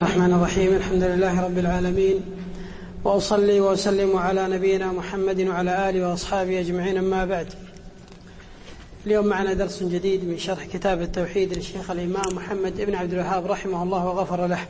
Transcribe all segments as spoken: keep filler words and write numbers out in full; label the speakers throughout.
Speaker 1: الرحمن الرحيم. الحمد لله رب العالمين، وأصلي وأسلم على نبينا محمد وعلى آله وأصحابه أجمعين، أما بعد. اليوم معنا درس جديد من شرح كتاب التوحيد للشيخ الإمام محمد بن عبد الوهاب رحمه الله وغفر له.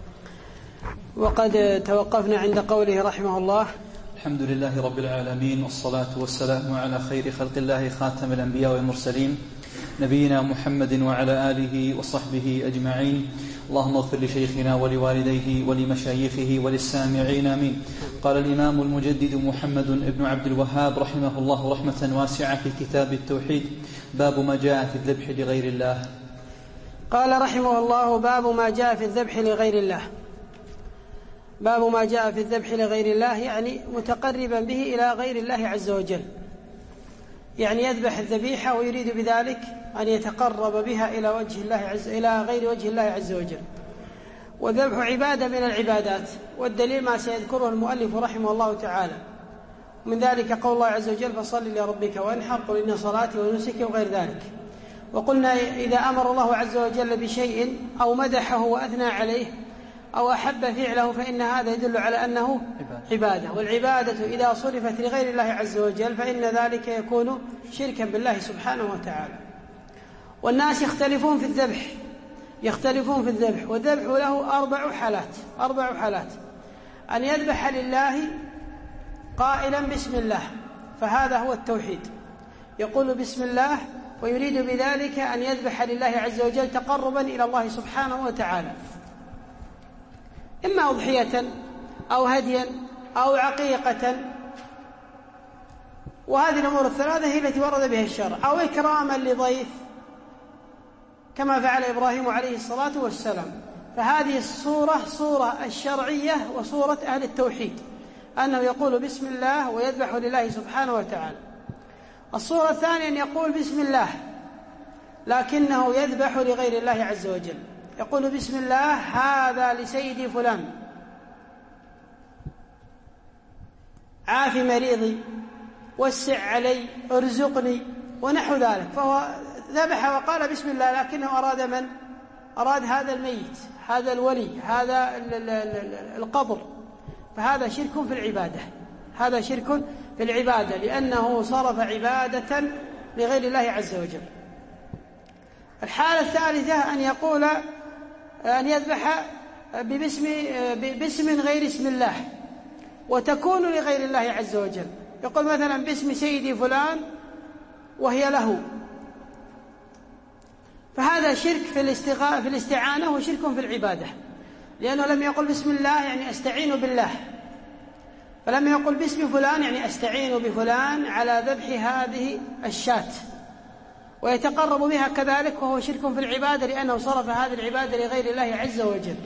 Speaker 1: وقد توقفنا عند قوله رحمه الله:
Speaker 2: الحمد لله رب العالمين، والصلاة والسلام على خير خلق الله خاتم الأنبياء والمرسلين، نبينا محمد وعلى آله وصحبه أجمعين. اللهم اغفر لشيخنا ولوالديه ولمشايخه وللسامعين، آمين. قال الإمام المجدد محمد بن عبد الوهاب رحمه الله رحمة واسعة في كتاب التوحيد: باب ما جاء في الذبح لغير الله.
Speaker 1: قال رحمه الله: باب ما جاء في الذبح لغير الله. باب ما جاء في الذبح لغير الله يعني متقربا به إلى غير الله عز وجل، يعني يذبح الذبيحة ويريد بذلك أن يتقرب بها إلى وجه الله عز إلى غير وجه الله عز وجل. والذبح عبادة من العبادات، والدليل ما سيذكره المؤلف رحمه الله تعالى، من ذلك قول الله عز وجل: فصل لربك وانحر، قل إن صلاتي ونسكي، وغير ذلك. وقلنا إذا أمر الله عز وجل بشيء أو مدحه وأثنى عليه أو أحب فعله فإن هذا يدل على أنه عبادة، والعبادة إذا صرفت لغير الله عز وجل فإن ذلك يكون شركا بالله سبحانه وتعالى. والناس يختلفون في الذبح يختلفون في الذبح والذبح له أربع حالات أربع حالات أن يذبح لله قائلا بسم الله، فهذا هو التوحيد، يقول بسم الله ويريد بذلك أن يذبح لله عز وجل تقربا إلى الله سبحانه وتعالى، إما أضحية أو هديا أو عقيقة، وهذه الأمور الثلاثة هي التي ورد بها الشرع، أو إكراما لضيف كما فعل إبراهيم عليه الصلاة والسلام. فهذه الصورة صورة الشرعية وصورة أهل التوحيد، أنه يقول بسم الله ويذبح لله سبحانه وتعالى. الصورة الثانية أن يقول بسم الله لكنه يذبح لغير الله عز وجل، يقول بسم الله هذا لسيدي فلان، عافي مريضي، وسع علي، ارزقني، ونحو ذلك. فهو ذبح وقال بسم الله لكنه أراد من؟ أراد هذا الميت، هذا الولي، هذا القبر، فهذا شرك في العبادة هذا شرك في العبادة لأنه صرف عبادة لغير الله عز وجل. الحالة الثالثة أن يقول أن يذبح باسم باسم غير اسم الله وتكون لغير الله عز وجل، يقول مثلا باسم سيدي فلان وهي له، فهذا شرك في الاستغاثة في الاستعانة وشرك في العبادة، لأنه لم يقل بسم الله يعني أستعين بالله، فلما يقول باسم فلان يعني أستعين بفلان على ذبح هذه الشاة ويتقرب بها كذلك، وهو شرك في العبادة لأنه صرف هذه العبادة لغير الله عز وجل.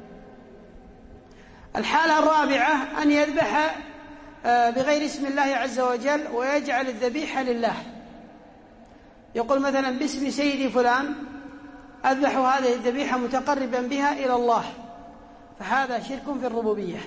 Speaker 1: الحالة الرابعة أن يذبح بغير اسم الله عز وجل ويجعل الذبيحة لله، يقول مثلا باسم سيدي فلان أذبح هذه الذبيحة متقربا بها إلى الله، فهذا شرك في الربوبية.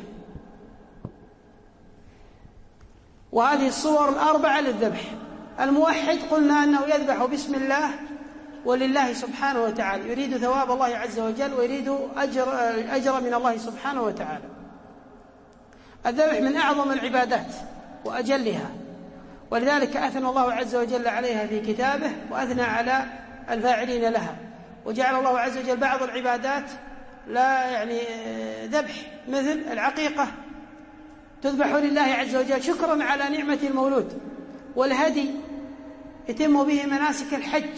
Speaker 1: وهذه الصور الأربعة للذبح. الموحد قلنا أنه يذبح بسم الله ولله سبحانه وتعالى، يريد ثواب الله عز وجل ويريد أجر, أجر من الله سبحانه وتعالى. الذبح من أعظم العبادات وأجلها، ولذلك أثنى الله عز وجل عليها في كتابه وأثنى على الفاعلين لها، وجعل الله عز وجل بعض العبادات لا يعني ذبح، مثل العقيقة تذبح لله عز وجل شكرا على نعمة المولود، والهدي يتم به مناسك الحج،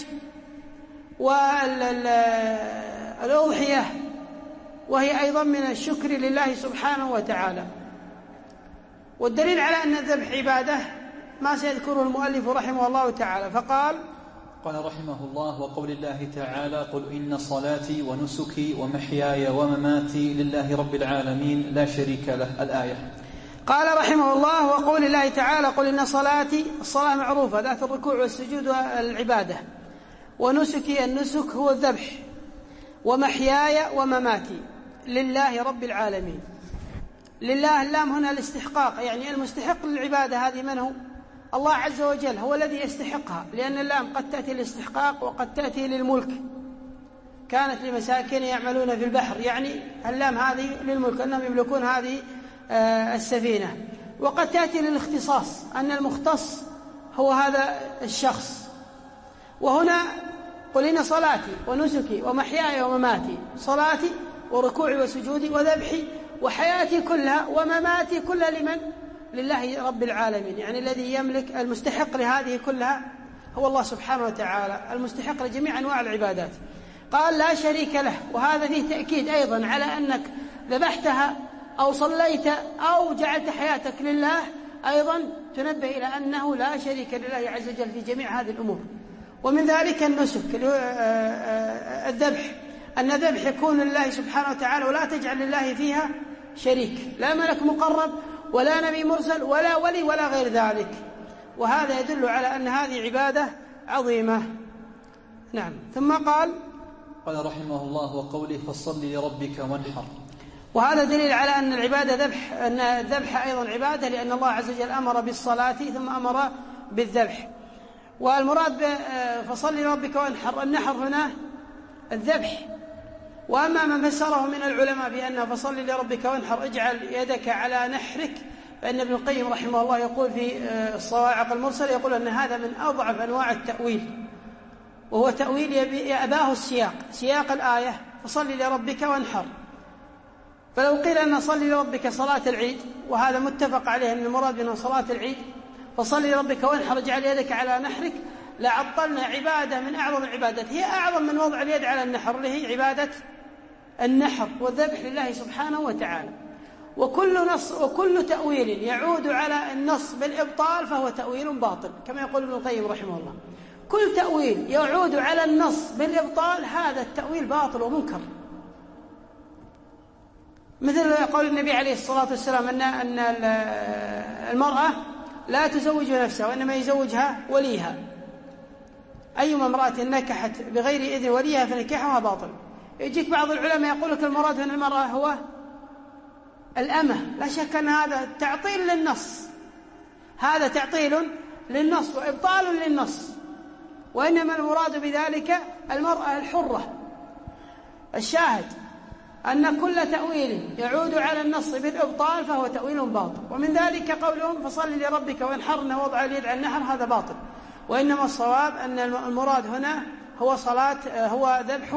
Speaker 1: والأضحية وهي أيضا من الشكر لله سبحانه وتعالى. والدليل على أن الذبح عبادة ما سيذكره المؤلف رحمه الله تعالى، فقال
Speaker 2: قال رحمه الله: وقول الله تعالى: قل إن صلاتي ونسكي ومحياي ومماتي لله رب العالمين لا شريك له، الآية.
Speaker 1: قال رحمه الله: وقول الله تعالى: قل إن صلاتي، الصلاة معروفة ذات الركوع والسجود والعبادة، ونسكي، النسك هو الذبح، ومحياي ومماتي لله رب العالمين. لله اللام هنا الاستحقاق، يعني المستحق للعبادة هذه من هو؟ الله عز وجل، هو الذي يستحقها، لأن اللام قد تأتي للاستحقاق وقد تأتي للملك، كانت لمساكين يعملون في البحر، يعني اللام هذه للملك أنهم يملكون هذه السفينة. وقد تأتي للاختصاص أن المختص هو هذا الشخص. وهنا قل إن صلاتي ونسكي ومحياي ومماتي، صلاتي وركوعي وسجودي وذبحي وحياتي كلها ومماتي كلها لمن؟ لله رب العالمين، يعني الذي يملك المستحق لهذه كلها هو الله سبحانه وتعالى، المستحق لجميع أنواع العبادات. قال لا شريك له، وهذا فيه تأكيد أيضا على أنك ذبحتها أو صليت أو جعلت حياتك لله، أيضا تنبه إلى أنه لا شريك لله عز وجل في جميع هذه الأمور. ومن ذلك النسك الذبح، أن الذبح يكون لله سبحانه وتعالى ولا تجعل لله فيها شريك، لا ملك مقرب ولا نبي مرسل ولا ولي ولا غير ذلك، وهذا يدل على أن هذه عبادة عظيمة. نعم. ثم قال
Speaker 2: قال رحمه الله وقوله فصل لربك وانحر،
Speaker 1: وهذا دليل على أن العبادة ذبح، أن الذبح أيضا عبادة، لأن الله عز وجل أمر بالصلاة ثم أمر بالذبح. والمراد فصل لربك وانحر، النحر هنا الذبح. وأما من فسره من العلماء بأنه فصل لربك وانحر اجعل يدك على نحرك، فإن ابن القيم رحمه الله يقول في الصواعق المرسل يقول أن هذا من أضعف أنواع التأويل، وهو تأويل يأباه السياق، سياق الآية فصل لربك وانحر. فلو قيل أن صل لربك صلاة العيد، وهذا متفق عليه أن المراد منه صلاة العيد، فصل لربك وانحر اجعل يدك على نحرك، لعطلنا عبادة من أعظم العبادات، هي أعظم من وضع اليد على النحر، اللي هي عبادة النحر والذبح لله سبحانه وتعالى. وكل نص وكل تأويل يعود على النص بالإبطال فهو تأويل باطل، كما يقول ابن القيم رحمه الله، كل تأويل يعود على النص بالإبطال هذا التأويل باطل ومنكر. مثل قول النبي عليه الصلاة والسلام أن أن المرأة لا تزوج نفسها وإنما يزوجها وليها، أيما امرأة نكحت بغير إذن وليها فنكاحها باطل. يجيك بعض العلماء يقول لك المراد من المرأة هو الأمة، لا شك أن هذا تعطيل للنص، هذا تعطيل للنص وإبطال للنص، وإنما المراد بذلك المرأة الحرة. الشاهد أن كل تأويل يعود على النص بالإبطال فهو تأويل باطل. ومن ذلك قولهم فصل لربك وانحر، وضع اليد على النحر، هذا باطل. وإنما الصواب أن المراد هنا هو صلاة هو ذبح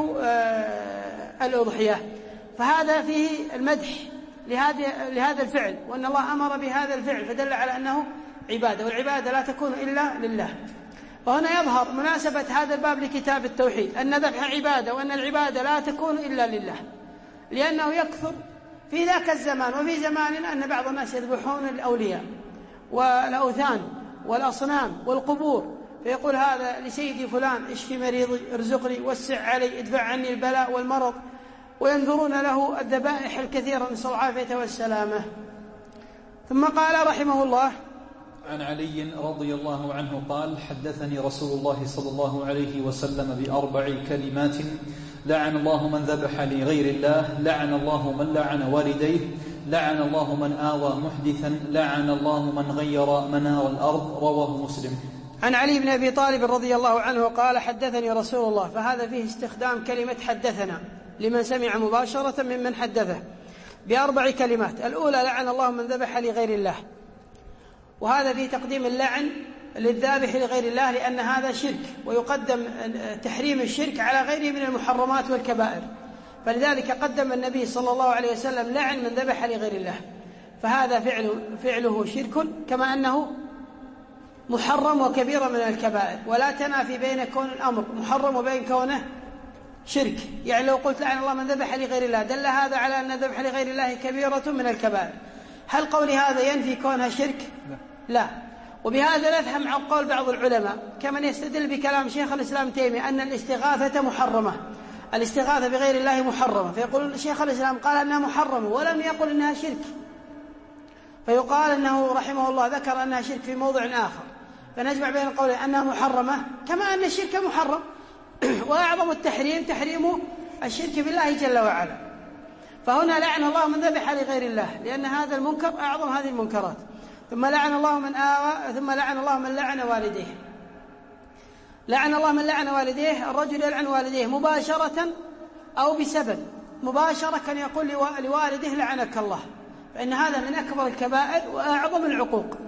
Speaker 1: الأضحية، فهذا فيه المدح لهذا الفعل، وأن الله أمر بهذا الفعل فدل على أنه عبادة، والعبادة لا تكون إلا لله. وهنا يظهر مناسبة هذا الباب لكتاب التوحيد، أن ذبح عبادة، وأن العبادة لا تكون إلا لله، لأنه يكثر في ذاك الزمان وفي زماننا أن بعض الناس يذبحون الأولياء والأوثان والأصنام والقبور، فيقول هذا لسيدي فلان اشفي مريضي، ارزقني، وسع علي، ادفع عني البلاء والمرض، وينذرون له الذبائح الكثيرة، نسأل العافية والسلامة. ثم قال رحمه الله
Speaker 2: عن علي رضي الله عنه قال حدثني رسول الله صلى الله عليه وسلم بأربع كلمات: لعن الله من ذبح لغير الله، لعن الله من لعن والديه، لعن الله من آوى محدثا، لعن الله من غير منار الأرض. رواه مسلم.
Speaker 1: عن علي بن أبي طالب رضي الله عنه قال حدثني رسول الله، فهذا فيه استخدام كلمة حدثنا لمن سمع مباشرة ممن حدثه بأربع كلمات. الأولى لعن الله من ذبح لغير الله، وهذا فيه تقديم اللعن للذابح لغير الله، لأن هذا شرك، ويقدم تحريم الشرك على غيره من المحرمات والكبائر، فلذلك قدم النبي صلى الله عليه وسلم لعن من ذبح لغير الله، فهذا فعله, فعله شرك كما أنه محرم وكبيرة من الكبائر، ولا تنافي بين كون الأمر محرم وبين كونه شرك. يعني لو قلت لعن الله من ذبح لغير الله دل هذا على أن الذبح لغير الله كبيرة من الكبائر. هل قول هذا ينفي كونها شرك؟ لا. وبهذا نفهم عن قول بعض العلماء كمن يستدل بكلام شيخ الإسلام تيمية أن الاستغاثة محرمة، الاستغاثة بغير الله محرمة، فيقول شيخ الإسلام قال أنها محرمة ولم يقل أنها شرك، فيقال أنه رحمه الله ذكر أنها شرك في موضع آخر، فنجمع بين القولين أنها محرمة كما أن الشرك محرم، وأعظم التحريم تحريم الشرك بالله جل وعلا. فهنا لعن الله من ذبح لغير الله، لأن هذا المنكر أعظم هذه المنكرات. ثم لعن الله من آوى، ثم لعن الله من لعن والديه. لعن الله من لعن والديه، الرجل يلعن والديه مباشرة أو بسبب مباشرة كان يقول لوالده لعنك الله، فإن هذا من أكبر الكبائر وأعظم العقوق.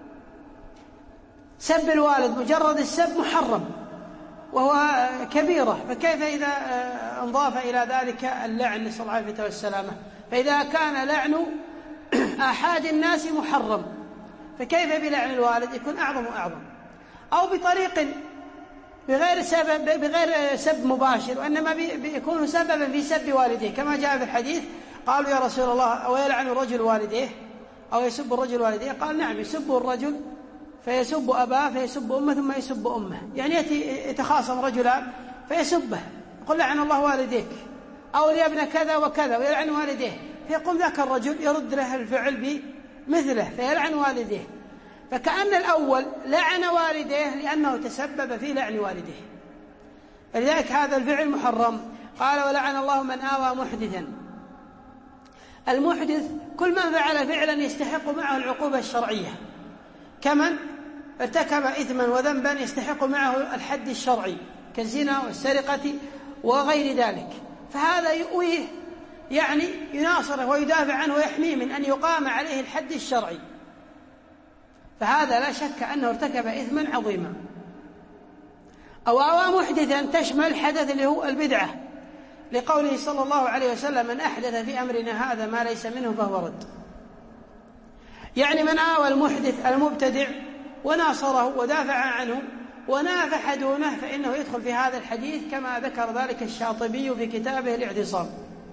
Speaker 1: سب الوالد مجرد السب محرم وهو كبيرة، فكيف إذا انضاف إلى ذلك اللعن نسأل الله العافية والسلامة؟ فإذا كان لعن أحد الناس محرم فكيف بلعن الوالد؟ يكون أعظم وأعظم. أو بطريق بغير سبب بغير سب مباشر، وإنما بيكون سببا في سب والديه، كما جاء في الحديث قالوا يا رسول الله أو يلعن الرجل والديه أو يسب الرجل والديه؟ قال نعم، يسب الرجل فيسب أباه فيسب أمه ثم يسب أمه. يعني يأتي يتخاصم رجلان فيسبه يقول لعن الله والديك، أو يا ابن كذا وكذا، ويلعن والديه، فيقوم ذاك الرجل يرد له الفعل بمثله فيلعن والديه. فكأن الأول لعن والديه لأنه تسبب في لعن والديه، فلذلك هذا الفعل محرم. قال ولعن الله من آوى محدثا. المحدث كل من فعل فعلا يستحق معه العقوبة الشرعية، كمن ارتكب إثما وذنبا يستحق معه الحد الشرعي كالزنا والسرقة وغير ذلك، فهذا يؤويه يعني يناصره ويدافع عنه ويحميه من أن يقام عليه الحد الشرعي، فهذا لا شك أنه ارتكب إثما عظيما. أو آوى محدثا تشمل حدث اللي هو البدعة، لقوله صلى الله عليه وسلم من أحدث في أمرنا هذا ما ليس منه فهو رد. يعني من آوى المحدث المبتدع وناصره ودافع عنه ونافح دونه فإنه يدخل في هذا الحديث، كما ذكر ذلك الشاطبي في كتابه الاعتصام.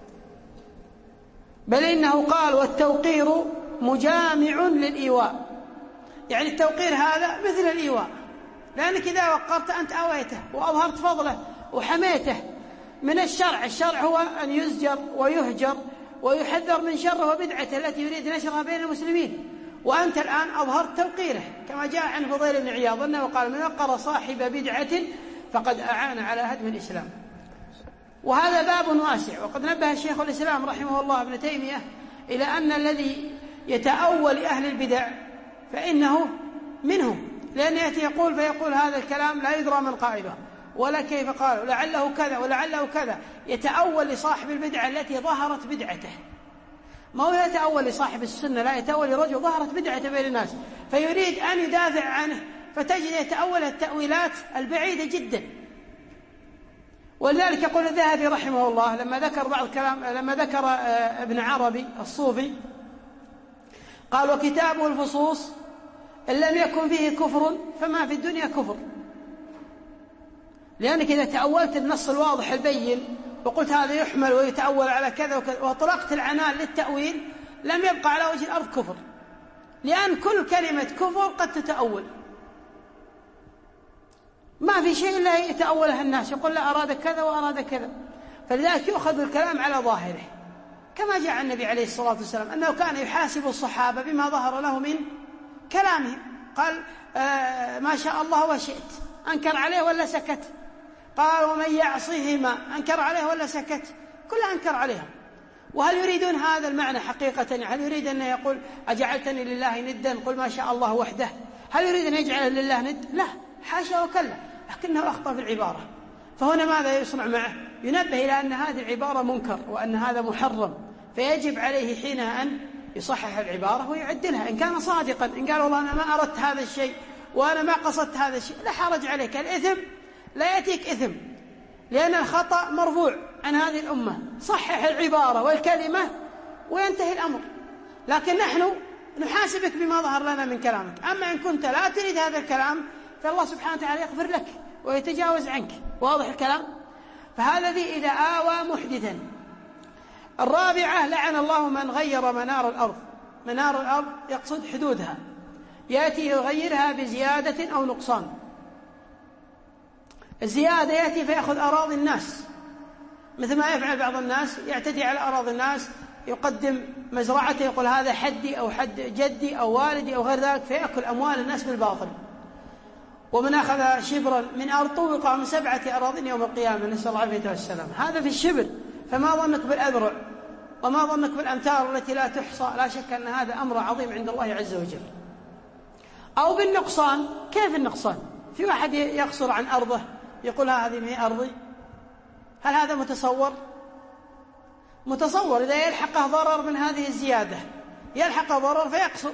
Speaker 1: بل إنه قال والتوقير مجامع للإيواء، يعني التوقير هذا مثل الإيواء، لأنك إذا وقرت أنت آويته وأظهرت فضله وحميته. من الشرع، الشرع هو أن يزجر ويهجر ويحذر من شره وبدعته التي يريد نشرها بين المسلمين، وأنت الآن أظهرت توقيره، كما جاء عن فضيل بن عياض أنه قال من وقر صاحب بدعة فقد أعان على هدم الإسلام. وهذا باب واسع، وقد نبه الشيخ الإسلام رحمه الله ابن تيمية إلى أن الذي يتأول أهل البدع فإنه منهم، لأن يأتي يقول فيقول هذا الكلام لا يدرى من قائله ولا كيف قال ولعله كذا ولعله كذا، يتأول لصاحب البدعة التي ظهرت بدعته، ما هو يتأول لصاحب السنة، لا يتأول لرجل ظهرت بدعته بين الناس فيريد أن يدافع عنه، فتجد يتأول التأويلات البعيدة جدا. ولذلك يقول الذهبي رحمه الله لما ذكر بعض الكلام، لما ذكر ابن عربي الصوفي قال وكتابه الفصوص إن لم يكن فيه كفر فما في الدنيا كفر، لأنك إذا تأولت النص الواضح البين وقلت هذا يحمل ويتأول على كذا وكذا وأطلقت العنان للتأويل لم يبقى على وجه الأرض كفر، لأن كل كلمة كفر قد تتأول، ما في شيء إلا يتأولها الناس، يقول لا أراد كذا وأراد كذا، فلذلك يؤخذ الكلام على ظاهره، كما جاء النبي عليه الصلاة والسلام أنه كان يحاسب الصحابة بما ظهر له من كلامهم، قال آه ما شاء الله وشئت، أنكر عليه ولا سكت؟ قال ومن يعصيهما، أنكر عليه ولا سكت؟ كلها أنكر عليها. وهل يريدون هذا المعنى حقيقة؟ هل يريد أن يقول أجعلتني لله ندا قل ما شاء الله وحده؟ هل يريد أن يجعل لله ند؟ لا، حاشا وكلا، لكنه أخطأ في العبارة. فهنا ماذا يصنع معه؟ ينبه إلى أن هذه العبارة منكر وأن هذا محرم، فيجب عليه حينها أن يصحح العبارة ويعدلها إن كان صادقا. إن قال والله أنا ما أردت هذا الشيء وأنا ما قصدت هذا الشيء لا حرج عليك، الإثم لا يأتيك إثم، لأن الخطأ مرفوع عن هذه الأمة، صحح العبارة والكلمة وينتهي الأمر. لكن نحن نحاسبك بما ظهر لنا من كلامك، أما إن كنت لا تريد هذا الكلام فالله سبحانه وتعالى يغفر لك ويتجاوز عنك. واضح الكلام؟ فهذا ذي إذا آوى محدثا. الرابعة لعن الله من غير منار الأرض. منار الأرض يقصد حدودها، يأتي يغيرها بزيادة أو نقصان. الزيادة يأتي فيأخذ أراضي الناس، مثل ما يفعل بعض الناس، يعتدي على أراضي الناس، يقدم مزرعته يقول هذا حدي أو حد جدي أو والدي أو غير ذلك، فيأكل أموال الناس بالباطل. ومن أخذ شبرا من أرض طوق من سبعة أراضٍ يوم القيامة، نسأل الله العافية والسلام. هذا في الشبر، فما ظنك بالأذرع وما ظنك بالأمتار التي لا تحصى؟ لا شك أن هذا أمر عظيم عند الله عز وجل. أو بالنقصان. كيف النقصان؟ في واحد يقصر عن أرضه يقول هذه من أرضي، هل هذا متصور؟ متصور إذا يلحقه ضرر من هذه الزيادة يلحقه ضرر فيقصر،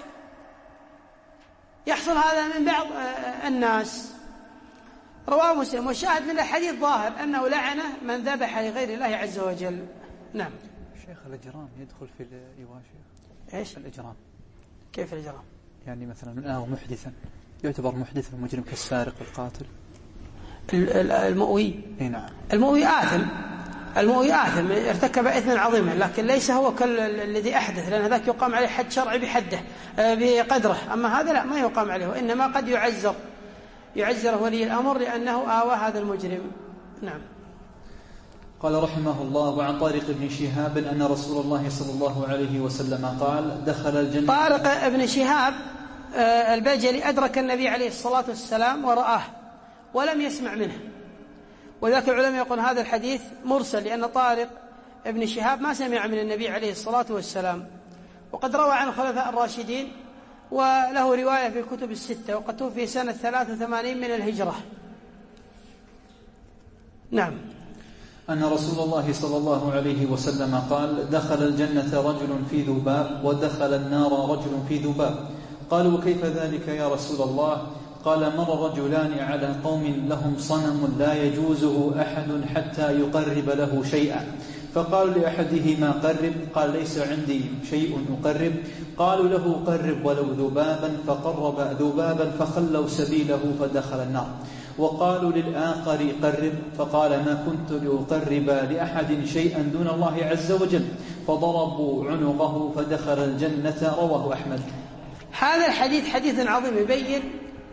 Speaker 1: يحصل هذا من بعض الناس. رواه مسلم. والشاهد من الحديث ظاهر أنه لعنه من ذبح لغير الله عز وجل. نعم.
Speaker 2: شيخ الإجرام يدخل في الإيواشي؟
Speaker 1: إيش
Speaker 2: الإجرام؟
Speaker 1: كيف الإجرام؟
Speaker 2: يعني مثلا من آه محدثا يعتبر محدث المجرم كالسارق والقاتل.
Speaker 1: المؤوي
Speaker 2: اي نعم.
Speaker 1: المؤوي آثم، المؤوي آثم ارتكب إثما عظيما، لكن ليس هو كالذي أحدث، لأن هذاك يقام عليه حد شرعي بحده بقدره، أما هذا لا ما يقام عليه، وإنما قد يعزر يعزر ولي الأمر لأنه آوى هذا المجرم. نعم.
Speaker 2: قال رحمه الله: وعن طارق بن شهاب أن رسول الله صلى الله عليه وسلم قال: دخل الجنة.
Speaker 1: طارق بن شهاب البجلي أدرك النبي عليه الصلاة والسلام ورآه ولم يسمع منه، وذاك العلماء يقول هذا الحديث مرسل، لأن طارق بن شهاب ما سمع من النبي عليه الصلاة والسلام، وقد روى عن الخلفاء الراشدين وله رواية في الكتب الستة، وقد توفي سنة ثلاث وثمانين من الهجرة. نعم.
Speaker 2: أن رسول الله صلى الله عليه وسلم قال: دخل الجنة رجل في ذباب ودخل النار رجل في ذباب. قالوا: وكيف ذلك يا رسول الله؟ قال: مر رجلان على قوم لهم صنم لا يجوزه أحد حتى يقرب له شيئا، فقالوا لأحدهما: قرب. قال: ليس عندي شيء أقرب. قالوا له: قرب ولو ذبابا، فقرب ذبابا فخلوا سبيله فدخل النار. وقالوا للآخر: قرب. فقال: ما كنت لأقرب لأحد شيئا دون الله عز وجل، فضربوا عنقه فدخل الجنة. رواه أحمد.
Speaker 1: هذا الحديث حديث عظيم يبين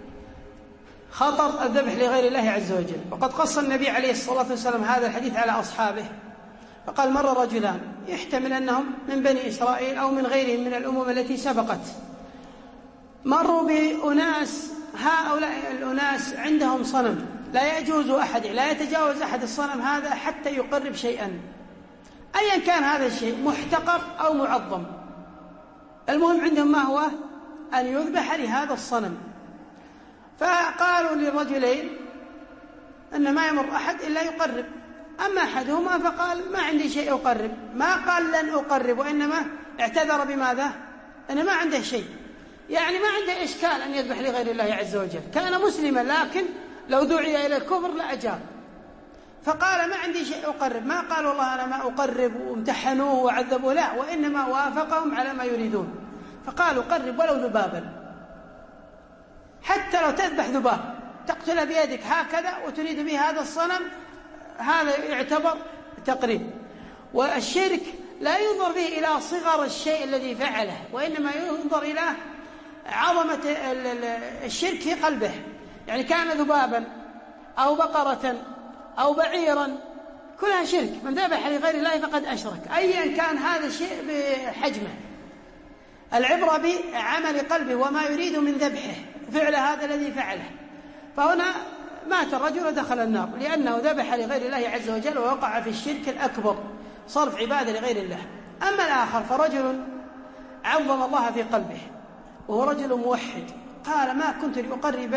Speaker 1: خطر الذبح لغير الله عز وجل، وقد قص النبي عليه الصلاة والسلام هذا الحديث على أصحابه، فقال: مر رجلان، يحتمل أنهم من بني إسرائيل أو من غيرهم من الأمم التي سبقت، مروا بأناس، هؤلاء الأناس عندهم صنم لا يجوز أحد، لا يتجاوز أحد الصنم هذا حتى يقرب شيئا، أيا كان هذا الشيء محتقر أو معظم، المهم عندهم ما هو أن يذبح لهذا الصنم. فقالوا للرجلين أن ما يمر أحد إلا يقرب، أما أحدهما فقال: ما عندي شيء أقرب، ما قال لن أقرب، وإنما اعتذر بماذا؟ أنه ما عنده شيء، يعني ما عنده إشكال أن يذبح لغير الله عز وجل، كان مسلما لكن لو دعي إلى الكفر لأجاب، فقال: ما عندي شيء أقرب، ما قال والله أنا ما أقرب وامتحنوه وعذبوه، لا، وإنما وافقهم على ما يريدون، فقالوا: قرب ولو ذبابا، حتى لو تذبح ذباب تقتل بيدك هكذا وتريد به هذا الصنم، هذا يعتبر تقريب. والشرك لا ينظر به إلى صغر الشيء الذي فعله، وإنما ينظر إلى عظمة الشرك في قلبه، يعني كان ذبابا أو بقرة أو بعيرا كلها شرك، من ذبح لغير الله فقد أشرك، أيا كان هذا الشيء بحجمه. العبرة بعمل قلبه وما يريد من ذبحه، فعل هذا الذي فعله. فهنا مات الرجل ودخل النار لأنه ذبح لغير الله عز وجل ووقع في الشرك الأكبر، صرف عبادة لغير الله. أما الآخر فرجل عظم الله في قلبه وهو رجل موحد، قال: ما كنت لأقرب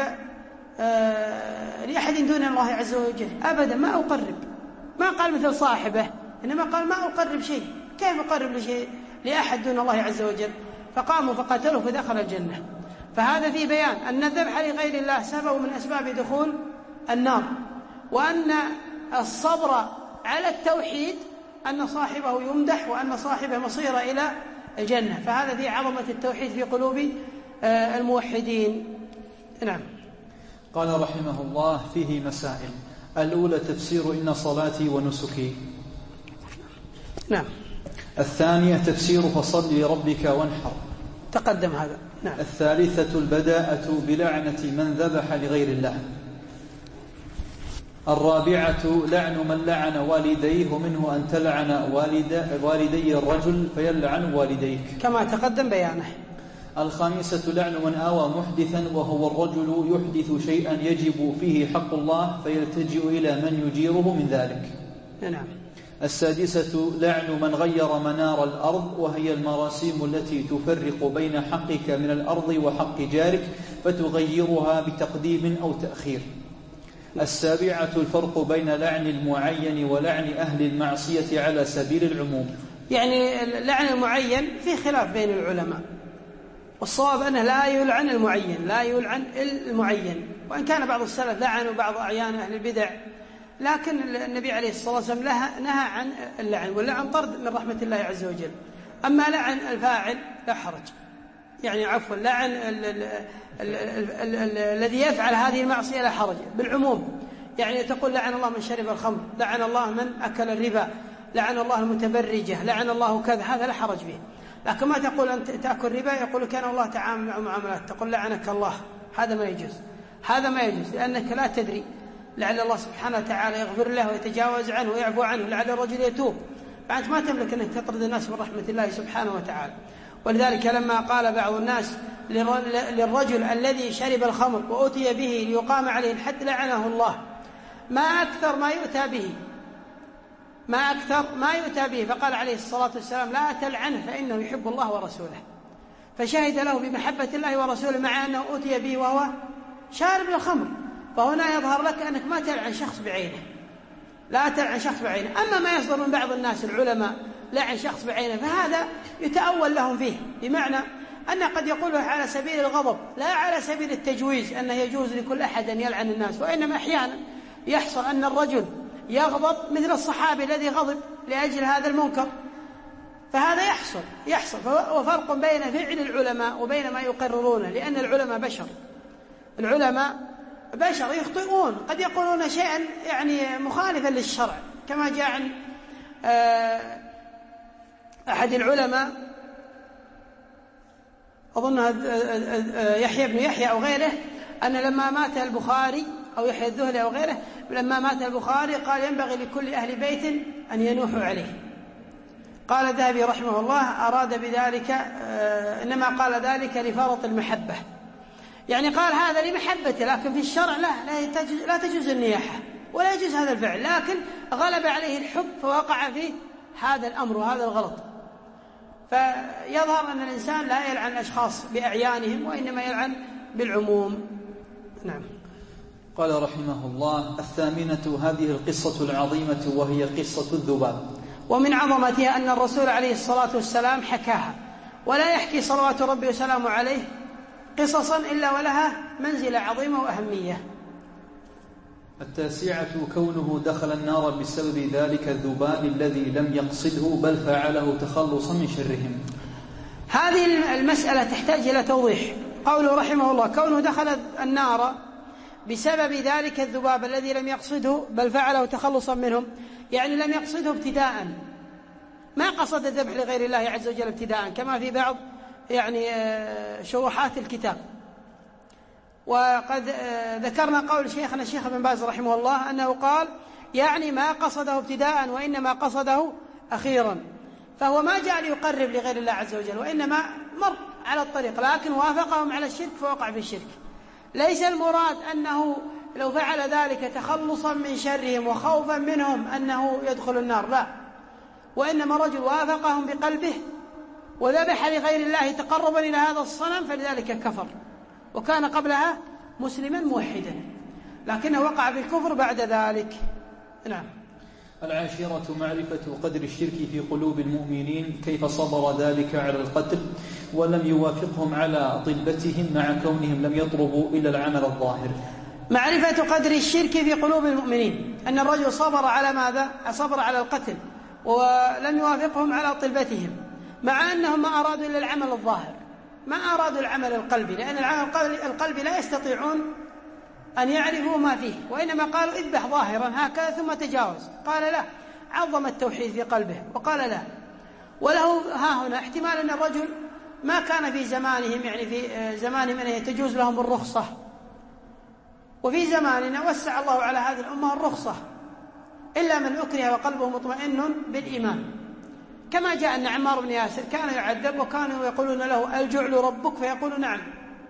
Speaker 1: آه لأحد دون الله عز وجل أبدا، ما أقرب، ما قال مثل صاحبه، إنما قال: ما أقرب شيء، كيف أقرب لشيء لأحد دون الله عز وجل؟ فقاموا فقتلوا فدخل الجنة. فهذا في بيان أن الذبح لغير الله سبب من أسباب دخول النار، وأن الصبر على التوحيد أن صاحبه يمدح، وأن صاحبه مصير إلى الجنة، فهذا في عظمة التوحيد في قلوب الموحدين. نعم.
Speaker 2: قال رحمه الله: فيه مسائل. الأولى تفسير إن صلاتي ونسكي.
Speaker 1: نعم.
Speaker 2: الثانية تفسير فصل لربك وانحر،
Speaker 1: تقدم هذا. نعم.
Speaker 2: الثالثة البداءة بلعنة من ذبح لغير الله. الرابعة لعن من لعن والديه، ومنه أن تلعن والد والدي الرجل فيلعن والديك
Speaker 1: كما تقدم بيانه.
Speaker 2: الخامسة لعن من آوى محدثا، وهو الرجل يحدث شيئا يجب فيه حق الله فيلتجئ إلى من يجيره من ذلك.
Speaker 1: نعم.
Speaker 2: السادسة لعن من غير منار الأرض، وهي المراسيم التي تفرق بين حقك من الأرض وحق جارك فتغيرها بتقديم أو تأخير. السابعة الفرق بين لعن المعين ولعن أهل المعصية على سبيل العموم.
Speaker 1: يعني لعن المعين في خلاف بين العلماء، والصواب أنه لا يلعن المعين، لا يلعن المعين، وإن كان بعض السلف لعنوا بعض أعيان أهل البدع، لكن النبي عليه الصلاة والسلام نهى عن اللعن، واللعن طرد من رحمة الله عز وجل. أما لعن الفاعل لا حرج، يعني عفوا لعن الذي يفعل هذه المعصية لا حرج بالعموم، يعني تقول لعن الله من شرب الخمر، لعن الله من أكل الربا، لعن الله المتبرجة، لعن الله كذا، هذا لا حرج به. لكن ما تقول أنت تأكل ربا يقول كان الله تعامل مع معاملات، تقول لعنك الله، هذا ما يجوز، هذا ما يجوز، لأنك لا تدري، لعل الله سبحانه وتعالى يغفر له ويتجاوز عنه ويعفو عنه، لعل الرجل يتوب، فأنت ما تملك أنك تطرد الناس من رحمة الله سبحانه وتعالى. ولذلك لما قال بعض الناس للرجل الذي شرب الخمر وأتي به ليقام عليه الحد لعنه الله، ما أكثر ما يؤتى به، ما أكثر ما يؤتى به، فقال عليه الصلاة والسلام لا تلعنه فإنه يحب الله ورسوله، فشهد له بمحبة الله ورسوله مع أنه أتي به وهو شارب الخمر. فهنا يظهر لك أنك ما تلعن شخص بعينه، لا تلعن شخص بعينه. أما ما يصدر من بعض الناس العلماء لعن شخص بعينه فهذا يتأول لهم فيه، بمعنى أنه قد يقوله على سبيل الغضب لا على سبيل التجويز، أنه يجوز لكل أحد أن يلعن الناس، وإنما أحيانا يحصل أن الرجل يغضب مثل الصحابي الذي غضب لأجل هذا المنكر، فهذا يحصل يحصل وفرق بين فعل العلماء وبين ما يقررونه، لأن العلماء بشر، العلماء بشر يخطئون، قد يقولون شيئا يعني مخالفا للشرع، كما جاء عن أحد العلماء أظن يحيى بن يحيى أو غيره، أن لما مات البخاري أو يحيى الذهلي أو غيره، لما مات البخاري قال ينبغي لكل أهل بيت أن ينوحوا عليه. قال الذهبي رحمه الله أراد بذلك إنما قال ذلك لفرط المحبة، يعني قال هذا لمحبته، لكن في الشرع لا لا تجوز, لا تجوز النياحة ولا يجوز هذا الفعل، لكن غلب عليه الحب فوقع في هذا الأمر وهذا الغلط. فيظهر أن الإنسان لا يلعن الأشخاص بأعيانهم، وإنما يلعن بالعموم. نعم.
Speaker 2: قال رحمه الله: الثامنة هذه القصة العظيمة وهي قصة الذباب.
Speaker 1: ومن عظمتها أن الرسول عليه الصلاة والسلام حكاها، ولا يحكي صلوات ربي وسلامه عليه قصصا إلا ولها منزلة عظيمة وأهمية.
Speaker 2: التاسعة كونه دخل النار بسبب ذلك الذباب الذي لم يقصده بل فعله تخلصا من شرهم.
Speaker 1: هذه المسألة تحتاج إلى توضيح. قوله رحمه الله كونه دخل النار بسبب ذلك الذباب الذي لم يقصده بل فعله تخلصا منهم، يعني لم يقصده ابتداء، ما قصد الذبح لغير الله عز وجل ابتداء كما في بعض يعني شروحات الكتاب. وقد ذكرنا قول شيخنا الشيخ ابن باز رحمه الله أنه قال يعني ما قصده ابتداء وإنما قصده أخيرا، فهو ما جاء ليقرب لغير الله عز وجل، وإنما مر على الطريق لكن وافقهم على الشرك فوقع في الشرك. ليس المراد أنه لو فعل ذلك تخلصا من شرهم وخوفا منهم أنه يدخل النار، لا، وإنما رجل وافقهم بقلبه وذبح لغير الله تقربا إلى هذا الصنم فلذلك كفر، وكان قبلها مسلما موحدا لكنه وقع في الكفر بعد ذلك. نعم.
Speaker 2: العاشرة معرفة قدر الشرك في قلوب المؤمنين، كيف صبر ذلك على القتل ولم يوافقهم على طلبتهم مع كونهم لم يطلبوا إلا العمل الظاهر.
Speaker 1: معرفة قدر الشرك في قلوب المؤمنين، أن الرجل صبر على ماذا؟ صبر على القتل ولم يوافقهم على طلبتهم مع أنهم ما أرادوا إلا العمل الظاهر، ما أرادوا العمل القلبي، لأن العمل القلبي لا يستطيعون أن يعرفوا ما فيه، وإنما قالوا اذبح ظاهرا هكذا ثم تجاوز. قال لا، عظم التوحيد في قلبه وقال لا. وله ها هنا احتمال أن الرجل ما كان في زمانهم، يعني في زمانهم أن تجوز لهم الرخصة، وفي زماننا وسع الله على هذه الأمة الرخصة إلا من أكره وقلبه مطمئن بالإيمان، كما جاء أن عمار بن ياسر كان يعذب وكانوا يقولون له الجعل ربك فيقول نعم،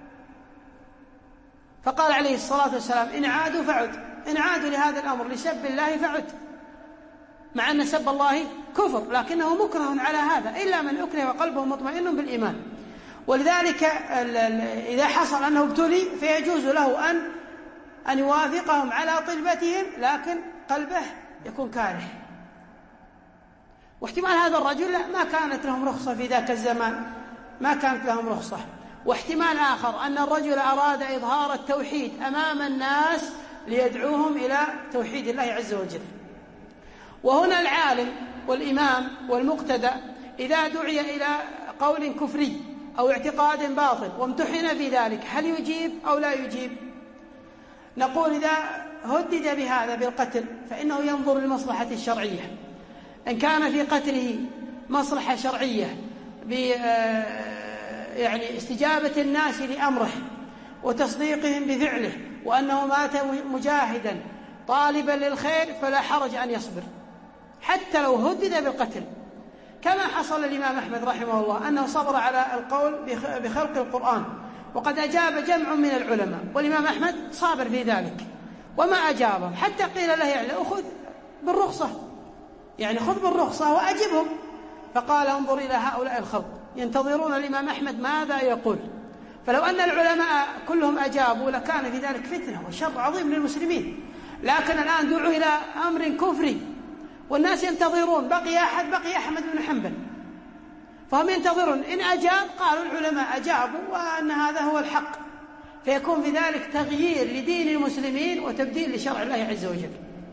Speaker 1: فقال عليه الصلاة والسلام إن عادوا فعد، إن عادوا لهذا الأمر لسب الله فعد، مع أن سب الله كفر لكنه مكره على هذا إلا من أكره وقلبه مطمئن بالإيمان. ولذلك إذا حصل أنه ابتلي فيجوز له أن أن يوافقهم على طلبتهم لكن قلبه يكون كاره. واحتمال هذا الرجل لا ما كانت لهم رخصة في ذاك الزمان، ما كانت لهم رخصة. واحتمال آخر أن الرجل أراد إظهار التوحيد أمام الناس ليدعوهم إلى توحيد الله عز وجل. وهنا العالم والإمام والمقتدى إذا دعي إلى قول كفري أو اعتقاد باطل وامتحن في ذلك هل يجيب أو لا يجيب؟ نقول إذا هدد بهذا بالقتل فإنه ينظر للمصلحة الشرعية، إن كان في قتله مصلحة شرعية ب يعني استجابة الناس لأمره وتصديقهم بفعله وأنه مات مجاهدا طالبا للخير فلا حرج أن يصبر حتى لو هدد بالقتل، كما حصل الإمام أحمد رحمه الله أنه صبر على القول بخلق القرآن، وقد أجاب جمع من العلماء والإمام أحمد صابر في ذلك وما أجابهم حتى قيل له يعني أخذ بالرخصة، يعني خذ بالرخصة وأجبهم. فقال انظر إلى هؤلاء الخلق ينتظرون الإمام أحمد ماذا يقول، فلو أن العلماء كلهم أجابوا لكان في ذلك فتنة وشر عظيم للمسلمين، لكن الآن دعوا إلى أمر كفري والناس ينتظرون، بقي أحد بقي أحمد بن حنبل فهم ينتظرون، إن أجاب قالوا العلماء أجابوا وأن هذا هو الحق، فيكون في ذلك تغيير لدين المسلمين وتبديل لشرع الله عز وجل.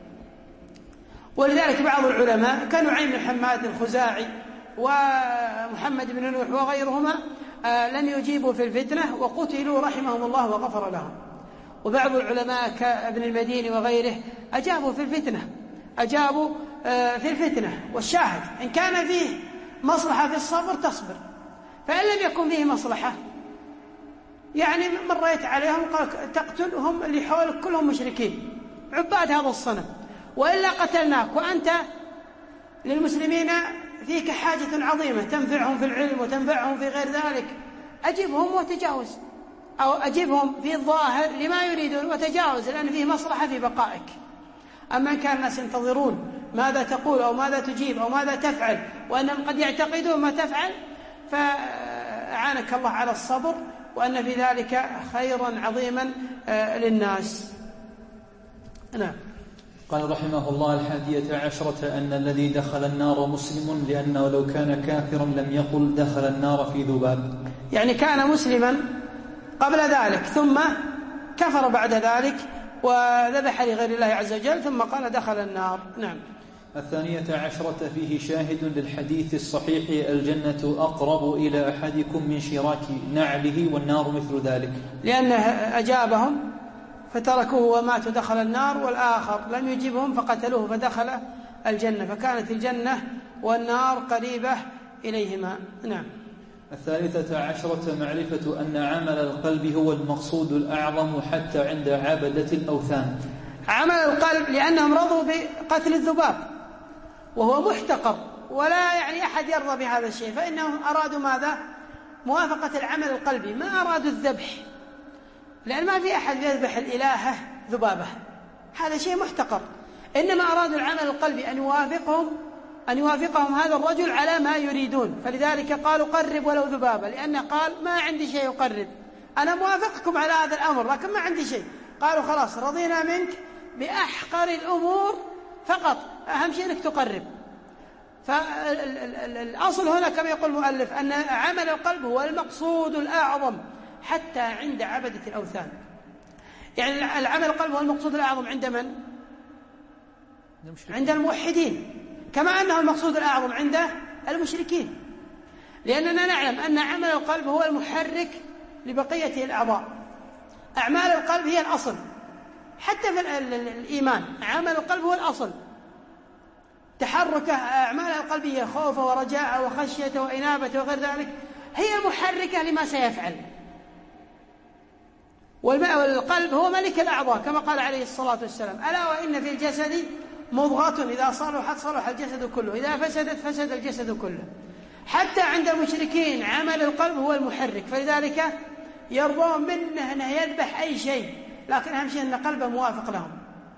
Speaker 1: ولذلك بعض العلماء كنعيم بن حماد الخزاعي ومحمد بن نوح وغيرهما لم يجيبوا في الفتنة وقتلوا رحمهم الله وغفر لهم، وبعض العلماء كابن المديني وغيره أجابوا في الفتنة أجابوا في الفتنة. والشاهد إن كان فيه مصلحة في الصبر تصبر، فإن لم يكن فيه مصلحة يعني مريت عليهم قال تقتلهم اللي حولك كلهم مشركين عباد هذا الصنم، وإلا قتلناك وأنت للمسلمين فيك حاجة عظيمة تنفعهم في العلم وتنفعهم في غير ذلك، أجبهم وتجاوز، أو أجبهم في الظاهر لما يريدون وتجاوز لأن فيه مصلحة في بقائك. أما إن كان الناس ينتظرون ماذا تقول أو ماذا تجيب أو ماذا تفعل وأنهم قد يعتقدون ما تفعل فأعانك الله على الصبر، وأن في ذلك خيرا عظيما للناس. نعم.
Speaker 2: قال رحمه الله: الحادية عشرة أن الذي دخل النار مسلم، لأنه لو كان كافرا لم يقل دخل النار في ذباب،
Speaker 1: يعني كان مسلما قبل ذلك ثم كفر بعد ذلك وذبح لغير الله عز وجل ثم قال دخل النار. نعم.
Speaker 2: الثانية عشرة فيه شاهد للحديث الصحيح: الجنة أقرب إلى أحدكم من شراك نعله والنار مثل ذلك،
Speaker 1: لأنه أجابهم فتركوه وماتوا دخل النار، والآخر لم يجيبهم فقتلوه فدخل الجنة، فكانت الجنة والنار قريبة إليهما. نعم.
Speaker 2: الثالثة عشرة معرفة أن عمل القلب هو المقصود الأعظم حتى عند عبدة الأوثان.
Speaker 1: عمل القلب لأنهم رضوا بقتل الذباب وهو محتقر ولا يعني أحد يرضى بهذا الشيء، فإنهم أرادوا ماذا؟ موافقة العمل القلبي، ما أرادوا الذبح، لأن ما في أحد يذبح الإلهة ذبابة، هذا شيء محتقر، إنما أرادوا العمل القلبي أن يوافقهم أن يوافقهم هذا الرجل على ما يريدون، فلذلك قالوا قرب ولو ذبابة، لأن قال ما عندي شيء يقرب، أنا موافقكم على هذا الأمر لكن ما عندي شيء. قالوا خلاص رضينا منك بأحقر الأمور فقط، أهم شيء أنك تقرب. فالأصل هنا كما يقول المؤلف أن عمل القلب هو المقصود الأعظم حتى عند عبدة الأوثان، يعني العمل القلب هو المقصود الأعظم عند من؟ عند الموحدين، كما أنه المقصود الأعظم عند المشركين، لأننا نعلم أن عمل القلب هو المحرك لبقية الأعضاء. أعمال القلب هي الأصل، حتى في الإيمان عمل القلب هو الأصل، تحرك أعمال القلب هي خوف ورجاء وخشية وإنابة وغير ذلك هي محركة لما سيفعل. والقلب هو ملك الأعضاء كما قال عليه الصلاة والسلام: ألا وإن في الجسد مضغة إذا صلحت صلح الجسد كله، إذا فسدت فسد الجسد كله. حتى عند المشركين عمل القلب هو المحرك، فلذلك يرضون منه أنه يذبح أي شيء، لكن أهم شيء أن قلبه موافق لهم.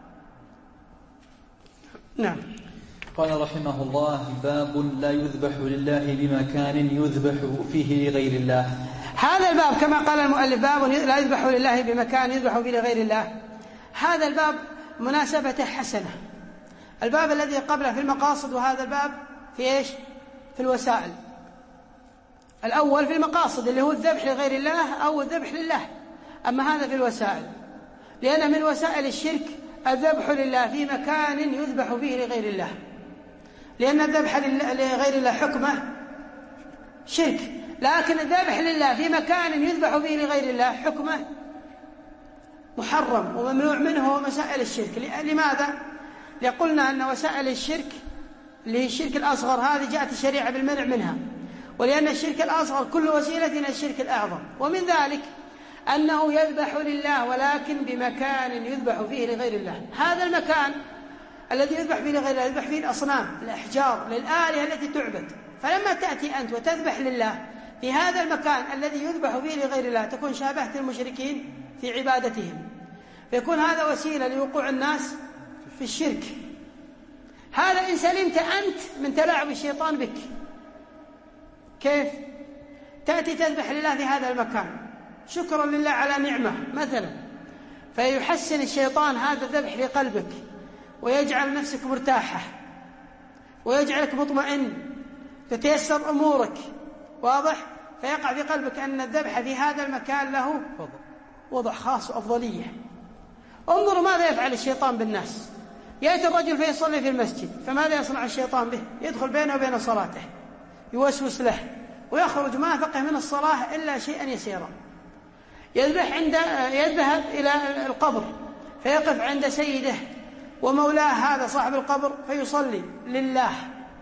Speaker 1: نعم.
Speaker 2: قال رحمه الله: باب لا يذبح لله بمكان يذبح فيه لغير الله.
Speaker 1: هذا الباب كما قال المؤلف باب لا يذبح لله بمكان يذبح فيه لغير الله، هذا الباب مناسبة حسنة. الباب الذي قبله في المقاصد وهذا الباب في إيش؟ في الوسائل. الأول في المقاصد اللي هو الذبح لغير الله أو الذبح لله، أما هذا في الوسائل، لأن من وسائل الشرك الذبح لله في مكان يذبح فيه لغير الله، لأن الذبح لغير الله حكمه شرك، لكن الذبح لله في مكان يذبح فيه لغير الله حكمه محرم وممنوع منه ومسائل الشرك. لماذا؟ لقلنا أن وسائل الشرك اللي هي الشرك الأصغر هذه جاءت الشريعة بالمنع منها، ولأن الشرك الأصغر كل وسيلة إلى الشرك الأعظم، ومن ذلك أنه يذبح لله ولكن بمكان يذبح فيه لغير الله. هذا المكان الذي يذبح فيه لغير الله يذبح فيه الأصنام، الأحجار، للآلهة التي تعبد. فلما تأتي أنت وتذبح لله في هذا المكان الذي يذبح فيه لغير الله تكون شابهت المشركين في عبادتهم، فيكون هذا وسيلة لوقوع الناس في الشرك. هذا إن سلمت أنت من تلاعب الشيطان بك. كيف؟ تأتي تذبح لله في هذا المكان شكرا لله على نعمة مثلا، فيحسن الشيطان هذا الذبح لقلبك ويجعل نفسك مرتاحة ويجعلك مطمئن، تتيسر أمورك، واضح؟ فيقع في قلبك أن الذبح في هذا المكان له وضع خاص وأفضلية. انظروا ماذا يفعل الشيطان بالناس. يأتي الرجل فيصلي في المسجد، فماذا يصنع الشيطان به؟ يدخل بينه وبين صلاته، يوسوس له، ويخرج ما فقه من الصلاة إلا شيئا يسيرا. يذبح عند يذهب إلى القبر فيقف عند سيده ومولاه هذا صاحب القبر فيصلي لله،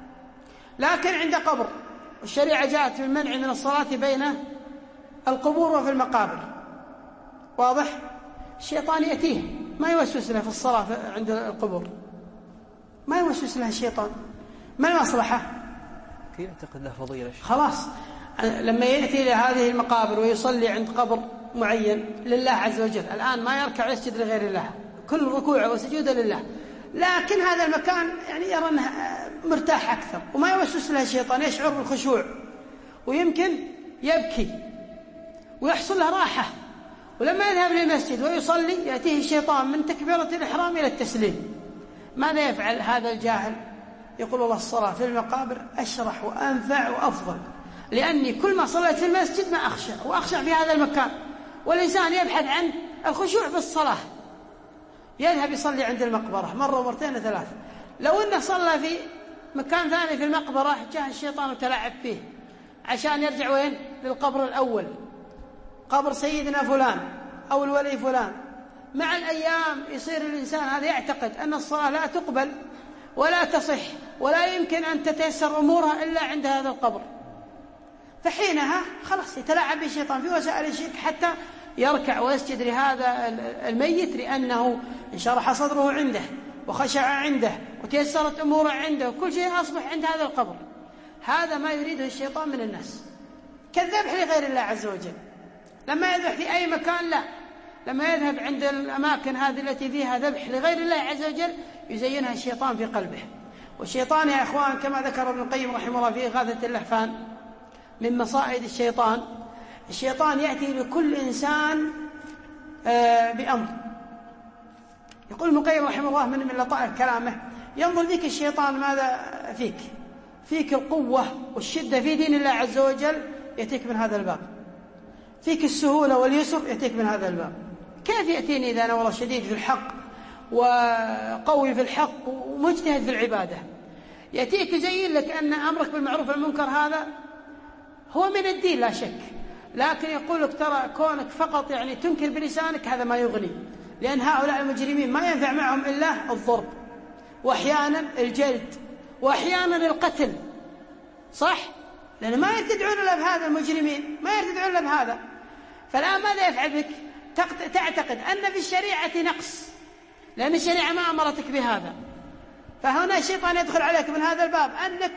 Speaker 1: لكن عند قبر، والشريعة جاءت بالمنع من الصلاة بين القبور وفي المقابر، واضح؟ الشيطان يأتيه ما يوسوس له في الصلاة عند القبور، ما يوسوس له الشيطان. ما المصلحة؟
Speaker 2: كي يعتقد له فضيلة
Speaker 1: خلاص. لما يأتي إلى هذه المقابر ويصلي عند قبر معين لله عز وجل، الآن ما يركع ويسجد لغير الله، كل ركوعه وسجوده لله، لكن هذا المكان يعني يرى أنه مرتاح أكثر وما يوسوس له الشيطان، يشعر بالخشوع ويمكن يبكي ويحصل له راحة. ولما يذهب للمسجد ويصلي يأتيه الشيطان من تكبيرة الإحرام إلى التسليم. ماذا يفعل هذا الجاهل؟ يقول الله الصلاة في المقابر أشرح وأنفع وأفضل، لأني كل ما صليت في المسجد ما أخشع وأخشع في هذا المكان. والإنسان يبحث عن الخشوع في الصلاة، يذهب يصلي عند المقبرة مرة ومرتين وثلاث. لو أنه صلى في مكان ثاني في المقبرة جاء الشيطان وتلعب فيه عشان يرجع وين؟ للقبر الأول، قبر سيدنا فلان أو الولي فلان. مع الأيام يصير الإنسان هذا يعتقد أن الصلاة لا تقبل ولا تصح ولا يمكن أن تتيسر أمورها إلا عند هذا القبر، فحينها خلاص يتلاعب بالشيطان في وسائل الشرك حتى يركع ويسجد لهذا الميت، لأنه انشرح صدره عنده وخشع عنده وتيسرت أموره عنده وكل شيء أصبح عند هذا القبر. هذا ما يريده الشيطان من الناس، كالذبح لغير الله عز وجل. لما يذبح في أي مكان لا، لما يذهب عند الأماكن هذه التي فيها ذبح لغير الله عز وجل يزينها الشيطان في قلبه. والشيطان يا إخوان كما ذكر ابن القيم رحمه الله في إغاثة اللهفان من مصائد الشيطان، الشيطان يأتي لكل إنسان بأمر. يقول ابن القيم رحمه الله من لطائف كلامه: ينظر فيك الشيطان ماذا فيك؟ فيك القوة والشدة في دين الله عز وجل يأتيك من هذا الباب، فيك السهولة واليسر يأتيك من هذا الباب. كيف يأتيني إذا أنا والله شديد في الحق وقوي في الحق ومجتهد في العبادة؟ يأتيك يزين لك أن أمرك بالمعروف والمنكر هذا هو من الدين لا شك، لكن يقول لك ترى كونك فقط يعني تنكر بلسانك هذا ما يغني، لأن هؤلاء المجرمين ما ينفع معهم إلا الضرب وأحيانا الجلد وأحيانا القتل، صح؟ لأن ما يرتدعون إلا بهذا، المجرمين ما يرتدعون إلا بهذا. فالآن ماذا يفعل بك؟ تعتقد أن في الشريعة نقص لأن الشريعة ما أمرتك بهذا، فهنا الشيطان يدخل عليك من هذا الباب أنك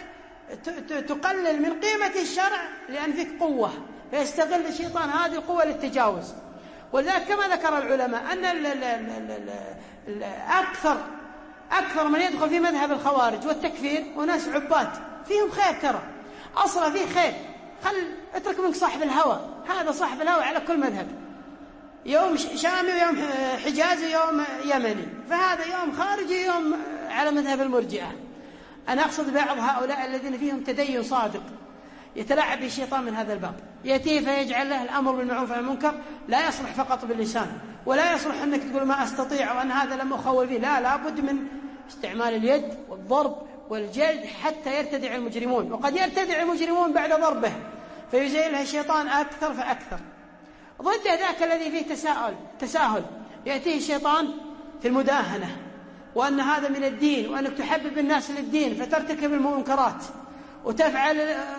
Speaker 1: تقلل من قيمة الشرع لأن فيك قوة، فيستغل الشيطان هذه القوة للتجاوز. ولذلك كما ذكر العلماء أن ال ال ال ال ال أكثر أكثر من يدخل في مذهب الخوارج والتكفير وناس عباد فيهم خير، ترى أصلا فيه خير. خل اترك منك صاحب الهوى، هذا صاحب الهوى على كل مذهب، يوم شامي ويوم حجازي ويوم يمني، فهذا يوم خارجي يوم على مذهب المرجئة. أنا أقصد بعض هؤلاء الذين فيهم تدين صادق يتلاعب به الشيطان من هذا الباب، يأتيه فيجعل له الأمر بالمعروف والنهي عن المنكر لا يصلح فقط باللسان، ولا يصلح أنك تقول ما أستطيع وأن هذا لم أخول فيه، لا لابد من استعمال اليد والضرب والجلد حتى يرتدع المجرمون، وقد يرتدع المجرمون بعد ضربه فيزيلها الشيطان أكثر فأكثر. ضد ذاك الذي فيه تساهل تساهل يأتيه الشيطان في المداهنة، وأن هذا من الدين، وأنك تحبب الناس للدين فترتكب المنكرات وتفعل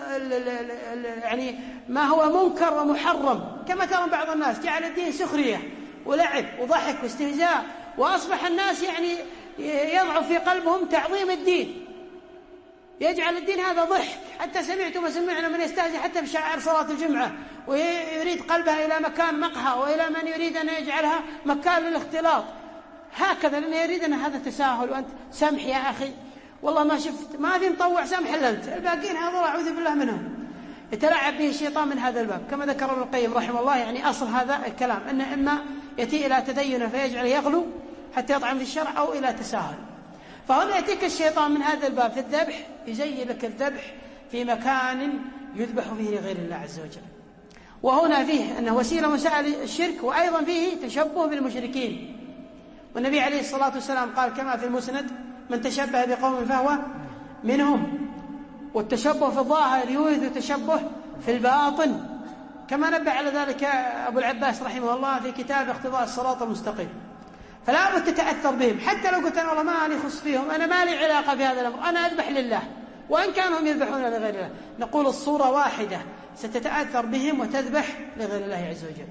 Speaker 1: يعني ما هو منكر ومحرم، كما ترى بعض الناس جعل الدين سخرية ولعب وضحك واستهزاء، وأصبح الناس يعني يضعف في قلبهم تعظيم الدين، يجعل الدين هذا ضحك. حتى سمعت وسمعنا من يستهزئ حتى في شعائر صلاة الجمعة ويريد قلبها إلى مكان مقهى، وإلى من يريد أن يجعلها مكان للاختلاط هكذا، لأنه يريد أن هذا تساهل. وأنت سمح يا أخي، والله ما شفت ما في مطوع سمح إلا أنت، الباقين هذول أعوذ بالله منهم. يتلاعب به الشيطان من هذا الباب، كما ذكر ابن القيم رحمه الله. يعني أصل هذا الكلام أنه إما يأتي إلى تدين فيجعل يغلو حتى يطعن في الشرع، أو إلى تساهل. فهنا يأتيك الشيطان من هذا الباب في الذبح، يزين لك الذبح في مكان يذبح فيه لغير الله عز وجل، وهنا فيه أنه وسيلة مسائل الشرك، وأيضا فيه تشبه بالمشركين. والنبي عليه الصلاة والسلام قال كما في المسند: من تشبه بقوم فهو منهم. والتشبه في الظاهر يورث التشبه في الباطن، كما نبه على ذلك أبو العباس رحمه الله في كتاب اقتضاء الصراط المستقيم. فلا بد تتأثر بهم، حتى لو قلت أنا والله ما لي خص فيهم، أنا ما لي علاقة بهذا الأمر، أنا أذبح لله، وإن كانوا هم يذبحون لغير الله، نقول الصورة واحدة، ستتأثر بهم وتذبح لغير الله عز وجل.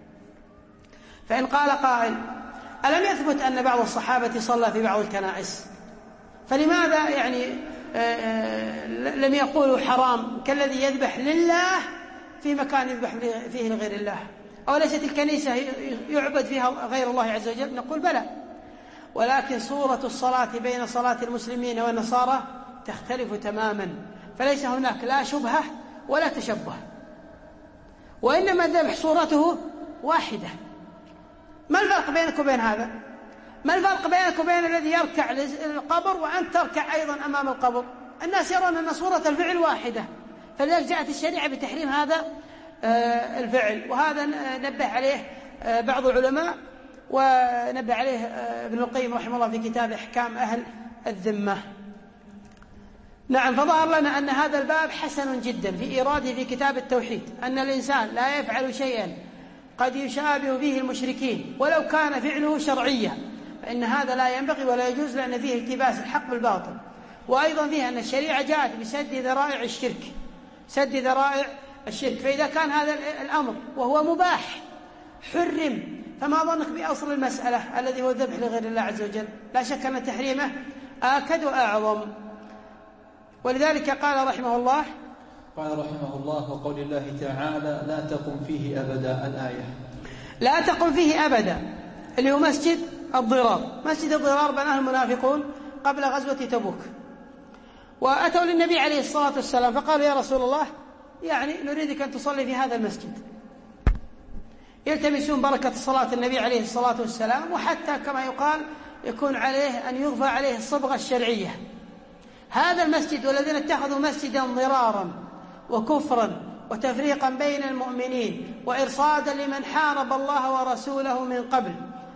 Speaker 1: فإن قال قائل: ألم يثبت أن بعض الصحابة صلى في بعض الكنائس؟ فلماذا يعني لم يقولوا حرام كالذي يذبح لله في مكان يذبح فيه لغير الله؟ أو ليست الكنيسة يعبد فيها غير الله عز وجل؟ نقول بلى، ولكن صورة الصلاة بين صلاة المسلمين والنصارى تختلف تماما، فليس هناك لا شبهة ولا تشبه، وإنما الذبح صورته واحدة. ما الفرق بينك وبين هذا؟ ما الفرق بينك وبين الذي يركع للقبر وأنت تركع أيضا أمام القبر؟ الناس يرون أن صورة الفعل واحدة، فلذلك جاءت الشريعة بتحريم هذا الفعل. وهذا نبه عليه بعض العلماء، ونبه عليه ابن القيم رحمه الله في كتاب إحكام أهل الذمة. نعم، فظهر لنا أن هذا الباب حسن جدا في إيراده في كتاب التوحيد، أن الإنسان لا يفعل شيئا قد يشابه فيه المشركين ولو كان فعله شرعيا، فإن هذا لا ينبغي ولا يجوز، لأن فيه التباس الحق بالباطل. وأيضا فيه أن الشريعة جاءت بسد ذرائع الشرك، سد ذرائع الشرك. فإذا كان هذا الأمر وهو مباح حرم، فما ظنك بأصل المسألة الذي هو الذبح لغير الله عز وجل؟ لا شك أن تحريمه آكد وأعظم. ولذلك قال رحمه الله
Speaker 2: قال رحمه الله: وقول الله تعالى: لا تقم فيه أبدا. الآية
Speaker 1: لا تقم فيه أبدا، اللي هو مسجد الضرار. مسجد الضرار بناه المنافقون قبل غزوة تبوك، وأتوا للنبي عليه الصلاة والسلام فقالوا: يا رسول الله، يعني نريدك أن تصلي في هذا المسجد، يلتمسون بركة صلاة النبي عليه الصلاة والسلام، وحتى كما يقال يكون عليه أن يضفى عليه الصبغة الشرعية. هذا المسجد والذين اتخذوا مسجدا ضرارا وكفرا وتفريقا بين المؤمنين وإرصادا لمن حارب الله ورسوله من قبل،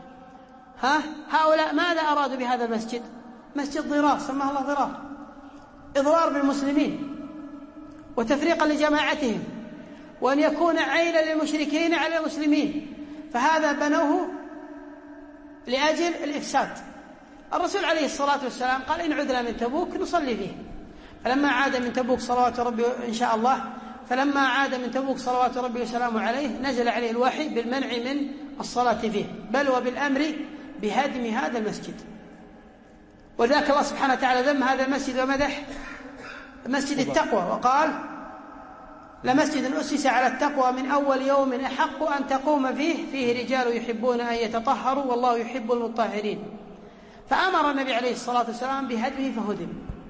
Speaker 1: ها هؤلاء ماذا أرادوا بهذا المسجد؟ مسجد ضرار، سماه الله ضرار، إضرار بالمسلمين وتفريقا لجماعتهم، وأن يكون عينا للمشركين على المسلمين، فهذا بنوه لأجل الإفساد. الرسول عليه الصلاة والسلام قال: إن عدنا من تبوك نصلي فيه. فلما عاد من تبوك صلوات ربي إن شاء الله فلما عاد من تبوك صلوات ربي وسلامه عليه نزل عليه الوحي بالمنع من الصلاة فيه، بل وبالأمر بهدم هذا المسجد. وذاك الله سبحانه وتعالى ذم هذا المسجد ومدح مسجد التقوى، وقال: لمسجد أسس على التقوى من أول يوم أحق أن تقوم فيه فيه رجال يحبون أن يتطهروا والله يحب المطهرين. فأمر النبي عليه الصلاة والسلام بهدمه فهدم.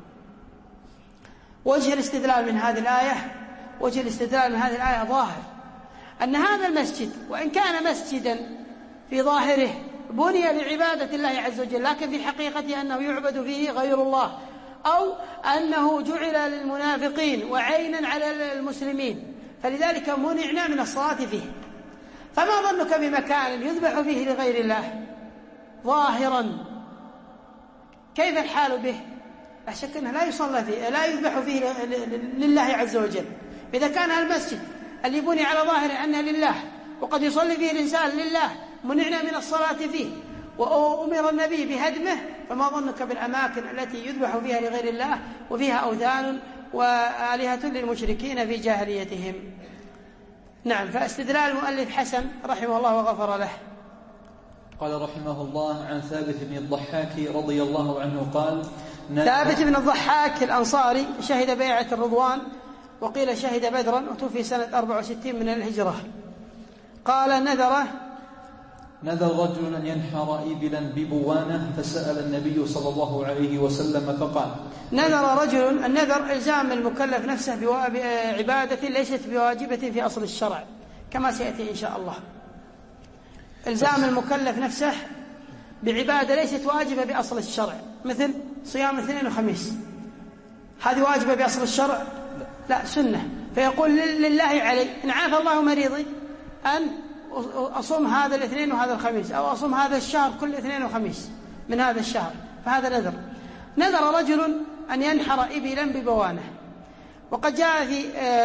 Speaker 1: وجه الاستدلال من هذه الآية وجه الاستدلال من هذه الآية ظاهر أن هذا المسجد وإن كان مسجدا في ظاهره بني لعبادة الله عز وجل، لكن في حقيقته أنه يعبد فيه غير الله، أو أنه جعل للمنافقين وعينا على المسلمين، فلذلك منعنا من الصلاة فيه. فما ظنك بمكان يذبح فيه لغير الله ظاهرا، كيف الحال به؟ لا شك أنه لا يصلى فيه، لا يذبح فيه لله عز وجل. إذا كان المسجد اللي بني على ظاهره أنه لله وقد يصلي فيه الإنسان لله منعنا من الصلاة فيه وأمر النبي بهدمه، فما ظنك بالأماكن التي يذبح فيها لغير الله وفيها أوثان وآلهة للمشركين في جاهليتهم. نعم. فاستدلال المؤلف حسن رحمه الله وغفر له.
Speaker 2: قال رحمه الله عن ثابت بن الضحاك رضي الله عنه قال:
Speaker 1: ثابت بن الضحاك الأنصاري شهد بيعة الرضوان، وقيل شهد بدرا، وتوفي سنة أربع وستين من الهجرة. قال: نذر
Speaker 2: نذر رجل أن ينحر إبلا ببوانة، فسأل النبي صلى الله عليه وسلم فقال:
Speaker 1: نذر رجل، النذر إلزام المكلف نفسه بعبادة ليست بواجبة في أصل الشرع، كما سيأتي إن شاء الله. إلزام المكلف نفسه بعبادة ليست واجبة بأصل الشرع، مثل صيام الاثنين وخميس، هذه واجبة بأصل الشرع؟ لا، سنة. فيقول لله علي إن عافى الله مريضي أن أصوم هذا الاثنين وهذا الخميس، أو أصوم هذا الشهر كل اثنين وخميس من هذا الشهر، فهذا نذر. نذر رجل أن ينحر إبلا ببوانة، وقد جاء في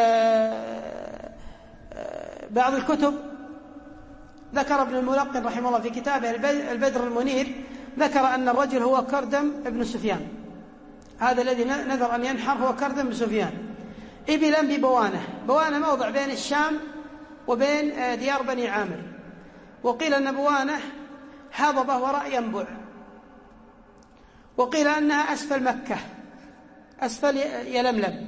Speaker 1: بعض الكتب، ذكر ابن الملقن رحمه الله في كتابه البدر المنير، ذكر أن الرجل هو كردم ابن سفيان، هذا الذي نذر أن ينحر هو كردم ابن سفيان، إبلا ببوانة. بوانة موضع بين الشام وبين ديار بني عامر، وقيل أن بوانة هضبة وراء ينبع، وقيل أنها أسفل مكة، أسفل يلملم.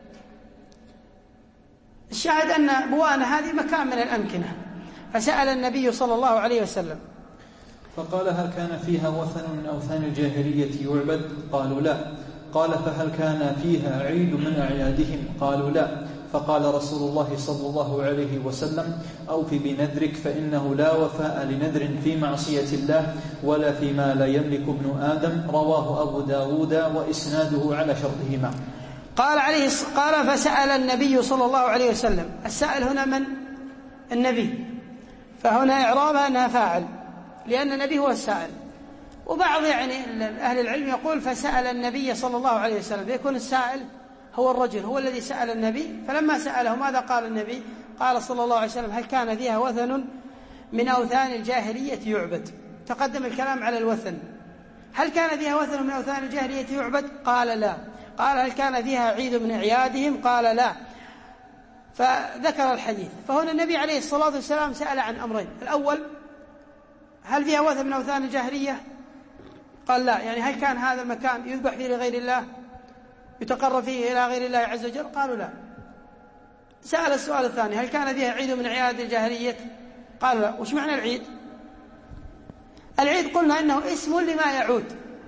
Speaker 1: الشاهد أن بوانة هذه مكان من الأمكنة. فسأل النبي صلى الله عليه وسلم
Speaker 2: فقال: هل كان فيها وثن من أوثان الجاهلية يعبد؟ قالوا لا. قال: فهل كان فيها عيد من أعيادهم؟ قالوا لا. فقال رسول الله صلى الله عليه وسلم: أوف بنذرك، فإنه لا وفاء لنذر في معصية الله ولا فيما لا يملك ابن آدم. رواه أبو داود وإسناده على شرطهما.
Speaker 1: قال عليه قال فسأل النبي صلى الله عليه وسلم. السائل هنا من؟ النبي، فهنا إعرابها أنها فاعل، لأن النبي هو السائل. وبعض يعني أهل العلم يقول فسأل النبي صلى الله عليه وسلم، فيكون السائل هو الرجل، هو الذي سأل النبي. فلما سأله ماذا قال النبي؟ قال صلى الله عليه وسلم: هل كان فيها وثن من أوثان الجاهلية يعبد؟ تقدم الكلام على الوثن. هل كان فيها وثن من أوثان الجاهلية يعبد؟ قال لا. قال: هل كان فيها عيد من أعيادهم؟ قال لا. فذكر الحديث. فهنا النبي عليه الصلاة والسلام سأل عن أمرين: الأول هل فيها وثن من أوثان الجاهلية؟ قال لا، يعني هل كان هذا المكان يذبح فيه لغير الله، يتقرب فيه إلى غير الله عز وجل؟ قالوا لا. سأل السؤال الثاني: هل كان فيها عيد من أعياد الجاهلية؟ قالوا لا. وش معنى العيد؟ العيد قلنا إنه اسم لما يعود،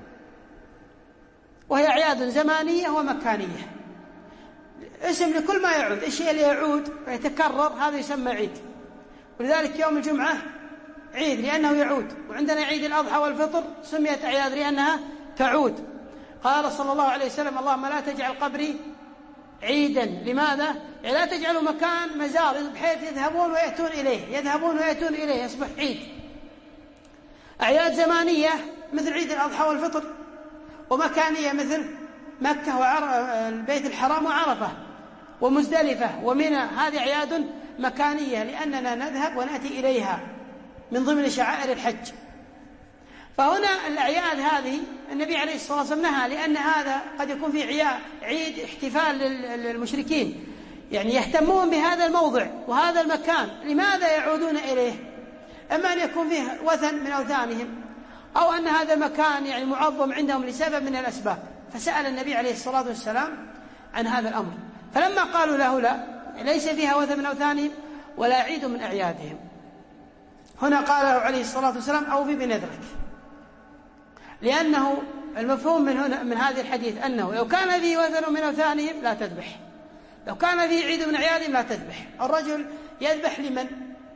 Speaker 1: وهي أعياد زمانية ومكانية، اسم لكل ما يعود. الشيء اللي يعود ويتكرر هذا يسمى عيد. ولذلك يوم الجمعة عيد لأنه يعود، وعندنا عيد الأضحى والفطر سميت أعياد لأنها تعود. قال صلى الله عليه وسلم: اللهم لا تجعل قبري عيدا. لماذا؟ يعني لا تجعلوا مكان مزار بحيث يذهبون ويأتون إليه، يذهبون ويأتون إليه، يصبح عيد. أعياد زمانية مثل عيد الأضحى والفطر، ومكانية مثل مكة والبيت الحرام وعرفة ومزدلفة ومنى، هذه أعياد مكانية لأننا نذهب ونأتي إليها من ضمن شعائر الحج. فهنا الأعياد هذه النبي عليه الصلاة والسلام نهى، لأن هذا قد يكون في عيد احتفال للمشركين، يعني يهتمون بهذا الموضع وهذا المكان. لماذا يعودون إليه؟ أما أن يكون فيه وثن من أوثانهم، أو أن هذا المكان يعني معظم عندهم لسبب من الأسباب. فسأل النبي عليه الصلاة والسلام عن هذا الأمر. فلما قالوا له لا، ليس فيها وثن من أوثانهم ولا عيد من أعيادهم، هنا قال له عليه الصلاة والسلام: أوفي بنذرك، لأنه المفهوم من هنا من هذه الحديث أنه لو كان فيه وثن من أوثانهم لا تذبح، لو كان فيه عيد من أعيادهم لا تذبح. الرجل يذبح لمن؟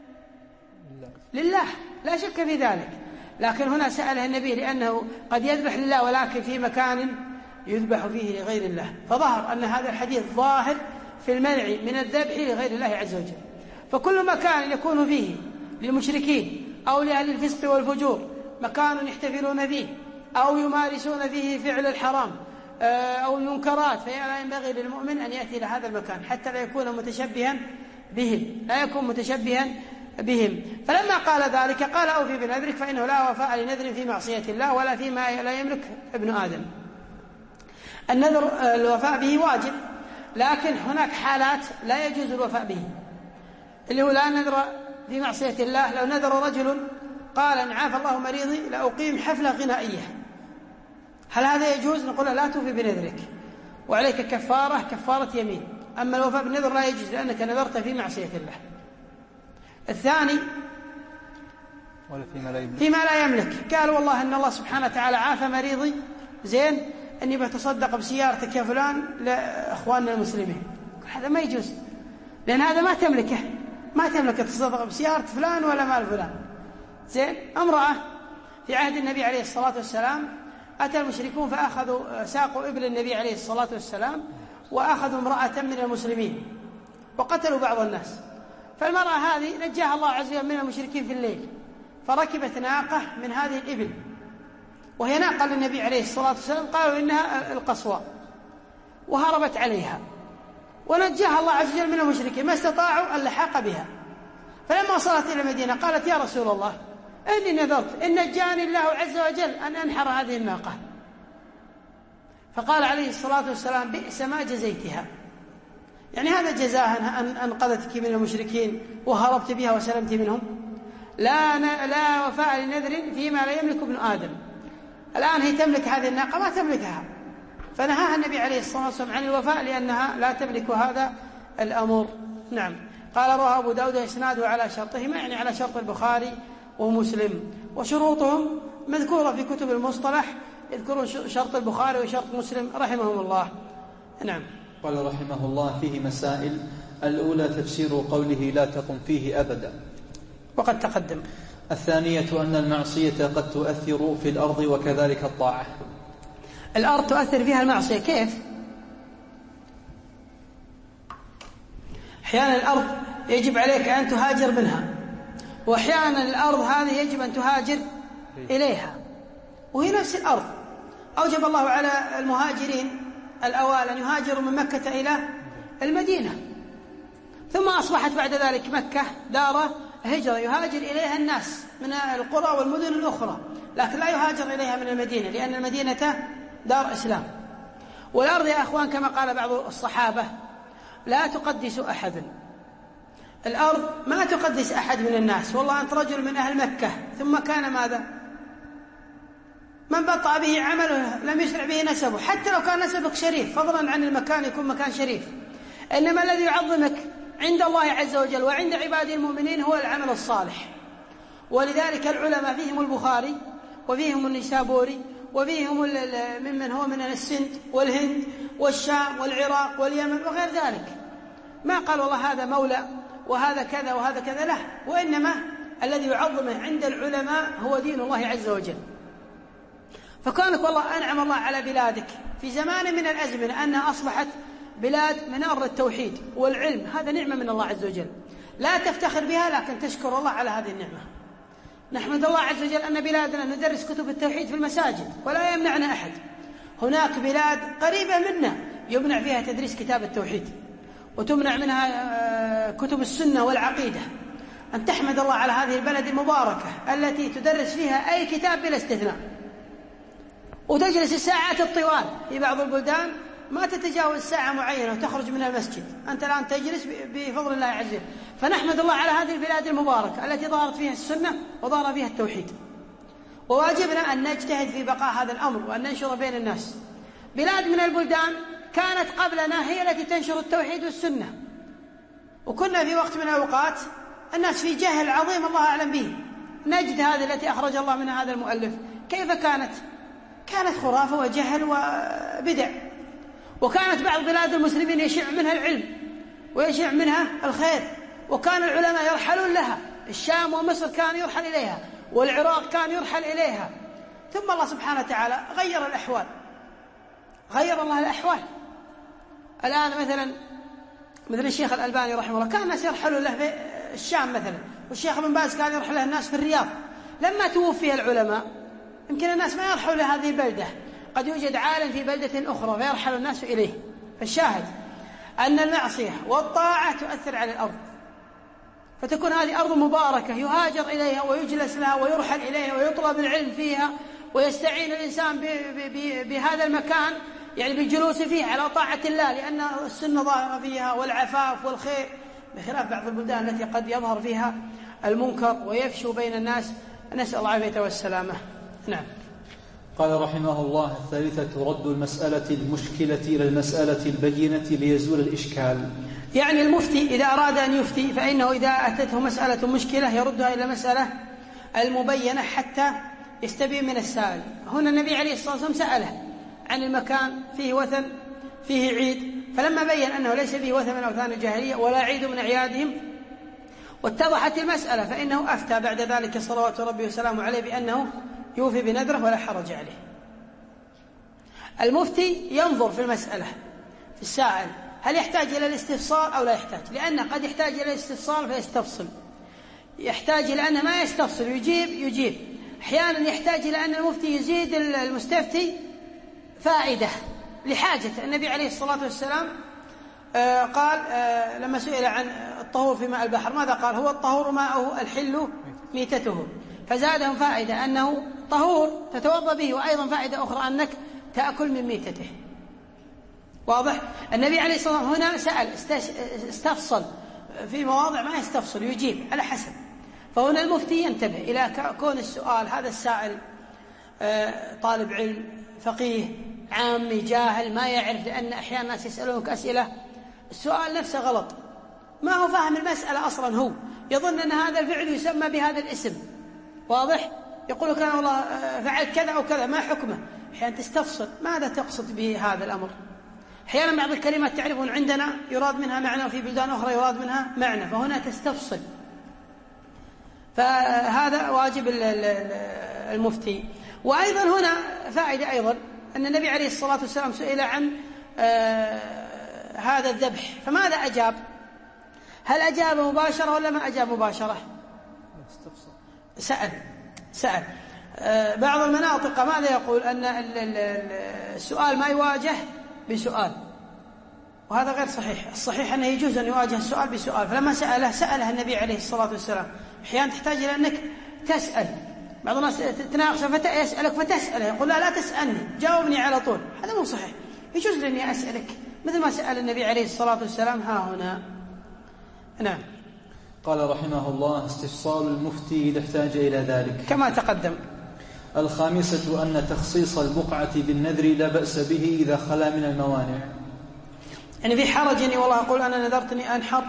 Speaker 1: لله، لا شك في ذلك. لكن هنا سأله النبي لأنه قد يذبح لله ولكن في مكان يذبح فيه لغير الله. فظهر أن هذا الحديث ظاهر في المنع من الذبح لغير الله عز وجل. فكل مكان يكون فيه للمشركين أو لأهل الفسق والفجور مكان يحتفلون فيه أو يمارسون فيه فعل الحرام أو المنكرات، فلا ينبغي للمؤمن أن يأتي إلى هذا المكان حتى لا يكون متشبها بهم لا يكون متشبها بهم. فلما قال ذلك قال أوفي بنذرك فإنه لا وفاء لنذر في معصية الله ولا فيما لا يملك ابن آدم. النذر الوفاء به واجب، لكن هناك حالات لا يجوز الوفاء به، اللي هو لا نذر في معصية الله. لو نذر رجل قال إن عاف الله مريضي لأقيم حفلة غنائية، هل هذا يجوز؟ نقول لا توفي بنذرك وعليك كفارة كفارة يمين. أما الوفاء بالنذر لا يجوز لأنك نذرت في معصية الله. الثاني
Speaker 2: ولا فيما لا يملك.
Speaker 1: فيما لا يملك، قال والله إن الله سبحانه وتعالى عاف مريضي، زين أني بتصدق بسيارتك يا فلان لأخواننا المسلمين، هذا ما يجوز لأن هذا ما تملكه، ما تملك تصدق بسيارة فلان ولا مال فلان. زين امرأة في عهد النبي عليه الصلاة والسلام أتى المشركون فأخذوا ساقوا إبل النبي عليه الصلاة والسلام وأخذوا امرأة من المسلمين وقتلوا بعض الناس. فالمرأة هذه نجاها الله عز وجل من المشركين في الليل، فركبت ناقة من هذه الإبل وهي ناقة للنبي عليه الصلاة والسلام، قالوا إنها القصوى، وهربت عليها ونجاها الله عز وجل من المشركين، ما استطاعوا اللحاق بها. فلما وصلت إلى المدينة قالت يا رسول الله إني نذرت إن نجاني الله عز وجل أن أنحر هذه الناقة. فقال عليه الصلاة والسلام بئس ما جزيتها، يعني هذا جزاها أن أنقذتك من المشركين وهربت بها وسلمت منهم. لا, لا وفاء لنذر فيما لا يملك ابن آدم. الآن هي تملك هذه الناقة ما تملكها، فنهاها النبي عليه الصلاة والسلام عن الوفاء لأنها لا تملك هذا الأمر. نعم. قال رواه أبو داود إسناده على شرطهما، يعني على شرط البخاري ومسلم، وشروطهم مذكورة في كتب المصطلح، يذكرون شرط البخاري وشرط مسلم رحمهم الله. نعم.
Speaker 2: قال رحمه الله فيه مسائل. الأولى تفسير قوله لا تقم فيه أبدا،
Speaker 1: وقد تقدم.
Speaker 2: الثانية أن المعصية قد تؤثر في الأرض وكذلك الطاعة.
Speaker 1: الأرض تؤثر فيها المعصية كيف؟ أحيانا الأرض يجب عليك أن تهاجر منها، وأحيانا الأرض هذه يجب أن تهاجر إليها، وهي نفس الأرض. أوجب الله على المهاجرين الأوائل أن يهاجروا من مكة إلى المدينة، ثم أصبحت بعد ذلك مكة دار هجرة يهاجر إليها الناس من القرى والمدن الأخرى، لكن لا يهاجر إليها من المدينة لأن المدينة دار إسلام. والأرض يا أخوان كما قال بعض الصحابة لا تقدس أحد، الأرض ما تقدس أحد من الناس. والله أنت رجل من أهل مكة ثم كان ماذا؟ من بطأ به عمله لم يسرع به نسبه، حتى لو كان نسبك شريف، فضلا عن المكان يكون مكان شريف. إنما الذي يعظمك عند الله عز وجل وعند عباده المؤمنين هو العمل الصالح. ولذلك العلماء فيهم البخاري وفيهم النيسابوري وفيهم ممن هو من السند والهند والشام والعراق واليمن وغير ذلك، ما قال والله هذا مولى وهذا كذا وهذا كذا، لا، وإنما الذي يعظمه عند العلماء هو دين الله عز وجل. فكانك والله أنعم الله على بلادك في زمان من الأزمنة أنها أصبحت بلاد منار التوحيد والعلم، هذا نعمة من الله عز وجل لا تفتخر بها، لكن تشكر الله على هذه النعمة. نحمد الله عز وجل أن بلادنا ندرس كتب التوحيد في المساجد ولا يمنعنا أحد. هناك بلاد قريبة منا يمنع فيها تدريس كتاب التوحيد وتمنع منها كتب السنة والعقيدة. أن تحمد الله على هذه البلد المباركة التي تدرس فيها أي كتاب بلا استثناء، وتجلس الساعات الطوال. في بعض البلدان ما تتجاوز ساعة معينة وتخرج من المسجد، أنت الآن تجلس بفضل الله عز وجل. فنحمد الله على هذه البلاد المباركة التي ظهرت فيها السنة وظهر فيها التوحيد، وواجبنا أن نجتهد في بقاء هذا الأمر وأن ننشر بين الناس. بلاد من البلدان كانت قبلنا هي التي تنشر التوحيد والسنة، وكنا في وقت من الأوقات الناس في جهل عظيم الله أعلم به. نجد هذه التي أخرج الله منها هذا المؤلف كيف كانت؟ كانت خرافة وجهل وبدع. وكانت بعض بلاد المسلمين يشع منها العلم ويشع منها الخير، وكان العلماء يرحلون لها. الشام ومصر كان يرحل إليها، والعراق كان يرحل إليها. ثم الله سبحانه وتعالى غير الأحوال غير الله الأحوال. الآن مثلا مثل الشيخ الألباني رحمه الله كان الناس يرحلوا له في الشام مثلا، والشيخ ابن باز كان يرحل له الناس في الرياض. لما توفي العلماء يمكن الناس ما يرحلوا لهذه البلدة، قد يوجد عالم في بلدة أخرى فيرحل الناس إليه. فالشاهد أن المعصية والطاعة تؤثر على الأرض، فتكون هذه أرض مباركة يهاجر إليها ويجلس لها ويرحل إليها ويطلب العلم فيها، ويستعين الإنسان بهذا المكان يعني بالجلوس فيه على طاعة الله، لأن السنة ظاهرة فيها والعفاف والخير، بخلاف بعض البلدان التي قد يظهر فيها المنكر ويفشو بين الناس. نسأل الله العافية والسلامة. نعم.
Speaker 2: قال رحمه الله: الثالثة رد المسألة المشكلة إلى المسألة البينة ليزول الإشكال.
Speaker 1: يعني المفتي إذا أراد أن يفتي فإنه إذا أتته مسألة مشكلة يردها إلى مسألة المبينة حتى يستبين من السائل. هنا النبي عليه الصلاة والسلام سأله عن المكان فيه وثن فيه عيد، فلما بين أنه ليس فيه وثن من أوثان الجاهلية ولا عيد من أعيادهم واتضحت المسألة، فإنه أفتى بعد ذلك صلوات ربي وسلامه عليه بأنه يوفي بنذره ولا حرج عليه. المفتي ينظر في المسألة في السائل هل يحتاج إلى الاستفصال أو لا يحتاج، لأنه قد يحتاج إلى الاستفصال فيستفصل، يحتاج إلى أنه ما يستفصل يجيب يجيب أحيانا يحتاج إلى أن المفتي يزيد المستفتي فائدة لحاجة. النبي عليه الصلاة والسلام آه قال آه لما سئل عن الطهور في ماء البحر ماذا قال؟ هو الطهور ماءه الحل ميتته، فزادهم فائدة أنه طهور تتوضأ به، وأيضا فائدة أخرى أنك تأكل من ميتته. واضح؟ النبي عليه الصلاة والسلام هنا سأل استفصل في مواضع ما يستفصل يجيب على حسب. فهنا المفتي ينتبه إلى كون السؤال هذا السائل طالب علم فقيه عامي جاهل ما يعرف، لأن أحيانا الناس يسألونك أسئلة السؤال نفسه غلط، ما هو فاهم المسألة أصلا، هو يظن أن هذا الفعل يسمى بهذا الاسم. واضح؟ يقول كان والله فعلت كذا أو كذا ما حكمه. أحيانا تستفصل ماذا تقصد به هذا الأمر. أحيانا بعض الكلمات تعرفون عندنا يراد منها معنى وفي بلدان أخرى يراد منها معنى، فهنا تستفصل. فهذا واجب المفتي. وأيضا هنا فائدة أيضا أن النبي عليه الصلاة والسلام سئل عن آه هذا الذبح فماذا أجاب؟ هل أجاب مباشرة ولا ما أجاب مباشرة؟ سأل سأل آه بعض المناطق ماذا يقول؟ أن السؤال ما يواجه بسؤال، وهذا غير صحيح. الصحيح أنه يجوز أن يواجه السؤال بسؤال. فلما سأله سأله النبي عليه الصلاة والسلام. أحيانا تحتاج إلى أنك تسأل، بعض الناس تناقش فيسألك فتسأله يقول لا لا تسألني جاوبني على طول، هذا مو صحيح. يجوز لي أسألك مثل ما سأل النبي عليه الصلاة والسلام ها هنا. نعم.
Speaker 2: قال رحمه الله: استفصال المفتي إذا احتاج إلى ذلك
Speaker 1: كما تقدم.
Speaker 2: الخامسة أن تخصيص البقعة بالنذر لا بأس به إذا خلا من الموانع.
Speaker 1: يعني في حرج أني والله أقول أنا نذرتني أنحر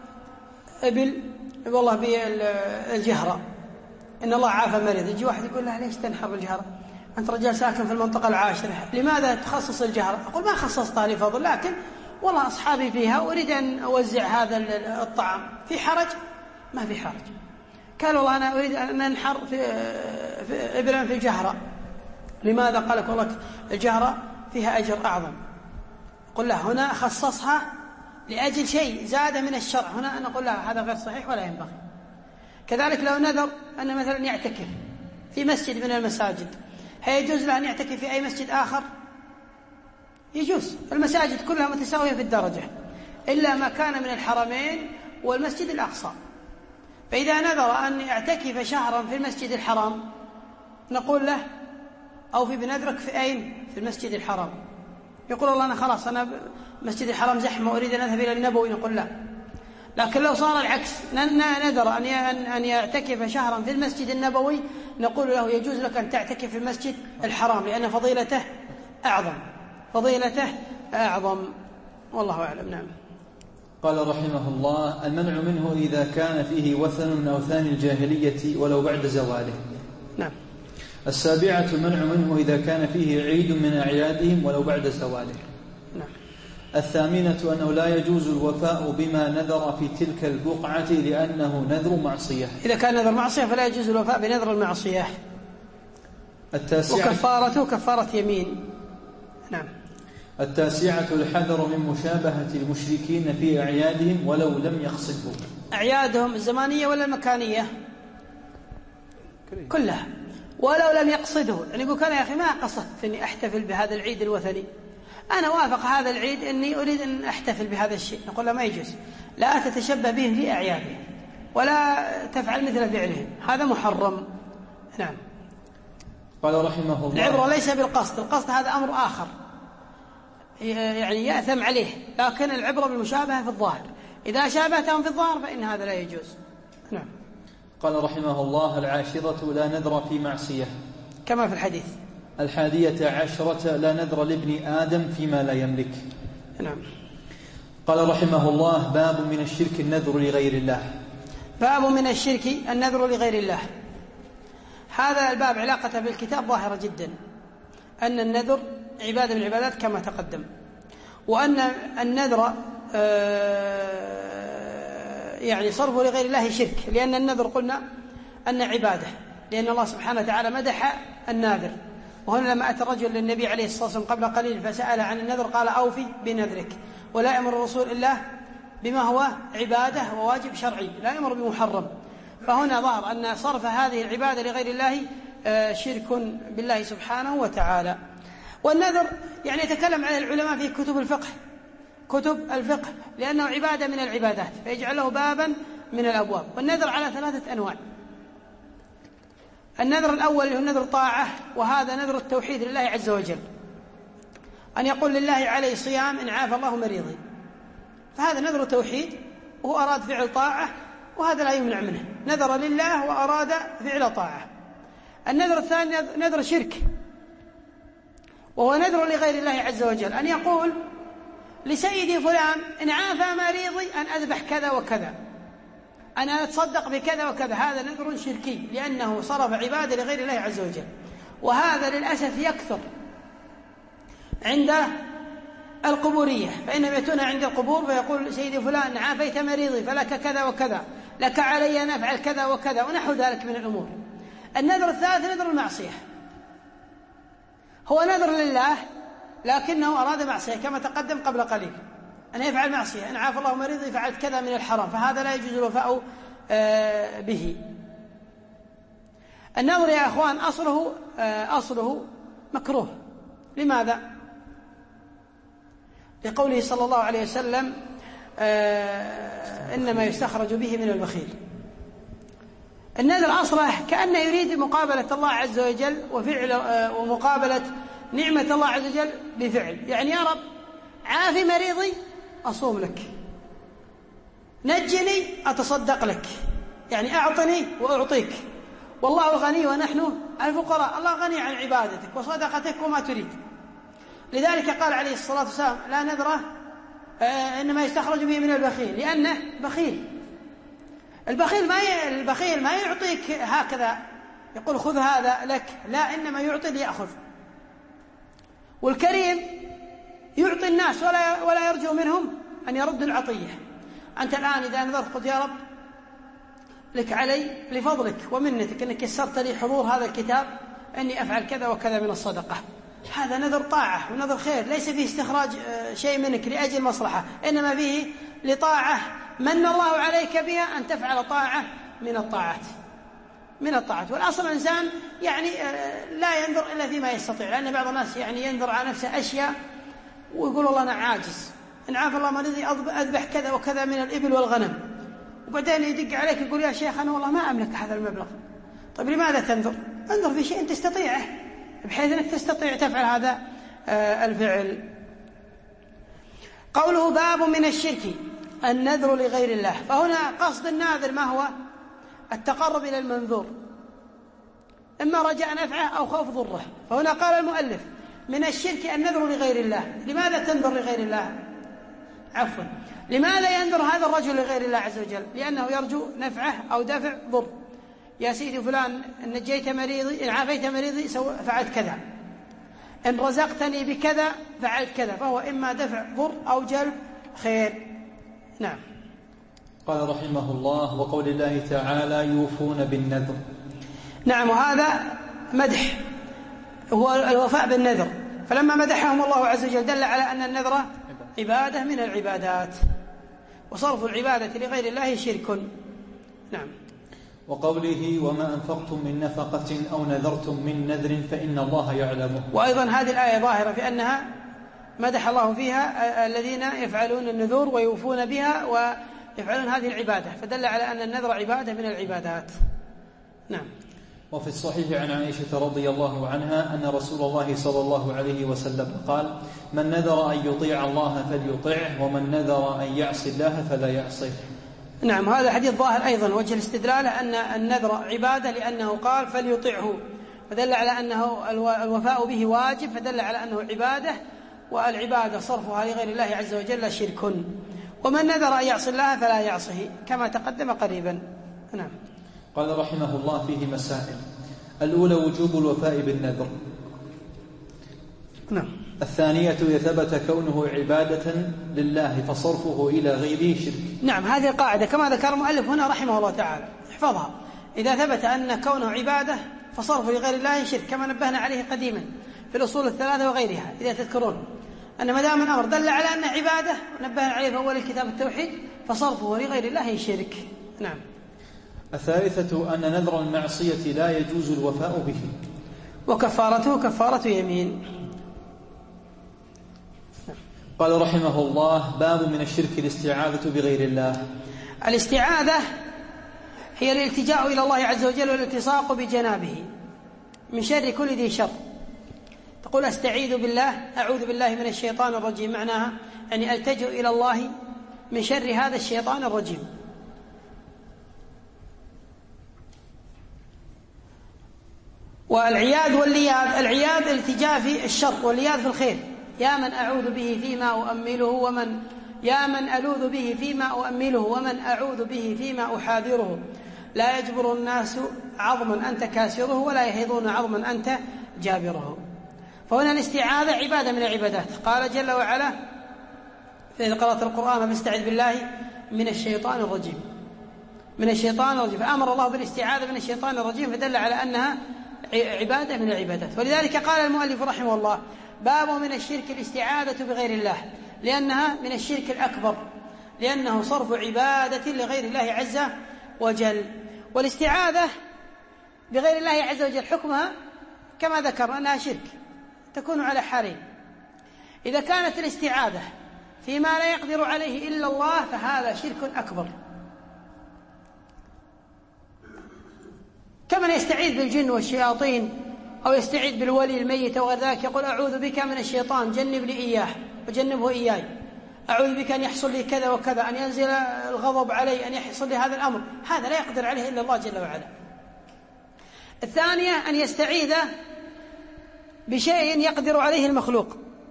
Speaker 1: إبل والله بالجهرة إن الله عافى مريض، يجي واحد يقول له ليش تنحر بالجهرة؟ أنت رجال ساكن في المنطقة العاشرة، لماذا تخصص الجهرة؟ أقول ما خصصتها لفضل، لكن والله أصحابي فيها وأريد أن أوزع هذا الطعام. في حرج؟ ما في حرج. قال والله أنا أريد أن أنحر في إبلا في جهرة. لماذا؟ قال لك والله الجهرة فيها أجر أعظم. قل له هنا خصصها لأجل شيء زاد من الشرع، هنا نقول لا هذا غير صحيح ولا ينبغي. كذلك لو نذر أن مثلا يعتكف في مسجد من المساجد، هل يجوز له أن يعتكف في أي مسجد آخر؟ يجوز، المساجد كلها متساوية في الدرجة إلا ما كان من الحرمين والمسجد الأقصى. فإذا نذر أن يعتكف شهرا في المسجد الحرام نقول له أو في بنذرك في أين؟ في المسجد الحرام. يقول الله أنا خلاص أنا مسجد الحرام زحمة وأريد أن أذهب إلى النبوي، نقول لا. لكن لو صار العكس نذر أن يعتكف شهرا في المسجد النبوي نقول له يجوز لك أن تعتكف في المسجد الحرام لأن فضيلته أعظم فضيلته أعظم والله أعلم. نعم.
Speaker 2: قال رحمه الله: المنع منه إذا كان فيه وثن من أوثان الجاهلية ولو بعد زواله.
Speaker 1: نعم.
Speaker 2: السابعة المنع منه إذا كان فيه عيد من أعيادهم ولو بعد زواله.
Speaker 1: نعم.
Speaker 2: الثامنة أنه لا يجوز الوفاء بما نذر في تلك البقعة لأنه نذر معصية.
Speaker 1: إذا كان نذر معصية فلا يجوز الوفاء بنذر المعصية.
Speaker 2: التاسعة
Speaker 1: وكفارته كفارة يمين. نعم.
Speaker 2: التاسعة الحذر من مشابهة المشركين في أعيادهم ولو لم يقصدوا.
Speaker 1: أعيادهم الزمانية ولا المكانية؟ كلها. ولو لم يقصدوا، يعني يقول أنا يا أخي ما قصدت أني أحتفل بهذا العيد الوثني، أنا وافق هذا العيد أني أريد أن أحتفل بهذا الشيء، نقول له ما يجوز، لا تتشبه بهم في أعيادهم ولا تفعل مثل فعلهم، هذا محرم. نعم.
Speaker 2: قال رحمه الله:
Speaker 1: العبرة ليس بالقصد، القصد هذا أمر آخر يعني يأثم عليه، لكن العبرة بالمشابهة في الظاهر، إذا شابهتهم في الظاهر فإن هذا لا يجوز. نعم.
Speaker 2: قال رحمه الله: العاشرة لا نذر في معصية،
Speaker 1: كما في الحديث.
Speaker 2: الحادية عشرة لا نذر لابن آدم فيما لا يملك.
Speaker 1: نعم.
Speaker 2: قال رحمه الله: باب من الشرك النذر لغير الله.
Speaker 1: باب من الشرك النذر لغير الله. هذا الباب علاقته بالكتاب ظاهرة جدا، أن النذر عبادة من العبادات كما تقدم، وأن النذر يعني صرفه لغير الله شرك، لأن النذر قلنا أن عبادة، لأن الله سبحانه وتعالى مدح الناذر. وهنا لما أتى الرجل للنبي عليه الصلاة والسلام قبل قليل فسأل عن النذر قال: أوفي بنذرك. ولا يأمر الرسول إلا بما هو عبادة وواجب شرعي، لا يأمر بمحرم. فهنا ظهر أن صرف هذه العبادة لغير الله شرك بالله سبحانه وتعالى. والنذر يعني يتكلم عن العلماء في كتب الفقه، كتب الفقه لأنه عبادة من العبادات، فيجعله بابا من الأبواب. والنذر على ثلاثة أنواع. النذر الأول هو نذر طاعة، وهذا نذر التوحيد لله عز وجل، أن يقول لله عليه صيام إن عافى الله مريضي، فهذا نذر توحيد، وهو أراد فعل طاعة، وهذا لا يمنع منه، نذر لله وأراد فعل طاعة. النذر الثاني نذر شرك، وهو نذر لغير الله عز وجل، أن يقول لسيدي فلان إن عافى مريضي أن أذبح كذا وكذا، أنا أتصدق بكذا وكذا، هذا نذر شركي لأنه صرف عبادة لغير الله عز وجل. وهذا للأسف يكثر عند القبورية، فإنهم يأتون عند القبور فيقول سيدي فلان عافيت مريضي فلك كذا وكذا، لك علي أن أفعل كذا وكذا، ونحو ذلك من الأمور. النذر الثالث نذر المعصية، هو نذر لله لكنه أراد معصية كما تقدم قبل قليل، أن يفعل معصية، إن عافى الله مريضي فعلت كذا من الحرام، فهذا لا يجوز الوفاء به. النذر يا أخوان أصله أصله مكروه. لماذا؟ لقوله صلى الله عليه وسلم إنما يستخرج به من البخيل. النذر أصله كأنه يريد مقابلة الله عز وجل وفعل ومقابلة نعمة الله عز وجل بفعل، يعني يا رب عافي مريضي أصوم لك، نجني أتصدق لك، يعني أعطني وأعطيك، والله غني ونحن الفقراء، الله غني عن عبادتك وصدقتك وما تريد. لذلك قال عليه الصلاة والسلام لا نذره إنما يستخرج به من البخيل، لأنه بخيل. البخيل ما ي... البخيل ما يعطيك هكذا يقول خذ هذا لك، لا، إنما يعطي ليأخذ. والكريم يعطي الناس ولا ولا يرجو منهم أن يردوا العطية. أنت الآن إذا نذرت قلت يا رب لك علي لفضلك ومنتك أنك يسرت لي حضور هذا الكتاب أني أفعل كذا وكذا من الصدقة، هذا نذر طاعة ونذر خير، ليس فيه استخراج شيء منك لأجل مصلحة، إنما فيه لطاعة من الله عليك بها أن تفعل طاعة من الطاعات من الطاعات. والأصل الإنسان يعني لا ينذر إلا فيما يستطيع، لأن بعض الناس يعني ينذر على نفسه أشياء ويقول والله أنا عاجز، إن عاف الله مريضي أذبح كذا وكذا من الإبل والغنم، وبعدين يدق عليك يقول يا شيخ أنا والله ما أملك هذا المبلغ. طيب لماذا تنذر؟ انذر في شيء تستطيعه بحيث أنك تستطيع تفعل هذا الفعل. قوله باب من الشرك النذر لغير الله، فهنا قصد الناذر ما هو؟ التقرب إلى المنذور، إما رجاء نفعه أو خوف ضره. فهنا قال المؤلف من الشرك النذر لغير الله. لماذا تنذر لغير الله؟ عفوا لماذا ينذر هذا الرجل لغير الله عز وجل؟ لأنه يرجو نفعه أو دفع ضر. يا سيدي فلان إن نجيت مريضي، إن عافيت مريضي فعلت كذا، إن رزقتني بكذا فعلت كذا، فهو إما دفع ضر أو جلب خير. نعم.
Speaker 2: قال رحمه الله وقول الله تعالى يوفون بالنذر.
Speaker 1: نعم، وهذا مدح، هو الوفاء بالنذر، فلما مدحهم الله عز وجل دل على أن النذر عبادة من العبادات، وصرف العبادة لغير الله شرك. نعم.
Speaker 2: وقوله وما أنفقتم من نفقة أو نذرتم من نذر فإن الله يعلمه.
Speaker 1: وأيضا هذه الآية ظاهرة في أنها مدح الله فيها الذين يفعلون النذور ويوفون بها ويفعلون هذه العبادة، فدل على أن النذر عبادة من العبادات. نعم.
Speaker 2: وفي الصحيح عن عائشة رضي الله عنها أن رسول الله صلى الله عليه وسلم قال من نذر أن يطيع الله فليطعه ومن نذر أن يعصي الله فلا يعصيه.
Speaker 1: نعم. هذا حديث ظاهر أيضا وجه الاستدلال أن النذر عبادة لأنه قال فليطعه، فدل على أنه الوفاء به واجب، فدل على أنه عبادة، والعبادة صرفها لغير الله عز وجل شرك. ومن نذر أن يعصي الله فلا يعصيه كما تقدم قريبا. نعم.
Speaker 2: قال رحمه الله فيه مسائل. الأولى وجوب الوفاء بالنذر.
Speaker 1: نعم.
Speaker 2: الثانية إذا ثبت كونه عبادة لله فصرفه إلى غيره شرك.
Speaker 1: نعم. هذه قاعدة كما ذكر المؤلف هنا رحمه الله تعالى، احفظها. إذا ثبت أن كونه عبادة فصرفه لغير الله شرك، كما نبهنا عليه قديما في الأصول الثلاثة وغيرها، إذا تذكرون أن ما دام الأمر دل على أن عبادة نبهنا عليه في أول الكتاب التوحيد فصرفه لغير الله شرك. نعم.
Speaker 2: الثالثة أن نذر المعصية لا يجوز الوفاء به،
Speaker 1: وكفارته كفارة يمين.
Speaker 2: قال رحمه الله باب من الشرك الاستعاذة بغير الله.
Speaker 1: الاستعاذة هي الالتجاء إلى الله عز وجل والالتصاق بجنابه من شر كل ذي شر. تقول أستعيذ بالله، أعوذ بالله من الشيطان الرجيم، معناها يعني ألتجئ إلى الله من شر هذا الشيطان الرجيم. والعياذ واللياذ، العياذ التجاء في الشر واللياذ في الخير. يا من أعوذ به فيما أؤمله ومن يا من ألوذ به فيما أؤمله ومن أعوذ به فيما أحاذره، لا يجبر الناس عظما أنت كاسره ولا يهيضون عظما أنت جابره. فهنا الاستعاذة عبادة من العبادات. قال جل وعلا فإذا قرأت القرآن فاستعذ بالله من الشيطان الرجيم، من الشيطان الرجيم، فأمر الله بالاستعاذة من الشيطان الرجيم، فدل على أنها عبادة من العبادات. ولذلك قال المؤلف رحمه الله باب من الشرك الاستعاذة بغير الله، لأنها من الشرك الأكبر، لأنه صرف عبادة لغير الله عز وجل. والاستعاذة بغير الله عز وجل حكمها كما ذكر أنها شرك، تكون على حالين. إذا كانت الاستعاذة فيما لا يقدر عليه إلا الله فهذا شرك أكبر، كمن يستعيذ بالجن والشياطين أو يستعيذ بالولي الميت أو غير ذلك، يقول أعوذ بك من الشيطان جنب لي إياه وجنبه إياي، أعوذ بك أن يحصل لي كذا وكذا، أن ينزل الغضب علي، أن يحصل لي هذا الأمر. هذا لا يقدر عليه إلا الله جل وعلا. الثانية أن يستعيذ بشيء يقدر عليه المخلوق،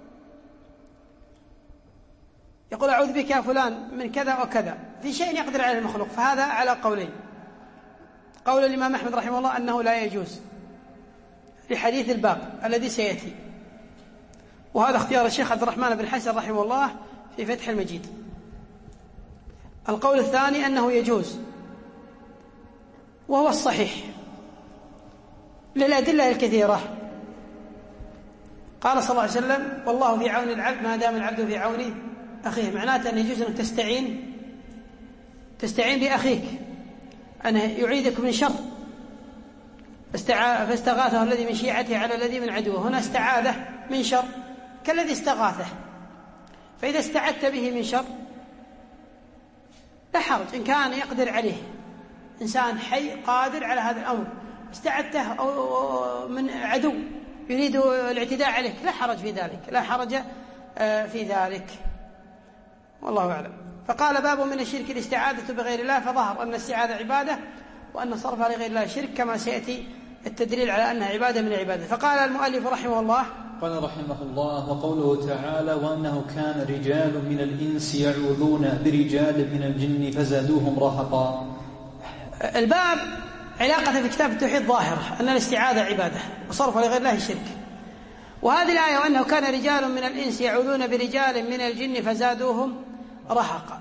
Speaker 1: يقول أعوذ بك يا فلان من كذا وكذا، في شيء يقدر عليه المخلوق، فهذا على قولين. قول الإمام أحمد رحمه الله أنه لا يجوز لحديث الباب الذي سيأتي، وهذا اختيار الشيخ عبد الرحمن بن حسن رحمه الله في فتح المجيد. القول الثاني أنه يجوز، وهو الصحيح للأدلة الكثيرة. قال صلى الله عليه وسلم والله في عون العبد ما دام العبد في عون أخيه، معناته أن يجوز أن تستعين تستعين بأخيك أن يعيدك من شر، فاستغاثه الذي من شيعته على الذي من عدوه. هنا استعاذه من شر كالذي استغاثه، فإذا استعدت به من شر لا حرج إن كان يقدر عليه، إنسان حي قادر على هذا الأمر، استعدته أو من عدو يريد الاعتداء عليك، لا حرج في ذلك، لا حرج في ذلك، والله أعلم. فقال باب من الشرك الاستعاذة بغير الله، فظهر أن الاستعاذة عبادة وأن صرفها لغير الله شرك، كما سيأتي التدليل على أنها عبادة من العبادة. فقال المؤلف رحمه الله
Speaker 2: قال رحمه الله وقوله تعالى وأنه كان رجال من الإنس يعوذون برجال من الجن فزادوهم رهقا.
Speaker 1: الباب علاقة في كتاب التوحيد ظاهرة أن الاستعاذة عبادة وصرفها لغير الله شرك، وهذه الآية وأنه كان رجال من الإنس يعوذون برجال من الجن فزادوهم رهقا.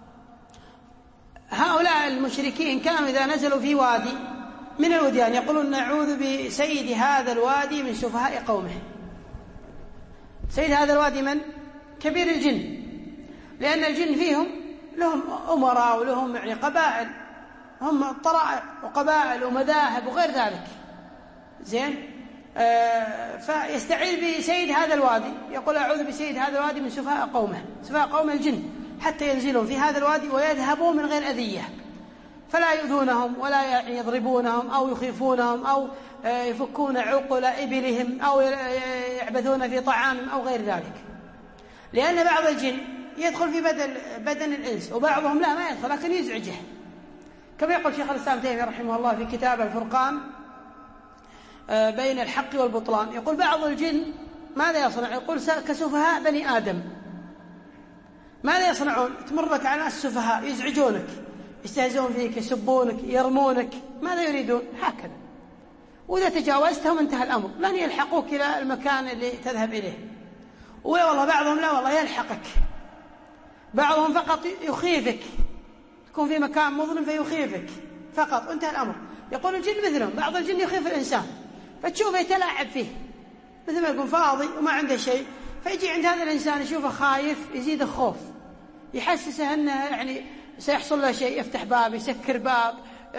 Speaker 1: هؤلاء المشركين كانوا إذا نزلوا في وادي من الوديان يقولون نعوذ بسيد هذا الوادي من سفهاء قومه، سيد هذا الوادي من؟ كبير الجن، لأن الجن فيهم لهم أمراء ولهم يعني قبائل، هم طرائق وقبائل ومذاهب وغير ذلك. زين. آه فيستعيذ بسيد هذا الوادي، يقول أعوذ بسيد هذا الوادي من سفهاء قومه، سفهاء قوم الجن، حتى ينزلون في هذا الوادي ويذهبون من غير أذية، فلا يؤذونهم ولا يضربونهم أو يخيفونهم أو يفكون عقل إبلهم أو يعبثون في طعامهم أو غير ذلك. لأن بعض الجن يدخل في بدن, بدن الإنس، وبعضهم لا ما يدخل لكن يزعجه، كما يقول شيخ الإسلام تيمية رحمه الله في كتاب الفرقان بين الحق والبطلان، يقول بعض الجن ماذا يصنع؟ يقول كسفهاء بني آدم. ماذا يصنعون؟ تمر بك على ناس سفهاء يزعجونك، يستهزئون فيك، يسبونك، يرمونك، ماذا يريدون؟ هكذا. وإذا تجاوزتهم انتهى الأمر، لن يلحقوك إلى المكان اللي تذهب إليه. ولا والله بعضهم لا والله يلحقك، بعضهم فقط يخيفك، تكون في مكان مظلم فيخيفك فقط انتهى الأمر. يقول الجن مثلهم، بعض الجن يخيف الإنسان فتشوفه يتلاعب فيه، مثل ما يكون فاضي وما عنده شيء، فيجي عند هذا الإنسان يشوفه خايف يزيد الخوف، يحسسه أنه يعني سيحصل له شيء، يفتح باب، يسكر باب،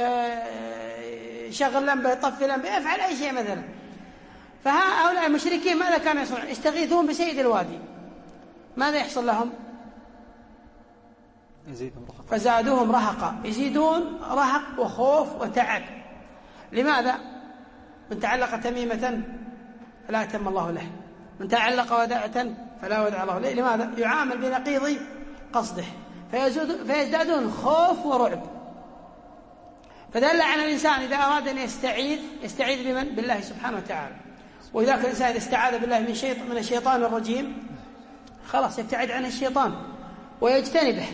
Speaker 1: يشغل لمبة، يطفي لمبة، يفعل أي شيء مثلا. فهؤلاء المشركين ماذا كانوا يصنعون؟ يستغيثون بسيد الوادي، ماذا يحصل لهم؟ فزادوهم رهقا، يزيدون رهق وخوف وتعب. لماذا؟ من تعلق تميمة فلا أتم الله له، من تعلق وداعة فلا ودع الله له. لماذا؟ يعامل بنقيض قصده، فيزدادون خوف ورعب. فدل على الإنسان إذا أراد أن يستعيذ يستعيذ بمن؟ بالله سبحانه وتعالى. وإذا كان الإنسان إذا استعاذ بالله من, شيط من الشيطان الرجيم خلاص يبتعد عن الشيطان ويجتنبه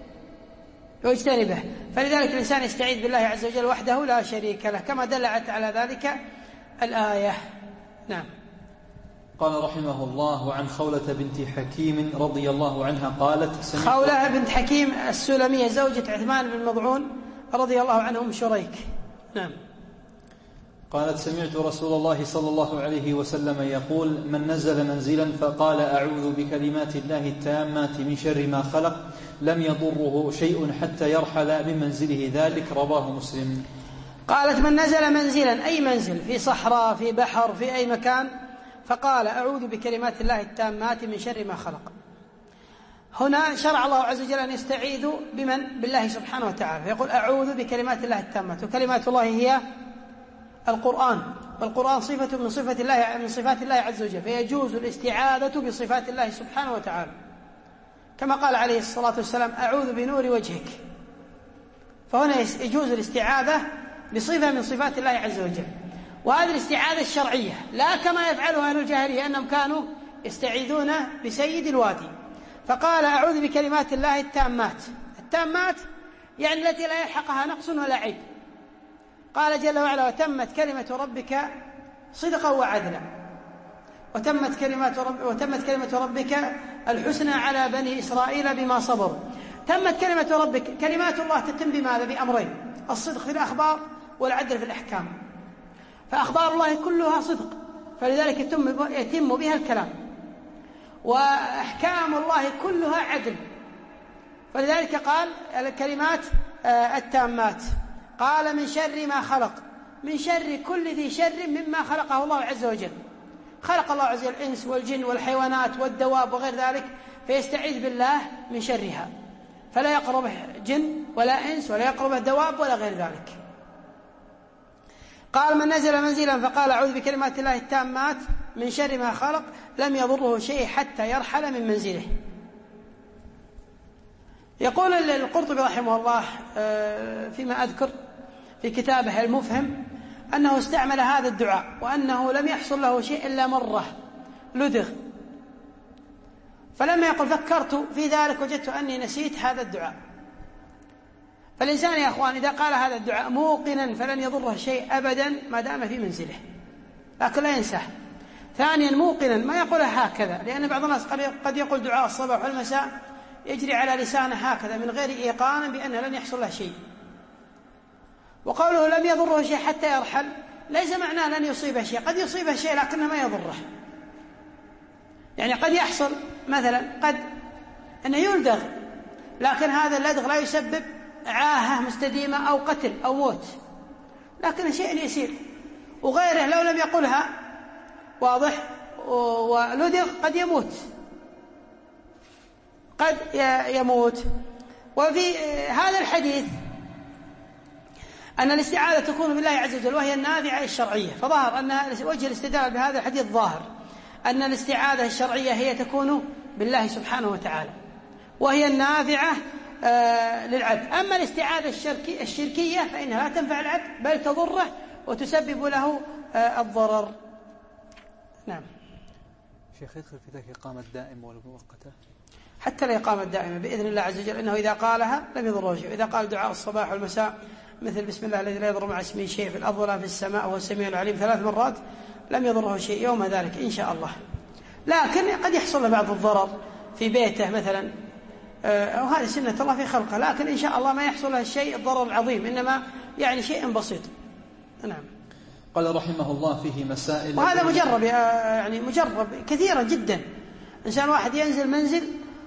Speaker 1: ويجتنبه فلذلك الإنسان يستعيذ بالله عز وجل وحده لا شريك له، كما دلت على ذلك الآية. نعم.
Speaker 2: قال رحمه الله: عن خولة بنت حكيم رضي الله عنها قالت:
Speaker 1: خولة بنت حكيم السلمية زوجة عثمان بن مضعون رضي الله عنهم شريك. نعم.
Speaker 2: قالت: سمعت رسول الله صلى الله عليه وسلم يقول: من نزل منزلا فقال أعوذ بكلمات الله التامات من شر ما خلق لم يضره شيء حتى يرحل من منزله ذلك. رواه مسلم.
Speaker 1: قالت: من نزل منزلا، أي منزل، في صحراء، في بحر، في أي مكان، فقال أعوذ بكلمات الله التامات من شر ما خلق. هنا شرع الله عز وجل أن يستعيذ بمن؟ بالله سبحانه وتعالى، فيقول أعوذ بكلمات الله التامات، وكلمات الله هي القرآن، والقرآن صفة من صفات الله من صفات الله عز وجل، فيجوز الاستعاذة بصفات الله سبحانه وتعالى، كما قال عليه الصلاة والسلام: أعوذ بنور وجهك. فهنا يجوز الاستعاذة بصفة من صفات الله عز وجل، وهذه الاستعاذة الشرعية، لا كما يفعله أهل الجاهلية أنهم كانوا يستعيذون بسيد الوادي. فقال أعوذ بكلمات الله التامات، التامات يعني التي لا يلحقها نقص ولا عيب. قال جل وعلا: وتمت كلمة ربك صدقا وعدلا، وتمت كلمة, رب وتمت كلمة ربك الحسنى على بني إسرائيل بما صبروا. تمت كلمة ربك، كلمات الله تتم بماذا؟ بأمرين: الصدق في الأخبار والعدل في الأحكام. فأخبار الله كلها صدق، فلذلك يتم, يتم بها الكلام، وأحكام الله كلها عدل، فلذلك قال الكلمات التامات. قال: من شر ما خلق، من شر كل ذي شر مما خلقه الله عز وجل. خلق الله عز وجل الإنس والجن والحيوانات والدواب وغير ذلك، فيستعيذ بالله من شرها، فلا يقربه جن ولا إنس ولا يقربه دواب ولا غير ذلك. قال: من نزل منزلا فقال أعوذ بكلمات الله التامات من شر ما خلق لم يضره شيء حتى يرحل من منزله. يقول القرطبي رحمه الله فيما أذكر في كتابه المفهم أنه استعمل هذا الدعاء، وأنه لم يحصل له شيء إلا مرة لدغ، فلما يقول فكرت في ذلك وجدت أني نسيت هذا الدعاء. فالإنسان يا أخوان إذا قال هذا الدعاء موقنا فلن يضره شيء أبدا ما دام في منزله، لكن لا ينساه. ثانيا موقنا، ما يقوله هكذا، لأن بعض الناس قد يقول دعاء الصباح والمساء يجري على لسانه هكذا من غير إيقان بأنه لن يحصل له شيء. وقوله لم يضره شيء حتى يرحل ليس معناه لن يصيبه شيء، قد يصيبه شيء لكنه ما يضره. يعني قد يحصل مثلا قد أنه يلدغ، لكن هذا اللدغ لا يسبب عاهة مستديمة أو قتل أو موت، لكن شيء يسير. وغيره لو لم يقلها واضح ولدغ قد يموت، قد يموت. وفي هذا الحديث أن الاستعاذة تكون بالله عز وجل وهي النافعة الشرعية، فظهر أن وجه الاستدلال بهذا الحديث ظاهر أن الاستعاذة الشرعية هي تكون بالله سبحانه وتعالى وهي النافعة للعبد. أما الاستعاذة الشركية فإنها لا تنفع العبد بل تضره وتسبب له الضرر. نعم.
Speaker 2: شيخ يدخل في ذلك إقامة دائمة ولا مؤقتة؟
Speaker 1: حتى الإقامة الدائمة بإذن الله عز وجل، إنه إذا قالها لم يضره شيء. إذا قال دعاء الصباح والمساء مثل بسم الله الذي لا يضر مع اسمه شيء في الأرض ولا في السماء وهو السميع العليم ثلاث مرات لم يضره شيء يوم ذلك إن شاء الله. لكن قد يحصل له بعض الضرر في بيته مثلا، وهذه سنة الله في خلقه، لكن إن شاء الله ما يحصل له الشيء الضرر العظيم، إنما يعني شيء بسيط. نعم.
Speaker 2: قال رحمه الله فيه مسائل،
Speaker 1: وهذا مجرب يعني مجرب كثيرا جدا. إنسان واحد ينزل منزل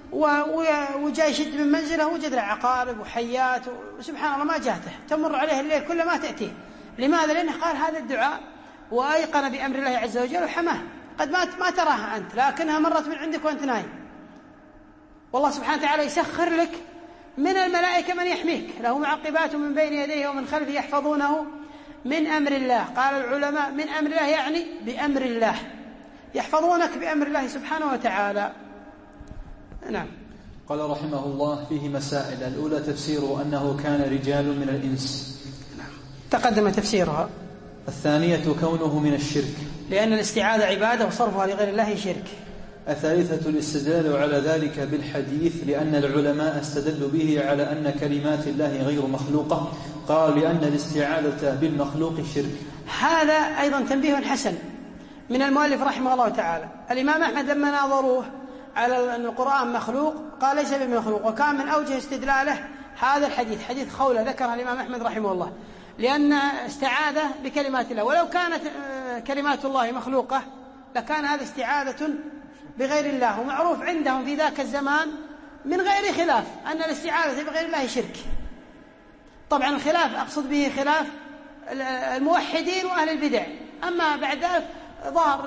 Speaker 1: وجاي يشد من منزله وجد له عقارب وحيات وسبحان الله ما جاته، تمر عليه الليل كله ما تأتيه. لماذا؟ لأنه قال هذا الدعاء وأيقن بأمر الله عز وجل وحماه. قد ما ما تراها أنت لكنها مرت من عندك وأنت نايم، والله سبحانه وتعالى يسخر لك من الملائكة من يحميك، له معقبات من بين يديه ومن خلفه يحفظونه من أمر الله. قال العلماء من أمر الله يعني بأمر الله، يحفظونك بأمر الله سبحانه وتعالى. نعم.
Speaker 2: قال رحمه الله فيه مسائل. الأولى تفسيره أنه كان رجال من الإنس،
Speaker 1: تقدم تفسيرها.
Speaker 2: الثانية كونه من الشرك
Speaker 1: لأن الاستعاذة عبادة وصرفها لغير الله شرك.
Speaker 2: الثالثة الاستدلال على ذلك بالحديث لأن العلماء استدلوا به على أن كلمات الله غير مخلوقة، قال لأن الاستعاذة بالمخلوق شرك.
Speaker 1: هذا أيضا تنبيه حسن من المؤلف رحمه الله تعالى. الإمام أحمد لما ناظروه على أن القرآن مخلوق قال ليس بمخلوق، وكان من أوجه استدلاله هذا الحديث، حديث خولة ذكرها الإمام أحمد رحمه الله، لأن استعاذة بكلمات الله، ولو كانت كلمات الله مخلوقة لكان هذا استعاذة بغير الله. ومعروف عندهم في ذاك الزمان من غير خلاف أن الاستعاذة بغير الله شرك. طبعا الخلاف أقصد به خلاف الموحدين وأهل البدع. أما بعد ذلك ظهر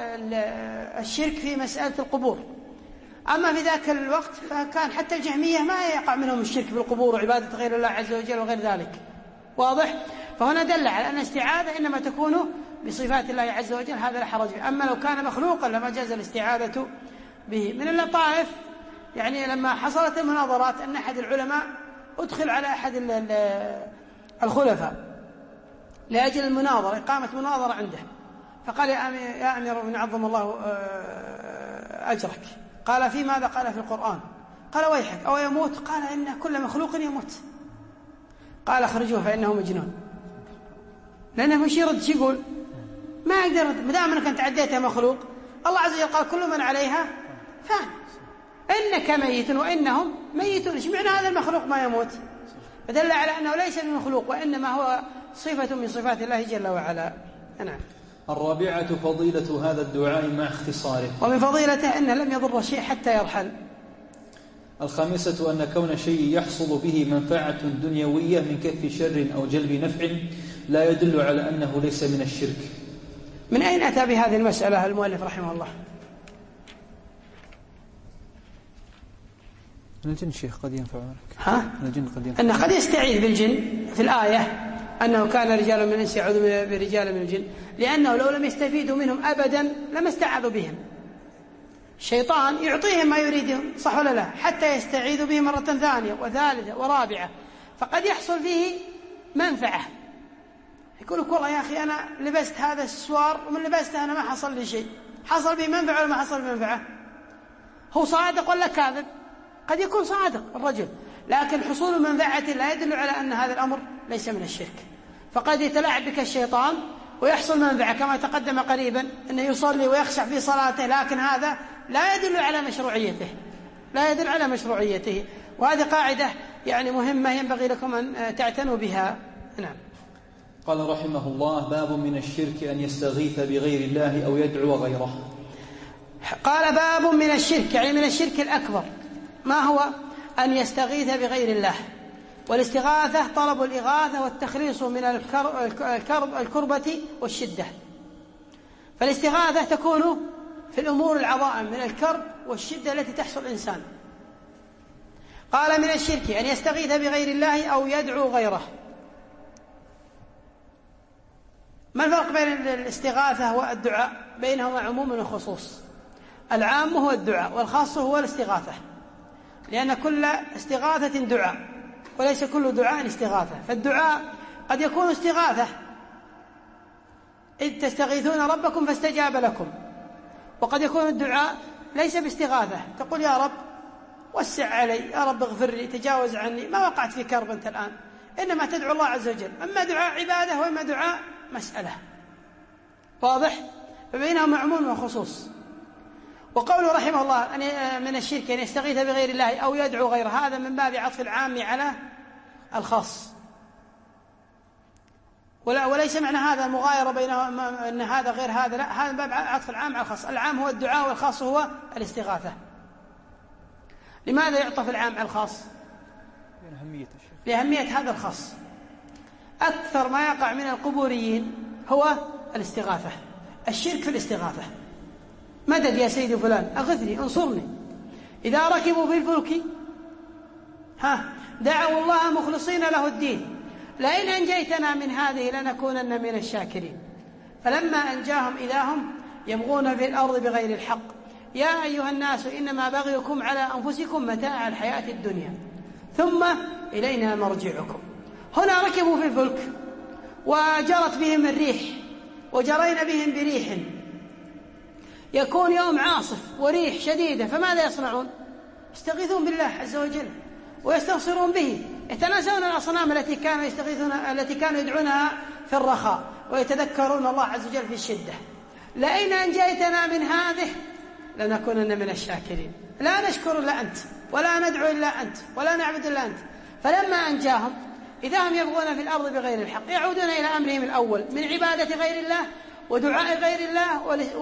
Speaker 1: الشرك في مسألة القبور. أما في ذاك الوقت فكان حتى الجهمية ما يقع منهم الشرك بالقبور وعبادة غير الله عز وجل وغير ذلك، واضح؟ فهنا دل على أن الاستعاذة إنما تكون بصفات الله عز وجل، هذا لا حرج فيه. أما لو كان مخلوقا لما جاز الاستعاذة به. من اللطائف يعني لما حصلت المناظرات أن أحد العلماء أدخل على أحد الخلفاء لأجل المناظرة، إقامة مناظرة عنده، فقال يا أمير من عظم الله أجرك، قال في ماذا؟ قال في القرآن. قال ويحك أو يموت؟ قال إن كل مخلوق يموت. قال اخرجوه فإنه مجنون. لأنه مش يرد شو يقول؟ ما يقدر، مدام أنك أنت عديتها مخلوق. الله عز وجل قال كل من عليها فان، إنك ميت وإنهم ميتون. ايش معنى هذا المخلوق ما يموت؟ فدل على أنه ليس بمخلوق وإنما هو صفة من صفات الله جل وعلا. نعم.
Speaker 2: الرابعة فضيلة هذا الدعاء مع اختصاره،
Speaker 1: ومن فضيلته أنه لم يضر شيء حتى يرحل.
Speaker 2: الخامسة أن كون شيء يحصل به منفعة دنيوية من كف شر أو جلب نفع لا يدل على أنه ليس من الشرك.
Speaker 1: من أين أتى بهذه المسألة المؤلف رحمه الله؟
Speaker 2: من الجن شيخ قد ينفع لك.
Speaker 1: ها؟
Speaker 2: من الجن قد ينفع.
Speaker 1: أنه قد يستعيذ بالجن في الآية أنه كان رجال من الإنس يعوذ برجال من الجن، لأنه لو لم يستفيدوا منهم أبدا لما استعاذوا بهم. الشيطان يعطيهم ما يريدهم، صح ولا لا؟ حتى يستعيذوا به مرة ثانية وثالثة ورابعة، فقد يحصل فيه منفعة. يقول لك والله يا أخي أنا لبست هذا السوار ومن لبسته أنا ما حصل لي شيء، حصل به منفعة ولا ما حصل به منفعة؟ هو صادق ولا كاذب؟ قد يكون صادق الرجل، لكن حصول منفعة لا يدل على أن هذا الأمر ليس من الشرك. فقد يتلاعب بك الشيطان ويحصل منفعة كما تقدم قريبا أنه يصلي ويخشع في صلاته، لكن هذا لا يدل على مشروعيته، لا يدل على مشروعيته. وهذه قاعدة يعني مهمة ينبغي لكم أن تعتنوا بها. نعم.
Speaker 2: قال رحمه الله باب من الشرك أن يستغيث بغير الله أو يدعو غيره.
Speaker 1: قال باب من الشرك، يعني من الشرك الأكبر. ما هو؟ أن يستغيث بغير الله. والاستغاثة طلب الإغاثة والتخليص من الكرب الكربة والشدة. فالاستغاثة تكون في الأمور العظائم من الكرب والشدة التي تحصل الإنسان. قال من الشرك أن يستغيث بغير الله أو يدعو غيره. ما الفرق بين الاستغاثة والدعاء؟ بينهما عموم وخصوص. العام هو الدعاء والخاص هو الاستغاثة، لأن كل استغاثة دعاء وليس كل دعاء استغاثة. فالدعاء قد يكون استغاثة، إذ تستغيثون ربكم فاستجاب لكم. وقد يكون الدعاء ليس باستغاثة، تقول يا رب وسع علي، يا رب اغفر لي، تجاوز عني، ما وقعت في كرب أنت الآن، إنما تدعو الله عز وجل. أما دعاء عبادة وإما دعاء مسألة. واضح؟ فبينهما عموم وخصوص. وقوله رحمه الله أن من الشرك أن يستغيث بغير الله أو يدعو غيره، هذا من باب عطف العام على الخاص، ولا وليس معنى هذا المغايرة بينهما أن هذا غير هذا، لا، هذا من باب عطف العام على الخاص. العام هو الدعاء والخاص هو الاستغاثة. لماذا يعطف العام على الخاص؟ لأهمية هذا الخاص. أكثر ما يقع من القبوريين هو الاستغاثة، الشرك في الاستغاثة. مدد يا سيدي فلان، أغثني، انصرني. إذا ركبوا في الفلك ها دعوا الله مخلصين له الدين لئن أنجيتنا من هذه لنكونن من الشاكرين. فلما أنجاهم إذا هم يبغون في الأرض بغير الحق. يا أيها الناس إنما بغيكم على أنفسكم متاع الحياة الدنيا ثم إلينا مرجعكم. هنا ركبوا في الفلك وجرت بهم الريح وجرينا بهم بريح، يكون يوم عاصف وريح شديدة، فماذا يصنعون؟ يستغيثون بالله عز وجل ويستنصرون به، يتناسون الأصنام التي كانوا يستغيثون التي كانوا يدعونها في الرخاء، ويتذكرون الله عز وجل في الشدة. لئن أنجيتنا من هذه لنكونن من الشاكرين. لا نشكر إلا أنت، ولا ندعو إلا أنت، ولا نعبد إلا أنت. فلما أنجاهم إذا هم يبغون في الأرض بغير الحق، يعودون إلى أمرهم الأول من عبادة غير الله ودعاء غير الله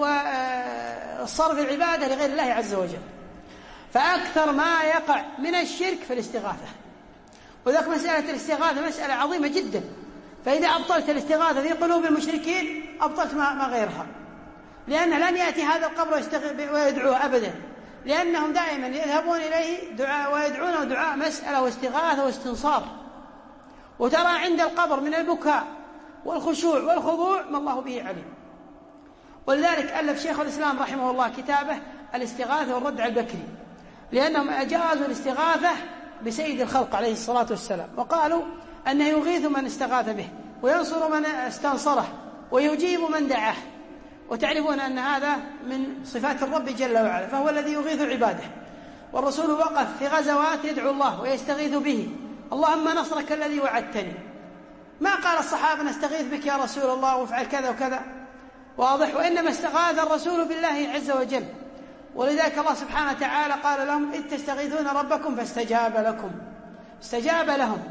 Speaker 1: وصرف العبادة لغير الله عز وجل. فأكثر ما يقع من الشرك في الاستغاثة. وذلك مسألة الاستغاثة مسألة عظيمة جدا، فإذا أبطلت الاستغاثة في قلوب المشركين أبطلت ما غيرها، لأن لن يأتي هذا القبر ويدعوه أبدا، لأنهم دائما يذهبون إليه دعاء ويدعونه دعاء مسألة واستغاثة واستنصار. وترى عند القبر من البكاء والخشوع والخضوع ما الله به عليم. ولذلك ألف شيخ الإسلام رحمه الله كتابه الاستغاثة والرد على البكري، لأنهم أجازوا الاستغاثة بسيد الخلق عليه الصلاة والسلام، وقالوا أنه يغيث من استغاث به وينصر من استنصره ويجيب من دعاه. وتعرفون أن هذا من صفات الرب جل وعلا، فهو الذي يغيث عباده. والرسول وقف في غزوات يدعو الله ويستغيث به، اللهم نصرك الذي وعدتني. ما قال الصحابة نستغيث بك يا رسول الله وافعل كذا وكذا، واضح؟ وإنما استغاث الرسول بالله عز وجل. ولذلك الله سبحانه وتعالى قال لهم إذ تستغيثون ربكم فاستجاب لكم، استجاب لهم.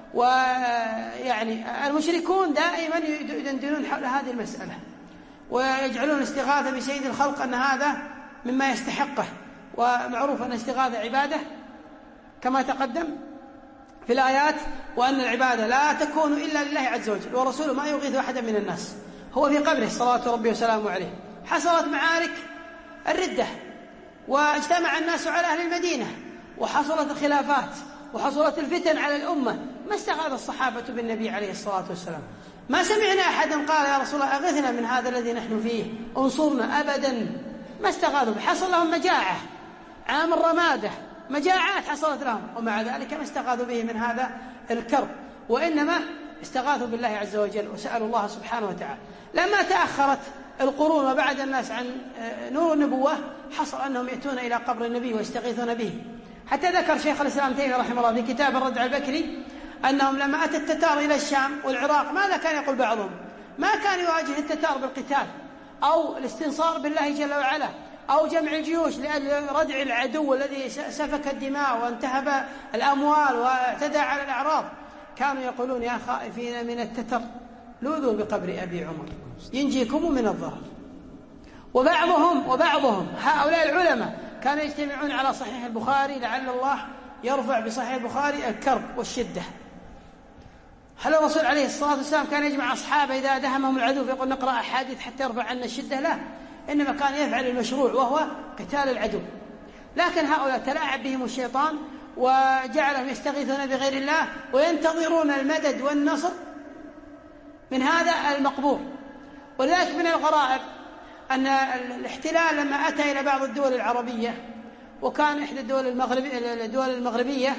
Speaker 1: ويعني المشركون دائما يدندنون حول هذه المسألة ويجعلون الاستغاثة بسيد الخلق أن هذا مما يستحقه. ومعروف أن الاستغاثة عبادة كما تقدم في الآيات، وأن العبادة لا تكون إلا لله عز وجل، ورسوله ما يغيث أحدا من الناس. هو في قبره صلوات ربي وسلامه عليه حصلت معارك الردة واجتمع الناس على أهل المدينة وحصلت الخلافات وحصلت الفتن على الأمة، ما استغاث الصحابة بالنبي عليه الصلاة والسلام. ما سمعنا أحدا قال يا رسول الله أغثنا من هذا الذي نحن فيه، انصرنا، أبدا. ما استغاثوا. حصل لهم مجاعة عام الرمادة، مجاعات حصلت لهم، ومع ذلك ما استغاثوا به من هذا الكرب، وإنما استغاثوا بالله عز وجل وسألوا الله سبحانه وتعالى. لما تأخرت القرون وبعد الناس عن نور النبوة حصل أنهم يأتون إلى قبر النبي ويستغيثون به. حتى ذكر شيخ الإسلام تيمية رحمه الله في كتاب الرد على البكري أنهم لما أتى التتار إلى الشام والعراق ماذا كان يقول بعضهم؟ ما كان يواجه التتار بالقتال أو الاستنصار بالله جل وعلا أو جمع الجيوش لأجل ردع العدو الذي سفك الدماء وانتهب الأموال واعتدى على الأعراض. كانوا يقولون يا خائفين من التتر لوذوا بقبر أبي عمر ينجيكم من الضرر. وبعضهم وبعضهم هؤلاء العلماء كانوا يجتمعون على صحيح البخاري لعل الله يرفع بصحيح البخاري الكرب والشدة. هل الرسول عليه الصلاة والسلام كان يجمع أصحابه إذا دهمهم العدو فيقول نقرأ أحاديث حتى يرفع عنا الشدة؟ لا، إنما كان يفعل المشروع وهو قتال العدو. لكن هؤلاء تلاعب بهم الشيطان وجعلهم يستغيثون بغير الله وينتظرون المدد والنصر من هذا المقبور. ولذلك من الغرائب أن الاحتلال لما أتى إلى بعض الدول العربية، وكان إحدى الدول المغربية, الدول المغربية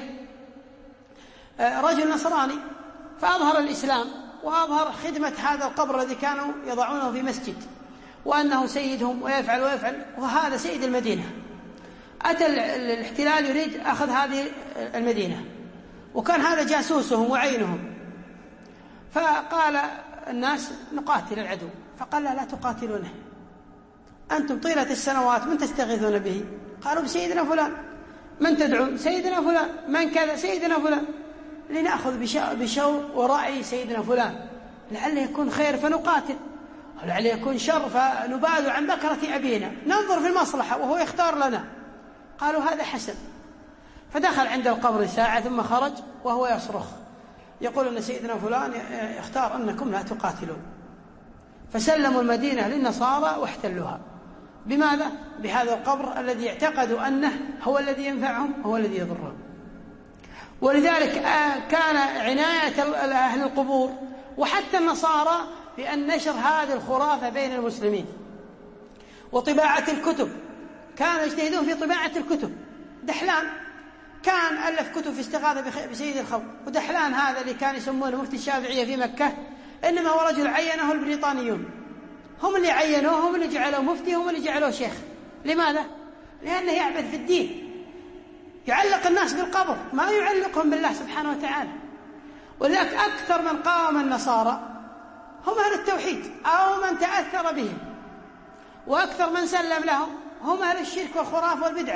Speaker 1: رجل نصراني فأظهر الإسلام وأظهر خدمة هذا القبر الذي كانوا يضعونه في مسجد وأنه سيدهم ويفعل ويفعل وهذا سيد المدينة. أتى الاحتلال يريد أخذ هذه المدينة وكان هذا جاسوسهم وعينهم، فقال الناس نقاتل العدو، فقال لا, لا تقاتلونه، أنتم طيلة السنوات من تستغيثون به؟ قالوا بسيدنا فلان. من تدعون؟ سيدنا فلان. من كذا؟ سيدنا فلان. لنأخذ بشور ورأي سيدنا فلان لعله يكون خير فنقاتل، ولعله يكون شر فنبعد عن بكرة أبينا، ننظر في المصلحة وهو يختار لنا. قالوا هذا حسن. فدخل عند القبر ساعة ثم خرج وهو يصرخ يقول أن سيدنا فلان يختار أنكم لا تقاتلون. فسلموا المدينة للنصارى واحتلوها. بماذا؟ بهذا القبر الذي اعتقدوا أنه هو الذي ينفعهم هو الذي يضرهم. ولذلك كان عناية أهل القبور وحتى النصارى بأن نشر هذه الخرافة بين المسلمين. وطباعة الكتب، كانوا يجتهدون في طباعة الكتب. دحلان كان ألف كتب في استغاثة بسيد الخلق، ودحلان هذا اللي كان يسمونه مفتي الشافعية في مكة إنما هو رجل عينه البريطانيون، هم اللي عينوه، هم اللي جعلوه مفتي، هم اللي جعلوه شيخ. لماذا؟ لأنه يعبث في الدين، يعلق الناس بالقبر ما يعلقهم بالله سبحانه وتعالى. ولذلك أكثر من قاوم النصارى هم أهل التوحيد أو من تأثر بهم، وأكثر من سلم لهم هم أهل الشرك والخرافة والبدعة.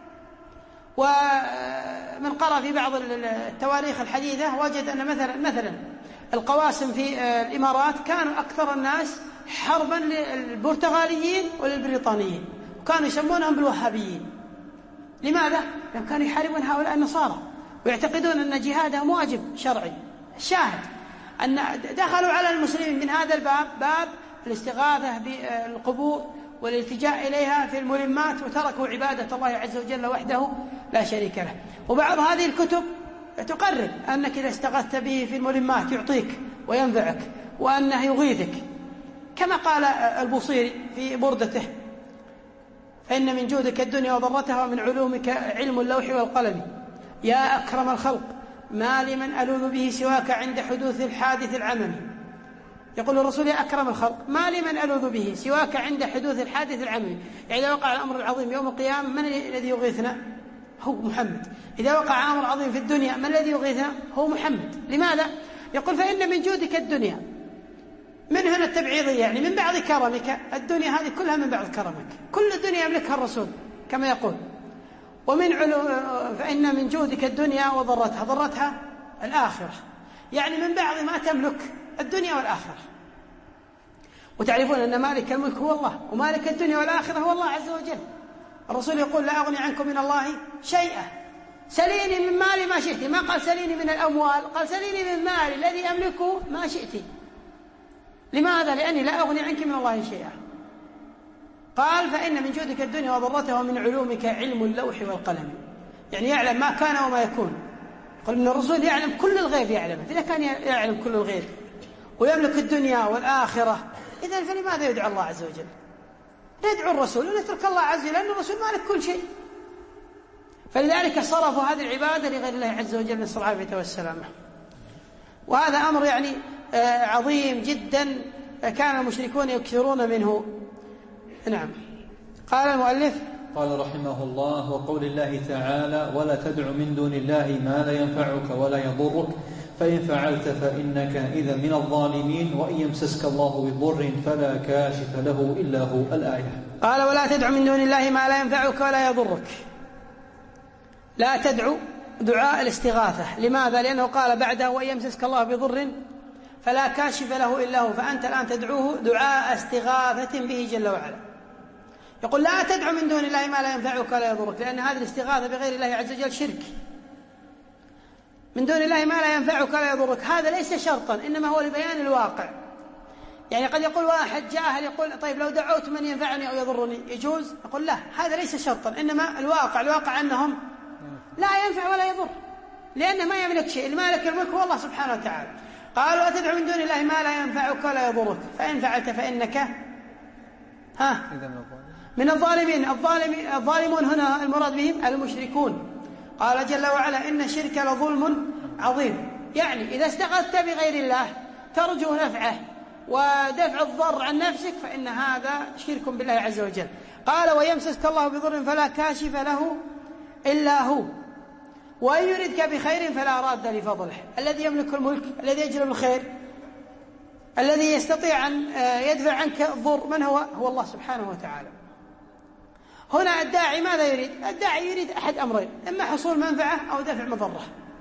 Speaker 1: ومن قرأ في بعض التواريخ الحديثة وجد أن مثلا مثلا القواسم في الإمارات كانوا أكثر الناس حربا للبرتغاليين وللبريطانيين، وكانوا يسمونهم بالوهابيين. لماذا؟ لأنهم كانوا يحاربون هؤلاء النصارى ويعتقدون أن جهادهم واجب شرعي. الشاهد أن دخلوا على المسلمين من هذا الباب، باب الاستغاثة بالقبور والالتجاء إليها في الملمات، وتركوا عبادة الله عز وجل وحده لا شريك له. وبعض هذه الكتب تقرر أنك إذا استغثت به في الملمات يعطيك وينفعك وأنه يغيثك، كما قال البوصيري في بردته: فإن من جودك الدنيا وضرتها ومن علومك علم اللوح والقلم، يا أكرم الخلق ما لمن ألوذ به سواك عند حدوث الحادث العممي. يقول الرسول: يا أكرم الخلق ما لمن ألوذ به سواك عند حدوث الحادث العممي. يعني إذا وقع الأمر العظيم يوم القيامة من الذي يغيثنا؟ هو محمد. إذا وقع أمر عظيم في الدنيا من الذي يغيثنا؟ هو محمد. لماذا؟ يقول: فإن من جودك الدنيا، من هنا التبعيضية، يعني من بعض كرمك. الدنيا هذه كلها من بعض كرمك، كل الدنيا يملكها الرسول كما يقول. ومن علو فإن من جودك الدنيا وضرتها، ضرتها الآخرة، يعني من بعض ما تملك الدنيا والآخرة. وتعرفون أن مالك الملك هو الله، ومالك الدنيا والآخرة هو الله عز وجل. الرسول يقول: لا أغني عنكم من الله شيئا، سليني من مالي ما شئت. ما قال سليني من الأموال، قال سليني من مالي الذي أملكه ما شئت. لماذا؟ لأني لا أغني عنك من الله شيئا. قال: فإن من جودك الدنيا وضرتها ومن علومك علم اللوح والقلم، يعني يعلم ما كان وما يكون. قال من الرسول يعلم كل الغيب، يعلم. إذا كان يعلم كل الغيب ويملك الدنيا والآخرة، إذن فلماذا يدعو الله عز وجل؟ ندعو الرسول ونترك الله عز وجل، لأن الرسول مالك كل شيء. فلذلك صرفوا هذه العبادة لغير الله عز وجل، نسأل العافية والسلامة. وهذا أمر يعني عظيم جدا كان المشركون يكثرون منه. نعم. قال المؤلف:
Speaker 2: قال رحمه الله: وقول الله تعالى: ولا تدع من دون الله ما لا ينفعك ولا يضرك فإن فعلت فإنك إذا من الظالمين وإن يمسسك الله بضر فلا كاشف له إلا هو. الآية.
Speaker 1: قال: ولا تدع من دون الله ما لا ينفعك ولا يضرك. لا تدعو دعاء الاستغاثة. لماذا؟ لأنه قال بعده: وإن يمسسك الله بضر فلا كاشف له إلا هو. فأنت الآن تدعوه دعاء استغاثة به جل وعلا. يقول لا تدعو من دون الله ما لا ينفعك ولا يضرك، لأن هذه الاستغاثة بغير الله عز وجل شرك. من دون الله ما لا ينفعك ولا يضرك هذا ليس شرطا، إنما هو لبيان الواقع. يعني قد يقول واحد جاهل يقول طيب لو دعوت من ينفعني أو يضرني يجوز؟ يقول لا، هذا ليس شرطا، إنما الواقع الواقع أنهم لا ينفع ولا يضر، لأنه ما يملك شيء، المالك الملك هو الله سبحانه وتعالى. قال وتدعو من دون الله ما لا ينفعك ولا يضرك، فإن فعلت فإنك ها من الظالمين. الظالمين الظالمون هنا المراد بهم المشركون. قال جل وعلا إن الشرك لظلم عظيم، يعني إذا استغثت بغير الله ترجو نفعه ودفع الضر عن نفسك فإن هذا شرك بالله عز وجل. قال ويمسسك الله بضر فلا كاشف له إلا هو وإن يردك بخير فلا راد لفضله. الذي يملك الملك، الذي يجلب الخير، الذي يستطيع أن يدفع عنك الضر، من هو؟ هو الله سبحانه وتعالى. هنا الداعي ماذا يريد؟ الداعي يريد أحد أمرين، إما حصول منفعة أو دفع مضرة.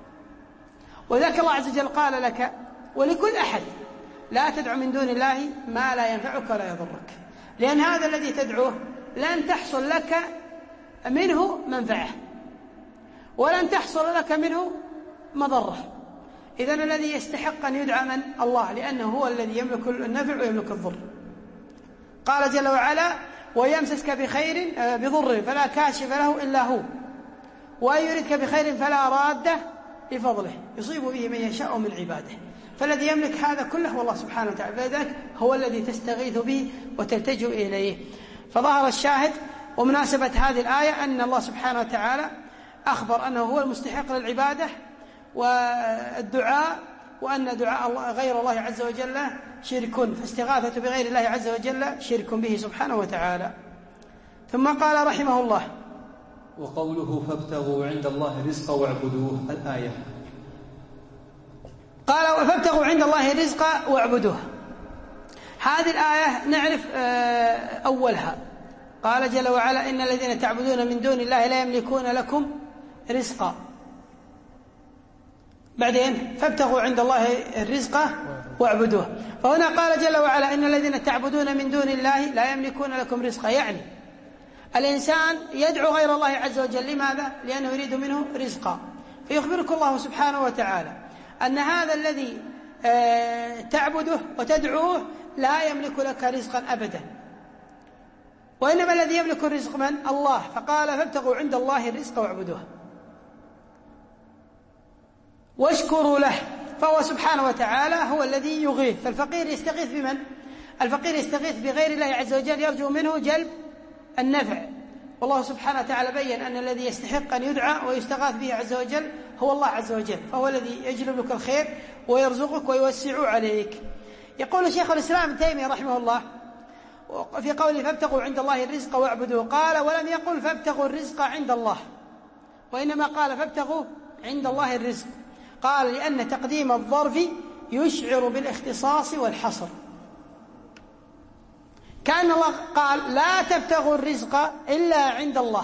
Speaker 1: وذلك الله عز وجل قال لك ولكل أحد لا تدعو من دون الله ما لا ينفعك ولا يضرك، لأن هذا الذي تدعوه لن تحصل لك منه منفعة ولن تحصل لك منه مضرة. إذن الذي يستحق أن يدعى من؟ الله، لأنه هو الذي يملك النفع ويملك الضر. قال جل وعلا ويمسسك بخير بضر فلا كاشف له إلا هو وإن يردك بخير فلا راد لفضله يصيب به من يشاء من عباده. فالذي يملك هذا كله هو الله سبحانه وتعالى، فذلك هو الذي تستغيث به وتلتجئ إليه. فظهر الشاهد ومناسبة هذه الآية أن الله سبحانه وتعالى أخبر أنه هو المستحق للعبادة والدعاء، وأن دعاء الله غير الله عز وجل شرك، فاستغاثة بغير الله عز وجل شرك به سبحانه وتعالى. ثم قال رحمه الله
Speaker 2: وقوله فابتغوا عند الله رزقا واعبدوه الآية.
Speaker 1: قال فابتغوا عند الله رزقا واعبدوه. هذه الآية نعرف أولها. قال جل وعلا إن الذين تعبدون من دون الله لا يملكون لكم رزقا. بعدين فابتغوا عند الله الرزق واعبدوه. فهنا قال جل وعلا إن الذين تعبدون من دون الله لا يملكون لكم رزقا، يعني الإنسان يدعو غير الله عز وجل. لماذا؟ لأنه يريد منه رزقا. فيخبرك الله سبحانه وتعالى أن هذا الذي تعبده وتدعوه لا يملك لك رزقا أبدا، وإنما الذي يملك الرزق من؟ الله. فقال فابتغوا عند الله الرزق واعبدوه واشكروا له، فهو سبحانه وتعالى هو الذي يغيث. فالفقير يستغيث بمن؟ الفقير يستغيث بغير الله عز وجل، يرجو منه جلب النفع. والله سبحانه وتعالى بيّن أن الذي يستحق أن يدعى ويستغاث به عز وجل هو الله عز وجل، فهو الذي يجلب لك الخير ويرزقك ويوسع عليك. يقول شيخ الإسلام ابن تيمية رحمه الله في قوله فابتغوا عند الله الرزق واعبدوه، قال ولم يقل فابتغوا الرزق عند الله، وإنما قال فابتغوا عند الله الرزق. قال لأن تقديم الظرف يشعر بالاختصاص والحصر، كأن الله قال لا تبتغوا الرزق إلا عند الله،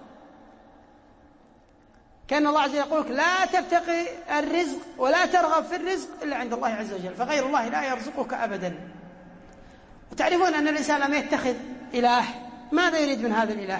Speaker 1: كأن الله عز وجل يقول لا تبتغي الرزق ولا ترغب في الرزق إلا عند الله عز وجل، فغير الله لا يرزقك أبدا. وتعرفون أن الإنسان لما يتخذ إله ماذا يريد من هذا الإله؟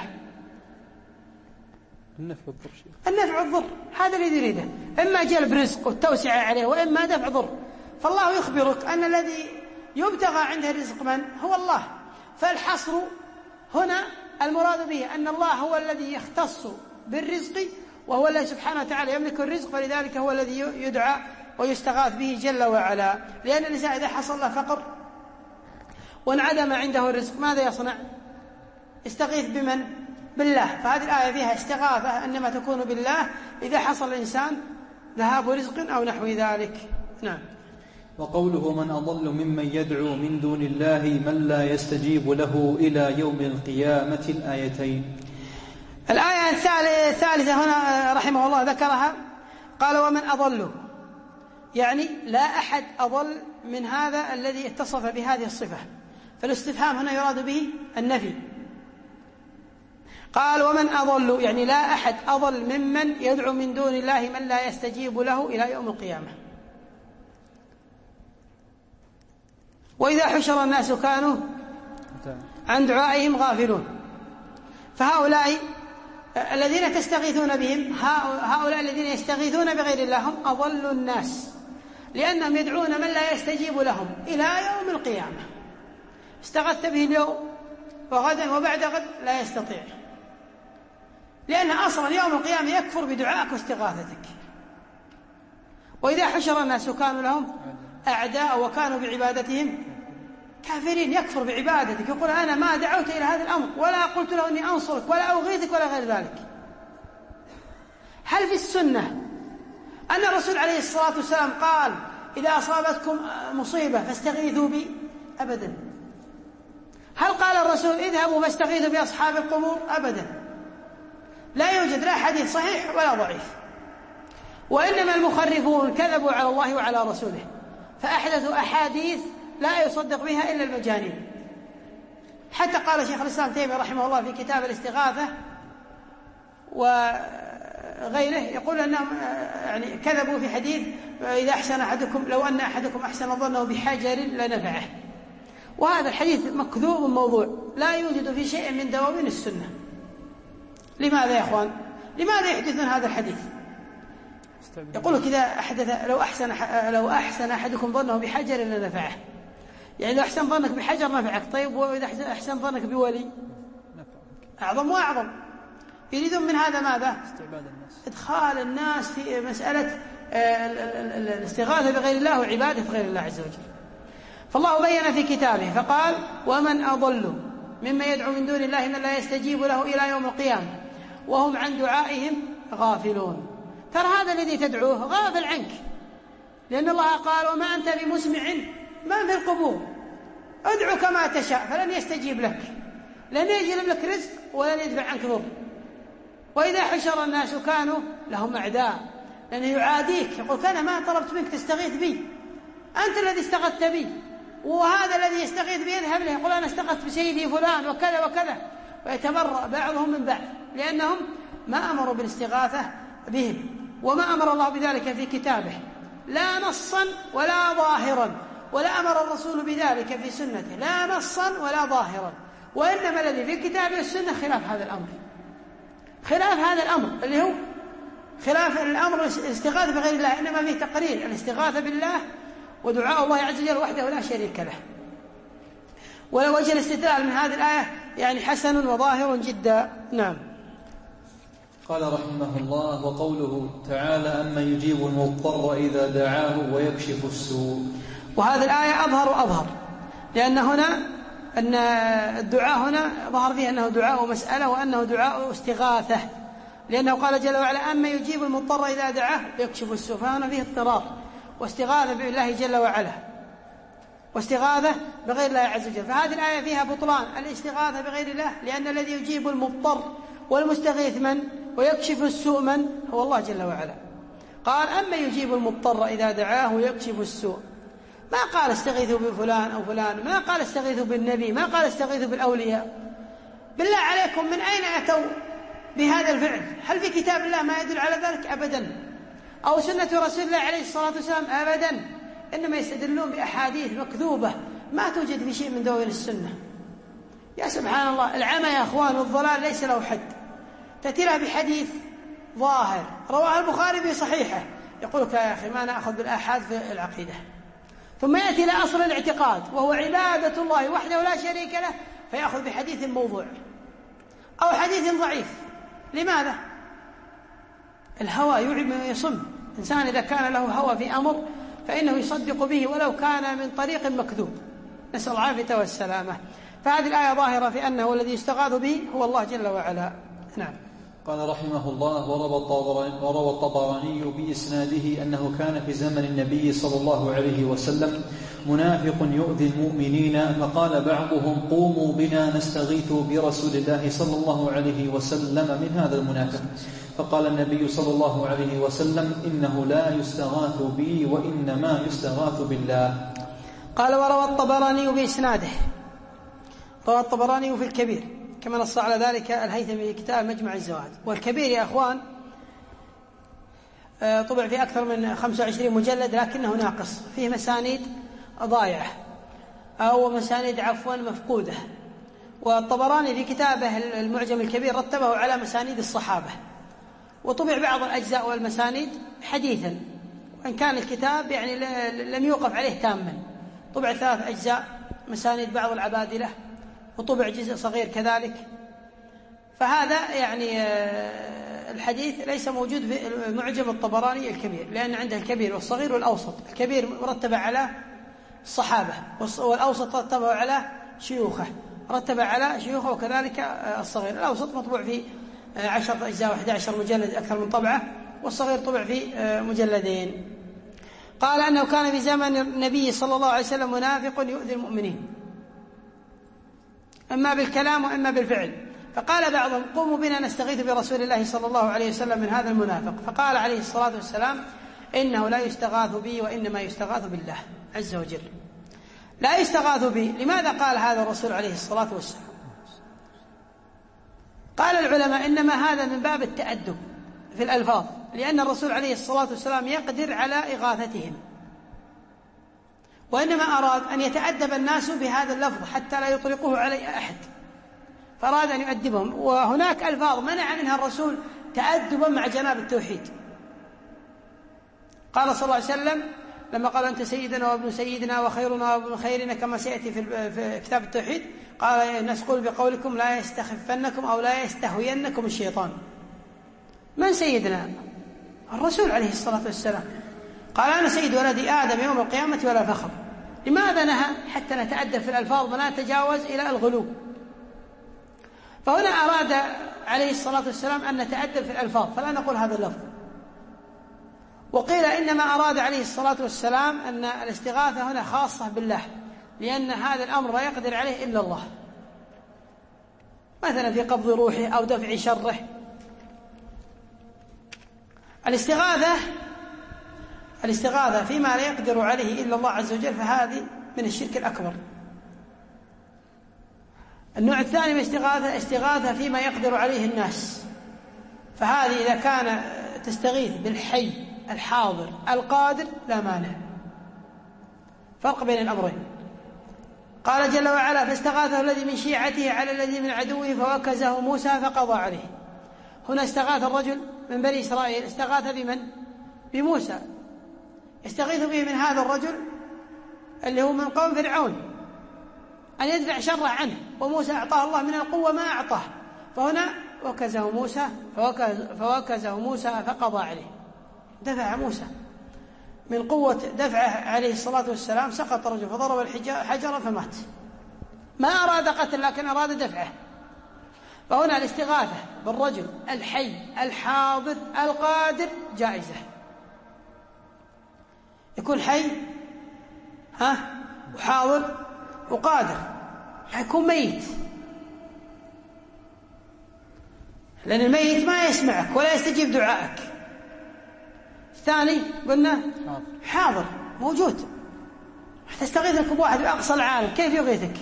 Speaker 2: النفع والضر.
Speaker 1: النفع والضر هذا الذي يريده، إما جلب رزق والتوسعة عليه وإما دفع ضر. فالله يخبرك أن الذي يبتغى عنده الرزق من؟ هو الله. فالحصر هنا المراد به أن الله هو الذي يختص بالرزق، وهو الذي سبحانه وتعالى يملك الرزق، فلذلك هو الذي يدعى ويستغاث به جل وعلا. لأن الإنسان إذا حصل له فقر وانعدم عنده الرزق ماذا يصنع؟ يستغيث بمن؟ بالله. فهذه الآية فيها استغاثة أنما تكون بالله إذا حصل الإنسان ذهاب رزق أو نحو ذلك. نعم.
Speaker 2: وقوله من أضل ممن يدعو من دون الله من لا يستجيب له إلى يوم القيامة الآيتين.
Speaker 1: الآية الثالثة هنا رحمه الله ذكرها، قال ومن أضل، يعني لا أحد أضل من هذا الذي اتصف بهذه الصفة، فالاستفهام هنا يراد به النفي. قال ومن أضل يعني لا أحد أضل ممن يدعو من دون الله من لا يستجيب له إلى يوم القيامة. وإذا حشر الناس كانوا عن دعائهم غافلون. فهؤلاء الذين تستغيثون بهم، هؤلاء الذين يستغيثون بغير الله هم أضل الناس، لأنهم يدعون من لا يستجيب لهم إلى يوم القيامة. استغثت به اليوم وغدا وبعد غد لا يستطيع، لأن أصلا يوم القيامة يكفر بدعائك واستغاثتك. وإذا حشر الناس كانوا لهم أعداء وكانوا بعبادتهم كافرين، يكفر بعبادتك، يقول أنا ما دعوت إلى هذا الأمر ولا قلت له أني أنصرك ولا أغيثك ولا غير ذلك. هل في السنة أن الرسول عليه الصلاة والسلام قال إذا أصابتكم مصيبة فاستغيثوا بي؟ أبدا. هل قال الرسول اذهبوا فاستغيثوا بأصحاب القبور؟ أبدا. لا يوجد لا حديث صحيح ولا ضعيف. وإنما المخرفون كذبوا على الله وعلى رسوله، فأحدثوا أحاديث لا يصدق بها إلا المجانين. حتى قال شيخ الإسلام تيمية رحمه الله في كتاب الاستغاثة وغيره يقول أنهم يعني كذبوا في حديث إذا أحسن أحدكم لو أن أحدكم أحسن ظنه بحجر لنفعه، وهذا الحديث مكذوب موضوع لا يوجد في شيء من دواوين السنة. لماذا يا أخوان؟ لماذا يحدثون هذا الحديث؟ يقول لك إذا أحدث لو أحسن لو أحسن أحدكم ظنه بحجر لنفعه، يعني لو أحسن ظنك بحجر نفعك. طيب وإذا أحسن ظنك بولي أعظم وأعظم. يريدون من هذا ماذا؟ إدخال الناس في مسألة الاستغاثة بغير الله وعبادة غير الله عز وجل. فالله بين في كتابه فقال ومن أضل مما يدعو من دون الله من لا يستجيب له إلى يوم القيامة وهم عن دعائهم غافلون. ترى هذا الذي تدعوه غافل عنك، لأن الله قال وما أنت بمسمع من في القبور، ادعو كما تشاء فلن يستجيب لك، لن يجلب لك رزق ولن يدفع عنك ضر. وإذا حشر الناس كانوا لهم أعداء، لأنه يعاديك، يقول أنا ما طلبت منك تستغيث بي، أنت الذي استغثت بي، وهذا الذي يستغيث بي يذهب له يقول أنا استغثت بسيدي فلان وكذا وكذا، ويتبرأ بعضهم من بعض، لأنهم ما أمروا بالاستغاثة بهم، وما أمر الله بذلك في كتابه لا نصا ولا ظاهرا، ولا أمر الرسول بذلك في سنته لا نصا ولا ظاهرا. وإنما الذي في الكتاب والسنة خلاف هذا الأمر، خلاف هذا الأمر اللي هو خلاف الأمر الاستغاثة بغير الله، إنما فيه تقرير الاستغاثة بالله ودعاء الله عز وجل وحده لا شريك له. ولو وجه الاستدلال من هذه الآية يعني حسن وظاهر جدا. نعم.
Speaker 2: قال رحمه الله وقوله تعالى أما يجيب المضطر إذا دعاه ويكشف السوء.
Speaker 1: وهذه الآية أظهر وأظهر، لأن هنا أن الدعاء هنا ظهر فيه أنه دعاء مسألة وأنه دعاء استغاثة، لأنه قال جل وعلا أما يجيب المضطر إذا دعاه ويكشف السوء، فهنا فيه اضطرار واستغاثة بالله جل وعلا واستغاثة بغير الله عز وجل. فهذه الآية فيها بطلان الاستغاثة بغير الله، لأن الذي يجيب المضطر والمستغيث من ويكشف السوء من هو الله جل وعلا. قال أما يجيب المضطر إذا دعاه ويكشف السوء، ما قال استغيثوا بفلان أو فلان، ما قال استغيثوا بالنبي، ما قال استغيثوا بالأولياء. بالله عليكم من أين أتوا بهذا الفعل؟ هل في كتاب الله ما يدل على ذلك؟ أبدا. أو سنة رسول الله عليه الصلاة والسلام؟ أبدا. إنما يستدلون بأحاديث مكذوبة ما توجد في شيء من دواوين السنة. يا سبحان الله، العمى يا أخوان والضلال ليس له حد. تأتي له بحديث ظاهر رواه البخاري في صحيحه، يقول لك يا أخي ما نأخذ بالآحاد في العقيدة، ثم يأتي إلى أصل الاعتقاد وهو عبادة الله وحده لا شريك له، فيأخذ بحديث موضوع أو حديث ضعيف. لماذا؟ الهوى يعمي ويصم. إنسان إذا كان له هوى في أمر فإنه يصدق به ولو كان من طريق مكذوب، نسأل العافية والسلامة. فهذه الآية ظاهرة في أنه الذي يستغاث به هو الله جل وعلا. نعم.
Speaker 2: قال رحمه الله وروى الطبراني بإسناده أنه كان في زمن النبي صلى الله عليه وسلم منافق يؤذي المؤمنين، فقال بعضهم قوموا بنا نستغيث برسول الله صلى الله عليه وسلم من هذا المنافق، فقال النبي صلى الله عليه وسلم إنه لا يستغاث بي وإنما يستغاث بالله.
Speaker 1: قال وروى الطبراني بإسناده، روى الطبراني في الكبير كما نص على ذلك الهيثمي في كتاب مجمع الزوائد. والكبير يا أخوان طبع في أكثر من خمسة وعشرين مجلد، لكنه ناقص، فيه مسانيد ضايعة أو مسانيد عفوا مفقودة، والطبراني في كتابه المعجم الكبير رتبه على مسانيد الصحابة، وطبع بعض الأجزاء والمسانيد حديثا، وإن كان الكتاب يعني لم يوقف عليه تاما، طبع ثلاث أجزاء مسانيد بعض العبادلة، وطبع جزء صغير كذلك. فهذا يعني الحديث ليس موجود في المعجم الطبراني الكبير، لأن عنده الكبير والصغير والأوسط. الكبير مرتب على الصحابة، والأوسط رتبه على شيوخه، رتب على شيوخه، وكذلك الصغير. الأوسط مطبوع في عشرة أجزاء وأحد عشر مجلد، أكثر من طبعة، والصغير طبع في مجلدين. قال أنه كان في زمن النبي صلى الله عليه وسلم منافق يؤذي المؤمنين، إما بالكلام وإما بالفعل. فقال بعضهم: قوموا بنا نستغيث برسول الله صلى الله عليه وسلم من هذا المنافق. فقال عليه الصلاة والسلام: إنه لا يستغاث بي، وإنما يستغاث بالله عز وجل. لا يستغاث بي، لماذا قال هذا الرسول عليه الصلاة والسلام؟ قال العلماء: إنما هذا من باب التأدب في الألفاظ، لأن الرسول عليه الصلاة والسلام يقدر على إغاثتهم، وإنما أراد أن يتأدب الناس بهذا اللفظ حتى لا يطلقوه عليه أحد، فأراد أن يؤدبهم. وهناك ألفاظ منع منها الرسول تأدبا مع جناب التوحيد. قال صلى الله عليه وسلم لما قال: أنت سيدنا وابن سيدنا وخيرنا وابن خيرنا، كما سيأتي في كتاب التوحيد، قال: نسقل بقولكم لا يستخفنكم أو لا يستهوينكم الشيطان. من سيدنا؟ الرسول عليه الصلاة والسلام. قال: أنا سيد ولد آدم يوم القيامة ولا فخر. لماذا نهى؟ حتى نتأدب في الألفاظ ولا نتجاوز إلى الغلو. فهنا أراد عليه الصلاة والسلام أن نتأدب في الألفاظ، فلا نقول هذا اللفظ. وقيل إنما أراد عليه الصلاة والسلام أن الاستغاثة هنا خاصة بالله، لأن هذا الأمر لا يقدر عليه إلا الله، مثلا في قبض روحه أو دفع شره. الاستغاثة الاستغاثة فيما لا يقدر عليه إلا الله عز وجل، فهذه من الشرك الأكبر. النوع الثاني من الاستغاثة استغاثة فيما يقدر عليه الناس، فهذه إذا كان تستغيث بالحي الحاضر القادر لا مانع. فرق بين الأمرين. قال جل وعلا: فاستغاثه الذي من شيعته على الذي من عدوه فوكزه موسى فقضى عليه. هنا استغاث الرجل من بني إسرائيل، استغاث بمن؟ بموسى، يستغيث به من هذا الرجل اللي هو من قوم فرعون أن يدفع شره عنه، وموسى أعطاه الله من القوة ما أعطاه. فهنا وكزه موسى فوكز فوكزه موسى فقضى عليه، دفع موسى من قوة دفعه عليه الصلاة والسلام، سقط الرجل فضرب الحجر فمات. ما أراد قتل لكن أراد دفعه. فهنا الاستغاثة بالرجل الحي الحاضر القادر جائزة. يكون حي ها وحاضر وقادر، يكون ميت، لأن الميت ما يسمعك ولا يستجيب دعائك. الثاني قلنا حاضر موجود، تستغيثك بواحد بأقصى العالم كيف يغيثك؟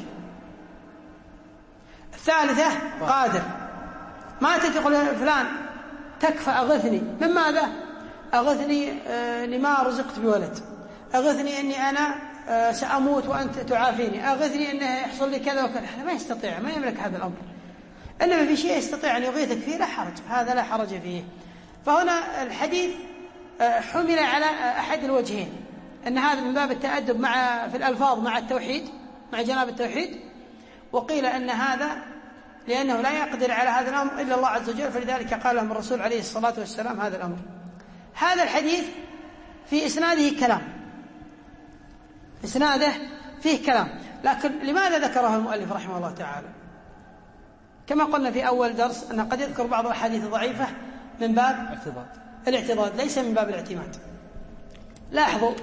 Speaker 1: الثالثة قادر، ما تقول فلان تكفى أغثني من ماذا؟ أغثني أني ما رزقت بولد، أغثني أني أنا سأموت وأنت تعافيني، أغثني أنه يحصل لي كذا وكذا. هذا ما يستطيع، ما يملك هذا الأمر. إنما في شيء يستطيع أن يغيثك فيه لا حرج، هذا لا حرج فيه. فهنا الحديث حمل على أحد الوجهين، أن هذا من باب التأدب مع في الألفاظ مع التوحيد، مع جناب التوحيد، وقيل أن هذا لأنه لا يقدر على هذا الأمر إلا الله عز وجل، فلذلك قال لهم الرسول عليه الصلاة والسلام هذا الأمر. هذا الحديث في إسناده كلام، إسناده فيه كلام، لكن لماذا ذكره المؤلف رحمه الله تعالى؟ كما قلنا في أول درس أنه قد يذكر بعض الأحاديث الضعيفة من باب اعتضاد. الاعتضاد ليس من باب الاعتماد. لاحظوا،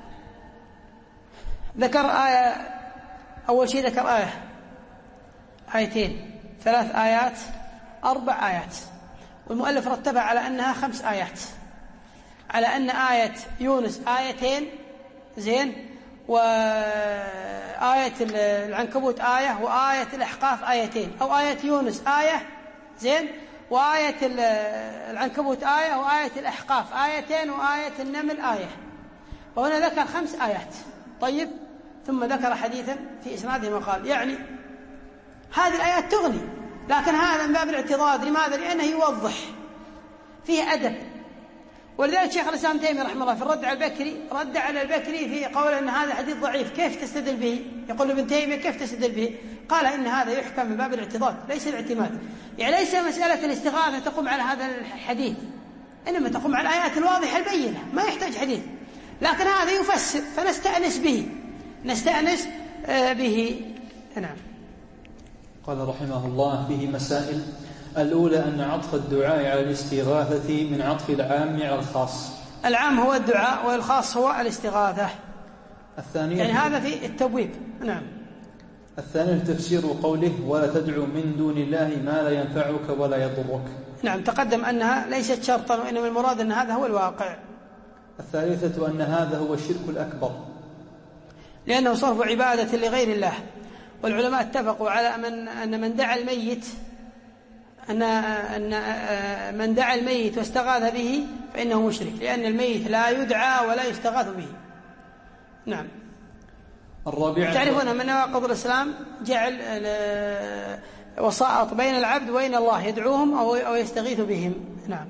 Speaker 1: ذكر آية، أول شيء ذكر آية، آيتين، ثلاث آيات، أربع آيات، والمؤلف رتبها على أنها خمس آيات، على أن آية يونس آيتين زين، وآية العنكبوت آية، وآية الأحقاف آيتين، أو آية يونس آية زين، وآية العنكبوت آية، وآية الأحقاف آيتين، وآية النمل آية. وهنا ذكر خمس آيات. طيب، ثم ذكر حديثا في إسناده ما قال، يعني هذه الآيات تغني، لكن هذا من باب الاعتضاد. لماذا؟ لأنه يوضح، فيه أدب. ولذلك شيخ الإسلام تيمية رحمه الله في الرد على البكري رد على البكري في قول أن هذا حديث ضعيف، كيف تستدل به؟ يقول ابن تيمية كيف تستدل به؟ قال إن هذا يحكم من باب الاعتضاد ليس الاعتماد. يعني ليس مسألة الاستغاثة تقوم على هذا الحديث، إنما تقوم على الآيات الواضحة البينة، ما يحتاج حديث. لكن هذا يفسر فنستأنس به نستأنس به. نعم.
Speaker 2: قال رحمه الله: به مسائل. الأولى أن عطف الدعاء على الاستغاثة من عطف العام على الخاص.
Speaker 1: العام هو الدعاء والخاص هو الاستغاثة.
Speaker 2: الثانية
Speaker 1: يعني هذا في التبويب. نعم.
Speaker 2: الثانية تفسير قوله: ولا تدعو من دون الله ما لا ينفعك ولا يضرك.
Speaker 1: نعم، تقدم أنها ليست شرطا، وإنما المراد أن هذا هو الواقع.
Speaker 2: الثالثة أن هذا هو الشرك الأكبر،
Speaker 1: لأنه صرف عبادة لغير الله. والعلماء اتفقوا على من أن من دعا الميت أن أن من دعا الميت واستغاث به فإنه مشرك، لأن الميت لا يدعى ولا يستغاث به. نعم.
Speaker 2: الرابعة،
Speaker 1: تعرفون من نواقض الإسلام جعل وساطة بين العبد وبين الله، يدعوهم أو يستغيث بهم. نعم.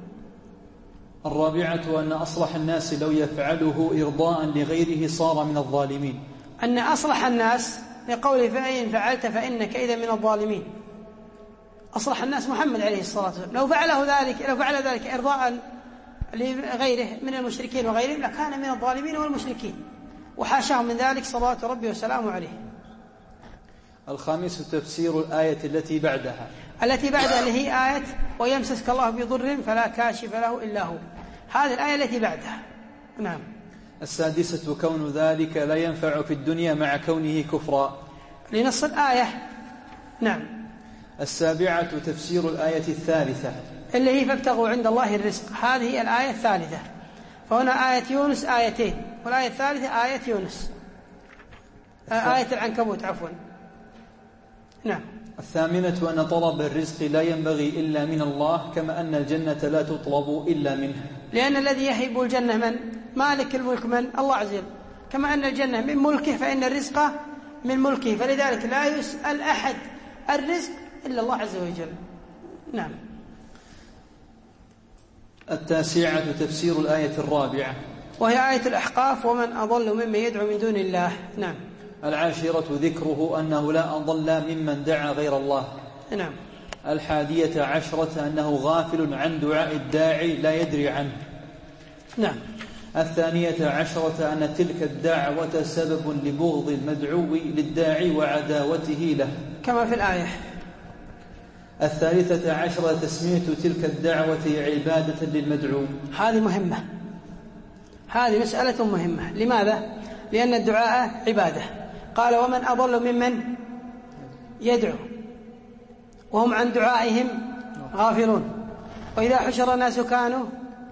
Speaker 2: الرابعة أن أصلح الناس لو يفعله إرضاء لغيره صار من الظالمين.
Speaker 1: أن أصلح الناس لقوله فإن فعلت فإنك إذا من الظالمين. أصلح الناس محمد عليه الصلاة والسلام، لو فعله ذلك لو فعل ذلك إرضاء لغيره من المشركين وغيرهم لكان من الظالمين والمشركين، وحاشاهم من ذلك صلوات ربي وسلامه عليه.
Speaker 2: الخامس تفسير الآية التي بعدها
Speaker 1: التي بعدها اللي هي آية ويمسسك الله بضر فلا كاشف له إلا هو، هذه الآية التي بعدها. نعم.
Speaker 2: السادسة كون ذلك لا ينفع في الدنيا مع كونه كفرا،
Speaker 1: لنص الآية. نعم.
Speaker 2: السابعة تفسير الآية الثالثة
Speaker 1: اللي هي فابتغوا عند الله الرزق، هذه هي الآية الثالثة. فهنا آية يونس آيتين، والآية الثالثة آية يونس آية العنكبوت عفوا. نعم.
Speaker 2: الثامنة أن طلب الرزق لا ينبغي إلا من الله، كما أن الجنة لا تطلب إلا منه،
Speaker 1: لأن الذي يهب الجنة من؟ مالك الملك من؟ الله عز وجل. كما أن الجنة من ملكه فإن الرزق من ملكه، فلذلك لا يسأل أحد الرزق إلا الله عز وجل. نعم.
Speaker 2: التاسعة تفسير الآية الرابعة
Speaker 1: وهي آية الأحقاف: ومن أضل ممن يدعو من دون الله. نعم.
Speaker 2: العاشرة ذكره أنه لا أضل ممن دعا غير الله.
Speaker 1: نعم.
Speaker 2: الحادية عشرة أنه غافل عن دعاء الداعي لا يدري عنه.
Speaker 1: نعم.
Speaker 2: الثانية عشرة أن تلك الدعوة سبب لبغض المدعو للداعي وعداوته له،
Speaker 1: كما في الآية.
Speaker 2: الثالثة عشرة تسمية تلك الدعوة عبادة للمدعو.
Speaker 1: هذه مهمة، هذه مسألة مهمة. لماذا؟ لأن الدعاء عبادة. قال: ومن أضل ممن يدعو وهم عن دعائهم غافلون، وإذا حشر الناس كانوا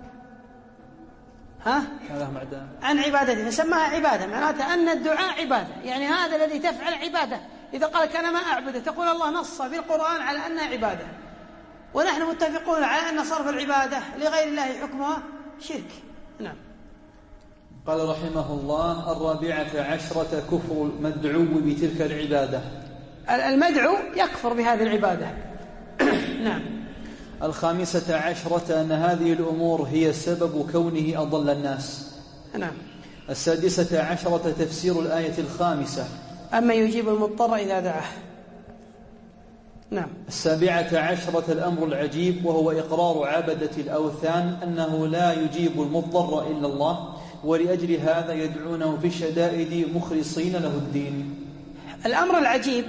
Speaker 1: ها؟ عن عبادته، فسماها عبادة، معناتها أن الدعاء عبادة، يعني هذا الذي تفعل عبادة. إذا قالك أنا ما أعبد تقول الله نص في القرآن على أنها عبادة، ونحن متفقون على أن صرف العبادة لغير الله حكمها شرك. نعم.
Speaker 2: قال رحمه الله: الرابعة عشرة كفر المدعو بتلك العبادة.
Speaker 1: المدعو يكفر بهذه العبادة. نعم.
Speaker 2: الخامسة عشرة أن هذه الأمور هي سبب كونه أضل الناس.
Speaker 1: نعم.
Speaker 2: السادسة عشرة تفسير الآية الخامسة:
Speaker 1: أما يجيب المضطر إذا دعاه. نعم.
Speaker 2: السابعة عشرة الأمر العجيب، وهو إقرار عبدة الأوثان أنه لا يجيب المضطر إلا الله، ولأجل هذا يدعونه في الشدائد مخلصين له الدين.
Speaker 1: الأمر العجيب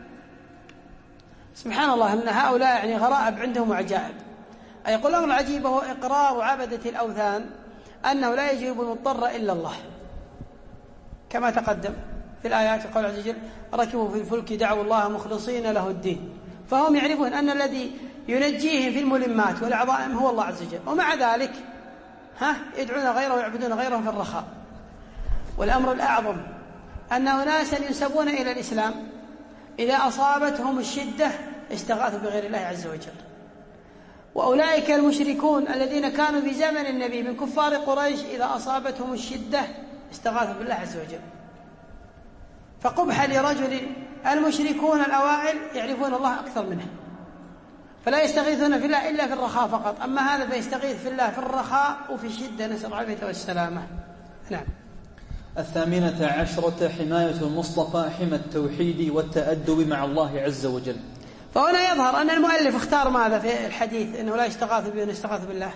Speaker 1: سبحان الله أن هؤلاء يعني غرائب عندهم وعجائب. أي يقول الأمر العجيب هو إقرار عبدة الأوثان أنه لا يجيب المضطر إلا الله، كما تقدم في الآيات. قال عز وجل: ركبوا في الفلك دعوا الله مخلصين له الدين. فهم يعرفون أن الذي ينجيهم في الملمات والعظائم هو الله عز وجل، ومع ذلك ها يدعون غيره ويعبدون غيره في الرخاء. والأمر الأعظم أن أناسا ينسبون إلى الإسلام إذا أصابتهم الشدة استغاثوا بغير الله عز وجل. وأولئك المشركون الذين كانوا في زمن النبي من كفار قريش إذا أصابتهم الشدة استغاثوا بالله عز وجل. فقبح لرجل المشركون الأوائل يعرفون الله أكثر منه، فلا يستغيثون في الله إلا في الرخاء فقط، أما هذا فيستغيث في الله في الرخاء وفي الشدة، نسأل العافية والسلامة. نعم.
Speaker 2: الثامنة عشرة حماية المصطفى حمى التوحيد والتأدب مع الله عز وجل.
Speaker 1: فهنا يظهر أن المؤلف اختار ماذا في الحديث أنه لا يستغاث به ويستغاث بالله؟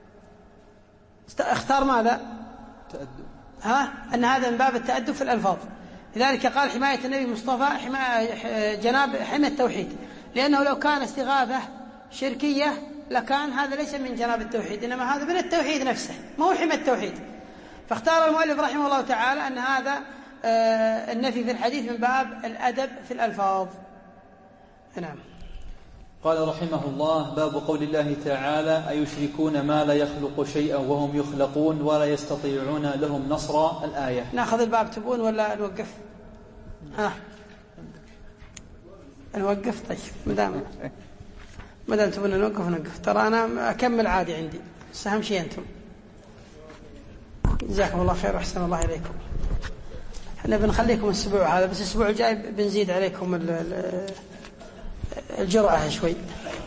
Speaker 1: اختار ماذا؟
Speaker 2: تأدب.
Speaker 1: ها؟ أن هذا من باب التأدب في الألفاظ، لذلك قال حماية النبي المصطفى حماية جناب حمى التوحيد، لأنه لو كان استغاثة شركية لكان هذا ليس من جناب التوحيد، إنما هذا من التوحيد نفسه، ما هو حمى التوحيد. فاختار المؤلف رحمه الله تعالى أن هذا النفي في الحديث من باب الأدب في الألفاظ. نعم.
Speaker 2: قال رحمه الله: باب قول الله تعالى: أيشركون ما لا يخلق شيئا وهم يخلقون ولا يستطيعون لهم نصرا. الآية.
Speaker 1: نأخذ الباب تبون ولا نوقف؟ ها نوقف. طيب مدام مدام تبون نوقف نوقف، ترى أنا أكمل عادي عندي، بس أهم شيء أنتم. جزاكم الله خير وأحسن الله إليكم. احنا بنخليكم الأسبوع هذا، بس الأسبوع الجاي بنزيد عليكم الجرعة شوي.